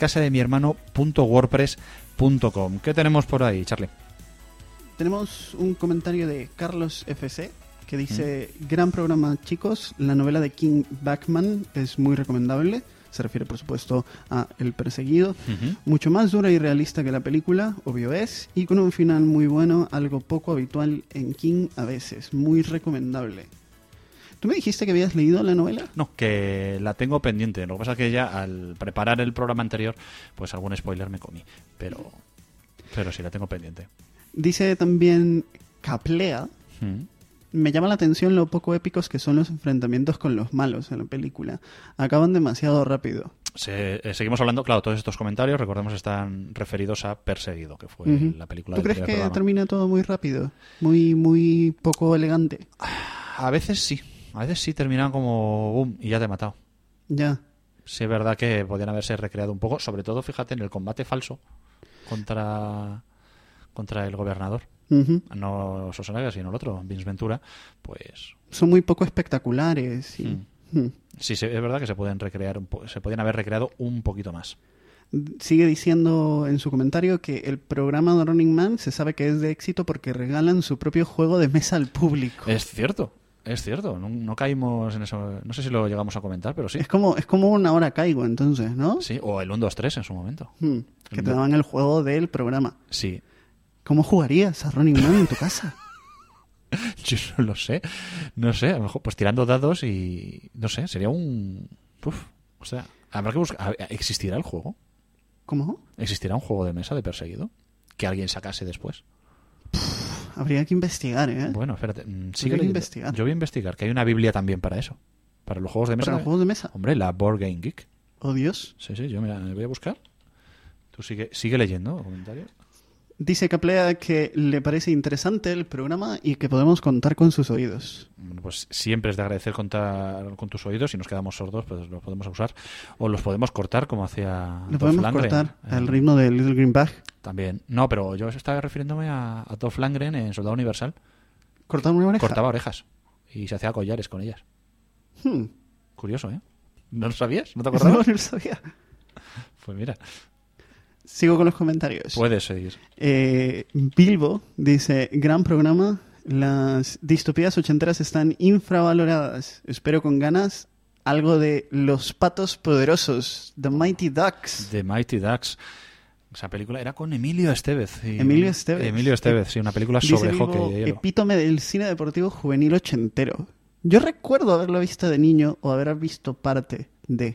lacasademiermano.wordpress.com. ¿Qué tenemos por ahí, Charlie? Tenemos un comentario de Carlos FC que dice: gran programa, chicos, la novela de King Bachman es muy recomendable. Se refiere, por supuesto, a El Perseguido. Mucho más dura y realista que la película, obvio es, y con un final muy bueno, algo poco habitual en King a veces. Muy recomendable. ¿Tú me dijiste que habías leído la novela? No, que la tengo pendiente. Lo que pasa es que ya al preparar el programa anterior, pues algún spoiler me comí. Pero sí, la tengo pendiente. Dice también Caplea. Me llama la atención lo poco épicos que son los enfrentamientos con los malos en la película. Acaban demasiado rápido. Seguimos hablando, claro, todos estos comentarios, recordemos, están referidos a Perseguido, que fue la película del primer programa. ¿Tú crees que termina todo muy rápido? Muy poco elegante. A veces sí terminan como boom y ya te he matado. Ya. Sí, es verdad que podían haberse recreado un poco, sobre todo, fíjate, en el combate falso contra el gobernador. No Schwarzenegger, sino el otro, Vince Ventura, pues... Son muy poco espectaculares. Sí, es verdad que se pueden haber recreado un poquito más. Sigue diciendo en su comentario que el programa de Running Man se sabe que es de éxito porque regalan su propio juego de mesa al público. Es cierto. No caímos en eso. No sé si lo llegamos a comentar, pero sí. Es como una hora caigo, entonces, ¿no? Sí, o el 1, 2, 3 en su momento. Que te daban el juego del programa. Sí. ¿Cómo jugarías a Running Man en tu casa? Yo no lo sé. No sé, a lo mejor pues tirando dados y... No sé, sería un... o sea, habrá que buscar... ¿Existirá el juego? ¿Cómo? ¿Existirá un juego de mesa de perseguido? Que alguien sacase después. Habría que investigar, ¿eh? Bueno, espérate. Investigar. Yo voy a investigar, que hay una Biblia también para eso. Para los juegos de mesa. ¿Para los juegos de mesa? Hombre, la Board Game Geek. Oh, Dios. Sí, yo me voy a buscar. Tú sigue leyendo el comentario. Dice Caplea que le parece interesante el programa y que podemos contar con sus oídos. Bueno, pues siempre es de agradecer contar con tus oídos. Si nos quedamos sordos, pues los podemos usar. O los podemos cortar, como hacía Lo podemos cortar al ritmo de Little Green Bag. También. No, pero yo estaba refiriéndome a Dolph Lundgren en Soldado Universal. ¿Cortaba una oreja? Cortaba orejas. Y se hacía collares con ellas. Curioso, ¿eh? ¿No lo sabías? ¿No te acordabas? No lo sabía. Pues mira... Sigo con los comentarios. Puedes seguir. Bilbo dice, gran programa, las distopías ochenteras están infravaloradas. Espero con ganas algo de Los Patos Poderosos, The Mighty Ducks. The Mighty Ducks. Esa película era con Emilio Estevez. Emilio Estevez, sí, una película sobre Bilbo, hockey de hielo. Epítome del cine deportivo juvenil ochentero. Yo recuerdo haberlo visto de niño o haber visto parte de...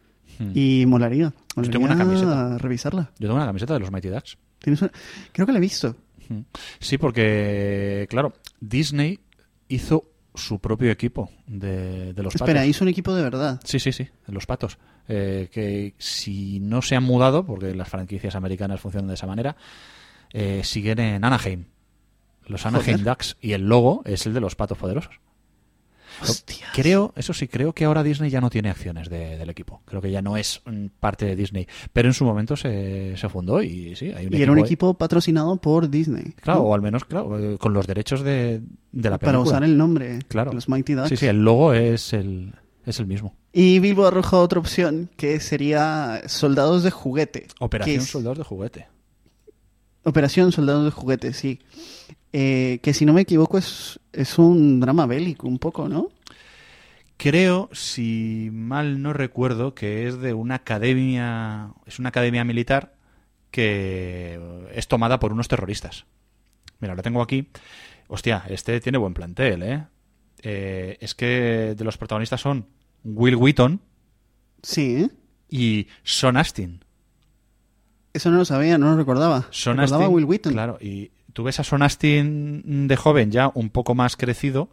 Y molaría. Yo tengo una camiseta. Revisarla. Yo tengo una camiseta de los Mighty Ducks. Creo que la he visto. Sí, porque, claro, Disney hizo su propio equipo de los patos. Espera, hizo un equipo de verdad. Sí, de los patos. Que si no se han mudado, porque las franquicias americanas funcionan de esa manera, siguen en Anaheim. Los Anaheim Ducks. Y el logo es el de los Patos Poderosos. Hostias. Creo que ahora Disney ya no tiene acciones del equipo. Creo que ya no es parte de Disney. Pero en su momento se fundó y sí, hay un equipo. Y era un equipo patrocinado por Disney. Claro, ¿no? O al menos, claro, con los derechos de la película. Para usar el nombre. Claro. Los Mighty Ducks. Sí, el logo es el mismo. Y Bilbo arroja otra opción que sería Soldados de Juguete. Operación Soldados de Juguete. Operación Soldados de Juguete, sí. Que si no me equivoco es un drama bélico un poco, ¿no? Creo, si mal no recuerdo, que es de una academia... Es una academia militar que es tomada por unos terroristas. Mira, lo tengo aquí. Hostia, este tiene buen plantel, ¿eh? Es que de los protagonistas son Will Wheaton. Sí. Y Sean Astin. Eso no lo sabía, no lo recordaba. Recordaba a Will Wheaton. Claro, y tú ves a Sean Astin de joven ya un poco más crecido,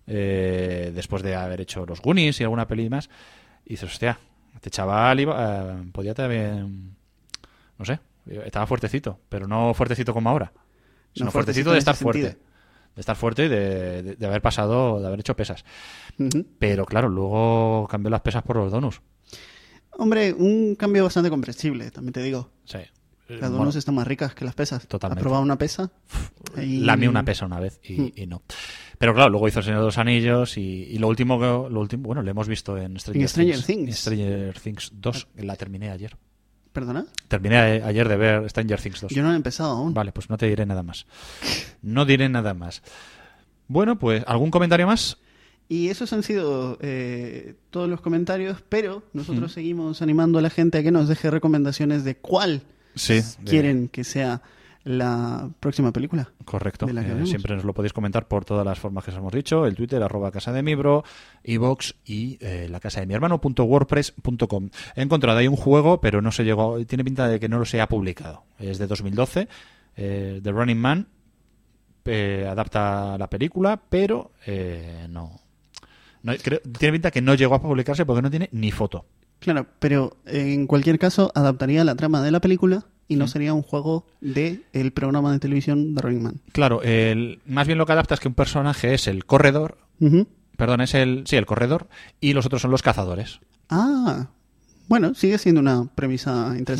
después de haber hecho los Goonies y alguna peli más, y dices, hostia, este chaval podía también, no sé, estaba fuertecito, pero no fuertecito como ahora, sino fuertecito de estar fuerte. De estar fuerte y de haber pasado, de haber hecho pesas. Pero claro, luego cambió las pesas por los donuts. Hombre, un cambio bastante comprensible, también te digo. Sí. Las donuts están más ricas que las pesas. Totalmente. ¿Has probado una pesa? Lamí una pesa una vez y no. Pero claro, luego hizo El Señor de los Anillos y lo último, bueno, lo hemos visto en Stranger Things. Stranger Things 2, la terminé ayer. ¿Perdona? Terminé ayer de ver Stranger Things 2. Yo no he empezado aún. Vale, pues no te diré nada más. No diré nada más. Bueno, pues, ¿algún comentario más? Y esos han sido todos los comentarios, pero nosotros seguimos animando a la gente a que nos deje recomendaciones de cuál quieren que sea la próxima película. Correcto. Siempre nos lo podéis comentar por todas las formas que os hemos dicho, el Twitter, @casademibro, iVoox y lacasademihermano.wordpress.com. He encontrado ahí un juego, pero no se llegó, tiene pinta de que no se ha publicado. Es de 2012, The Running Man, adapta la película, pero tiene pinta que no llegó a publicarse porque no tiene ni foto. Claro, pero en cualquier caso adaptaría la trama de la película y no sería un juego de el programa de televisión de Running Man. Claro, más bien lo que adapta es que un personaje es el corredor, perdón, es el corredor, y los otros son los cazadores. Ah, bueno, sigue siendo una premisa interesante.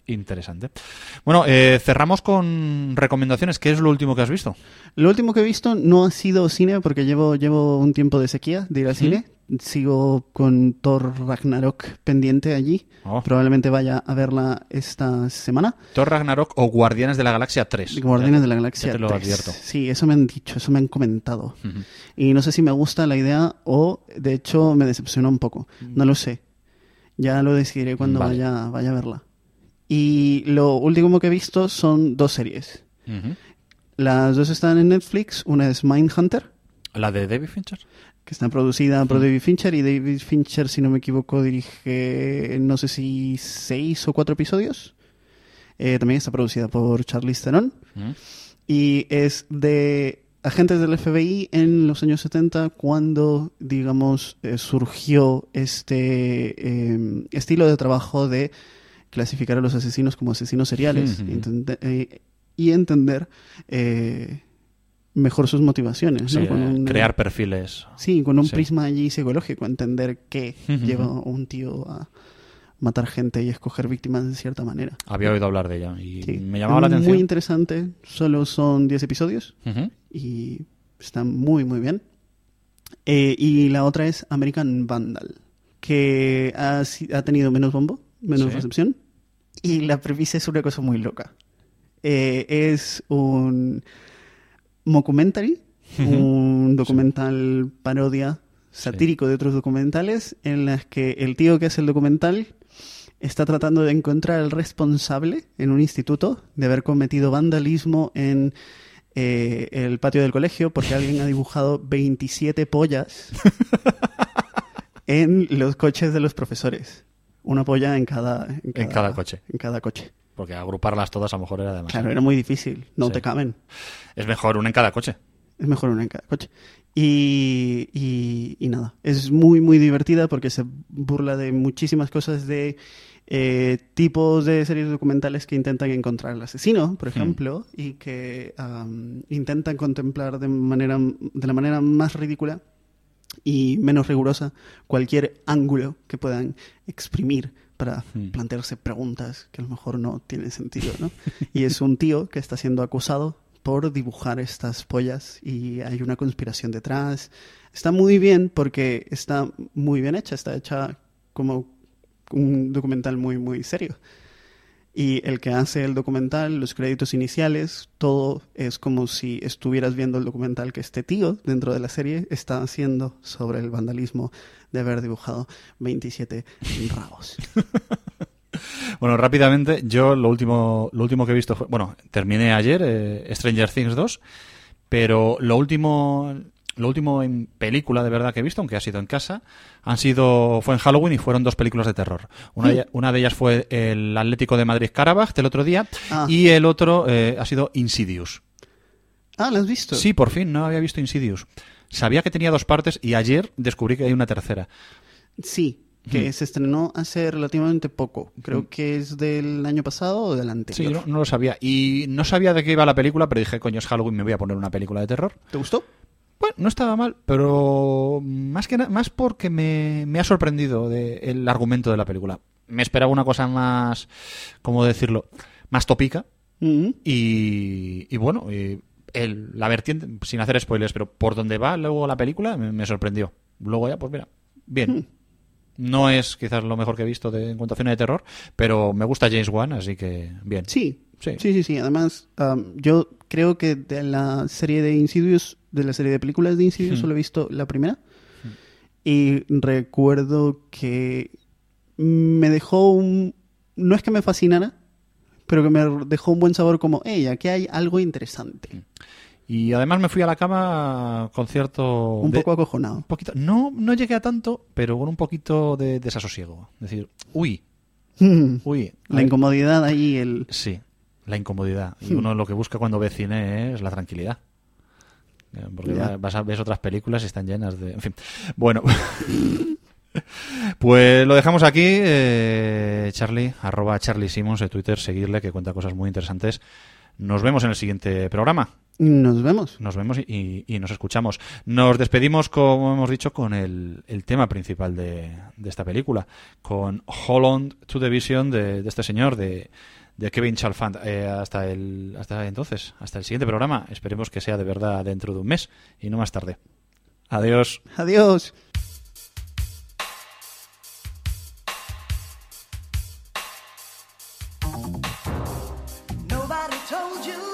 Interesante. Bueno, cerramos con recomendaciones. ¿Qué es lo último que has visto? Lo último que he visto no ha sido cine porque llevo un tiempo de sequía de ir al cine. Sigo con Thor Ragnarok pendiente allí. Probablemente vaya a verla esta semana. Thor Ragnarok o Guardianes de la Galaxia 3. Guardianes de la Galaxia 3. Te lo advierto. Sí, eso me han dicho, eso me han comentado. Y no sé si me gusta la idea o, de hecho, me decepcionó un poco. No lo sé. Ya lo decidiré cuando vaya a verla. Y lo último que he visto son 2 series. Las 2 están en Netflix. Una es Mindhunter. ¿La de David Fincher? Que está producida por David Fincher. Y David Fincher, si no me equivoco, dirige, no sé si 6 o 4 episodios. También está producida por Charlize Theron. Y es de agentes del FBI en los años 70, cuando, digamos, surgió este estilo de trabajo de clasificar a los asesinos como asesinos seriales y entender mejor sus motivaciones. Sí, ¿no? crear perfiles. Sí, con un prisma allí psicológico, entender qué lleva a un tío a matar gente y escoger víctimas de cierta manera. Había oído hablar de ella y me llamaba la atención. Muy interesante, solo son 10 episodios y está muy, muy bien. Y la otra es American Vandal, que ha tenido menos bombo, menos recepción. Y la premisa es una cosa muy loca. Es un mockumentary, un documental parodia satírico de otros documentales, en las que el tío que hace el documental está tratando de encontrar al responsable en un instituto de haber cometido vandalismo en el patio del colegio porque alguien ha dibujado 27 pollas en los coches de los profesores. Una polla en cada coche. En cada coche. Porque agruparlas todas a lo mejor era demasiado. Claro, era muy difícil. No te caben. Es mejor una en cada coche. Es mejor una en cada coche. Y nada. Es muy, muy divertida porque se burla de muchísimas cosas, de tipos de series documentales que intentan encontrar al asesino, por ejemplo, y que intentan contemplar de la manera más ridícula y menos rigurosa cualquier ángulo que puedan exprimir para plantearse preguntas que a lo mejor no tienen sentido, ¿no? Y es un tío que está siendo acusado por dibujar estas pollas y hay una conspiración detrás. Está muy bien porque está muy bien hecha, está hecha como un documental muy, muy serio. Y el que hace el documental, los créditos iniciales, todo es como si estuvieras viendo el documental que este tío, dentro de la serie, está haciendo sobre el vandalismo de haber dibujado 27 rabos. Bueno, rápidamente, yo lo último que he visto fue... Bueno, terminé ayer Stranger Things 2, pero lo último en película de verdad que he visto, aunque ha sido en casa, fue en Halloween y fueron 2 películas de terror. Una de ellas fue el Atlético de Madrid-Karabaj del otro día y el otro ha sido Insidious. Ah, ¿lo has visto? Sí, por fin, no había visto Insidious. Sabía que tenía 2 partes y ayer descubrí que hay una tercera. Sí, que se estrenó hace relativamente poco. Creo que es del año pasado o del anterior. Sí, no lo sabía. Y no sabía de qué iba la película, pero dije, coño, es Halloween, me voy a poner una película de terror. ¿Te gustó? Bueno, no estaba mal, pero más porque me ha sorprendido el argumento de la película. Me esperaba una cosa más, ¿cómo decirlo?, más tópica. Y bueno, la vertiente, sin hacer spoilers, pero por donde va luego la película me sorprendió. Luego ya, pues mira, bien. No es quizás lo mejor que he visto en cuanto a cine de terror, pero me gusta James Wan, así que bien. Sí. Además, yo creo que de la serie de Insidious, de la serie de películas de Insidious, solo he visto la primera. Y recuerdo que me dejó no es que me fascinara, pero que me dejó un buen sabor como, aquí hay algo interesante. Y además me fui a la cama con cierto... Un poco acojonado. Un poquito, no llegué a tanto, pero con un poquito de desasosiego. Es decir, uy. La incomodidad ahí, Sí, la incomodidad. Y uno lo que busca cuando ve cine es la tranquilidad. Porque ves otras películas y están llenas de... En fin, bueno... Pues lo dejamos aquí. Charlie, @CharlieSimons de Twitter, seguirle, que cuenta cosas muy interesantes. Nos vemos en el siguiente programa. Nos vemos. Nos vemos y nos escuchamos. Nos despedimos, como hemos dicho, con el tema principal de esta película, con Hold On to the Vision de este señor, de Kevin Chalfant. Hasta entonces, hasta el siguiente programa. Esperemos que sea de verdad dentro de un mes y no más tarde. Adiós. Adiós. Nobody told you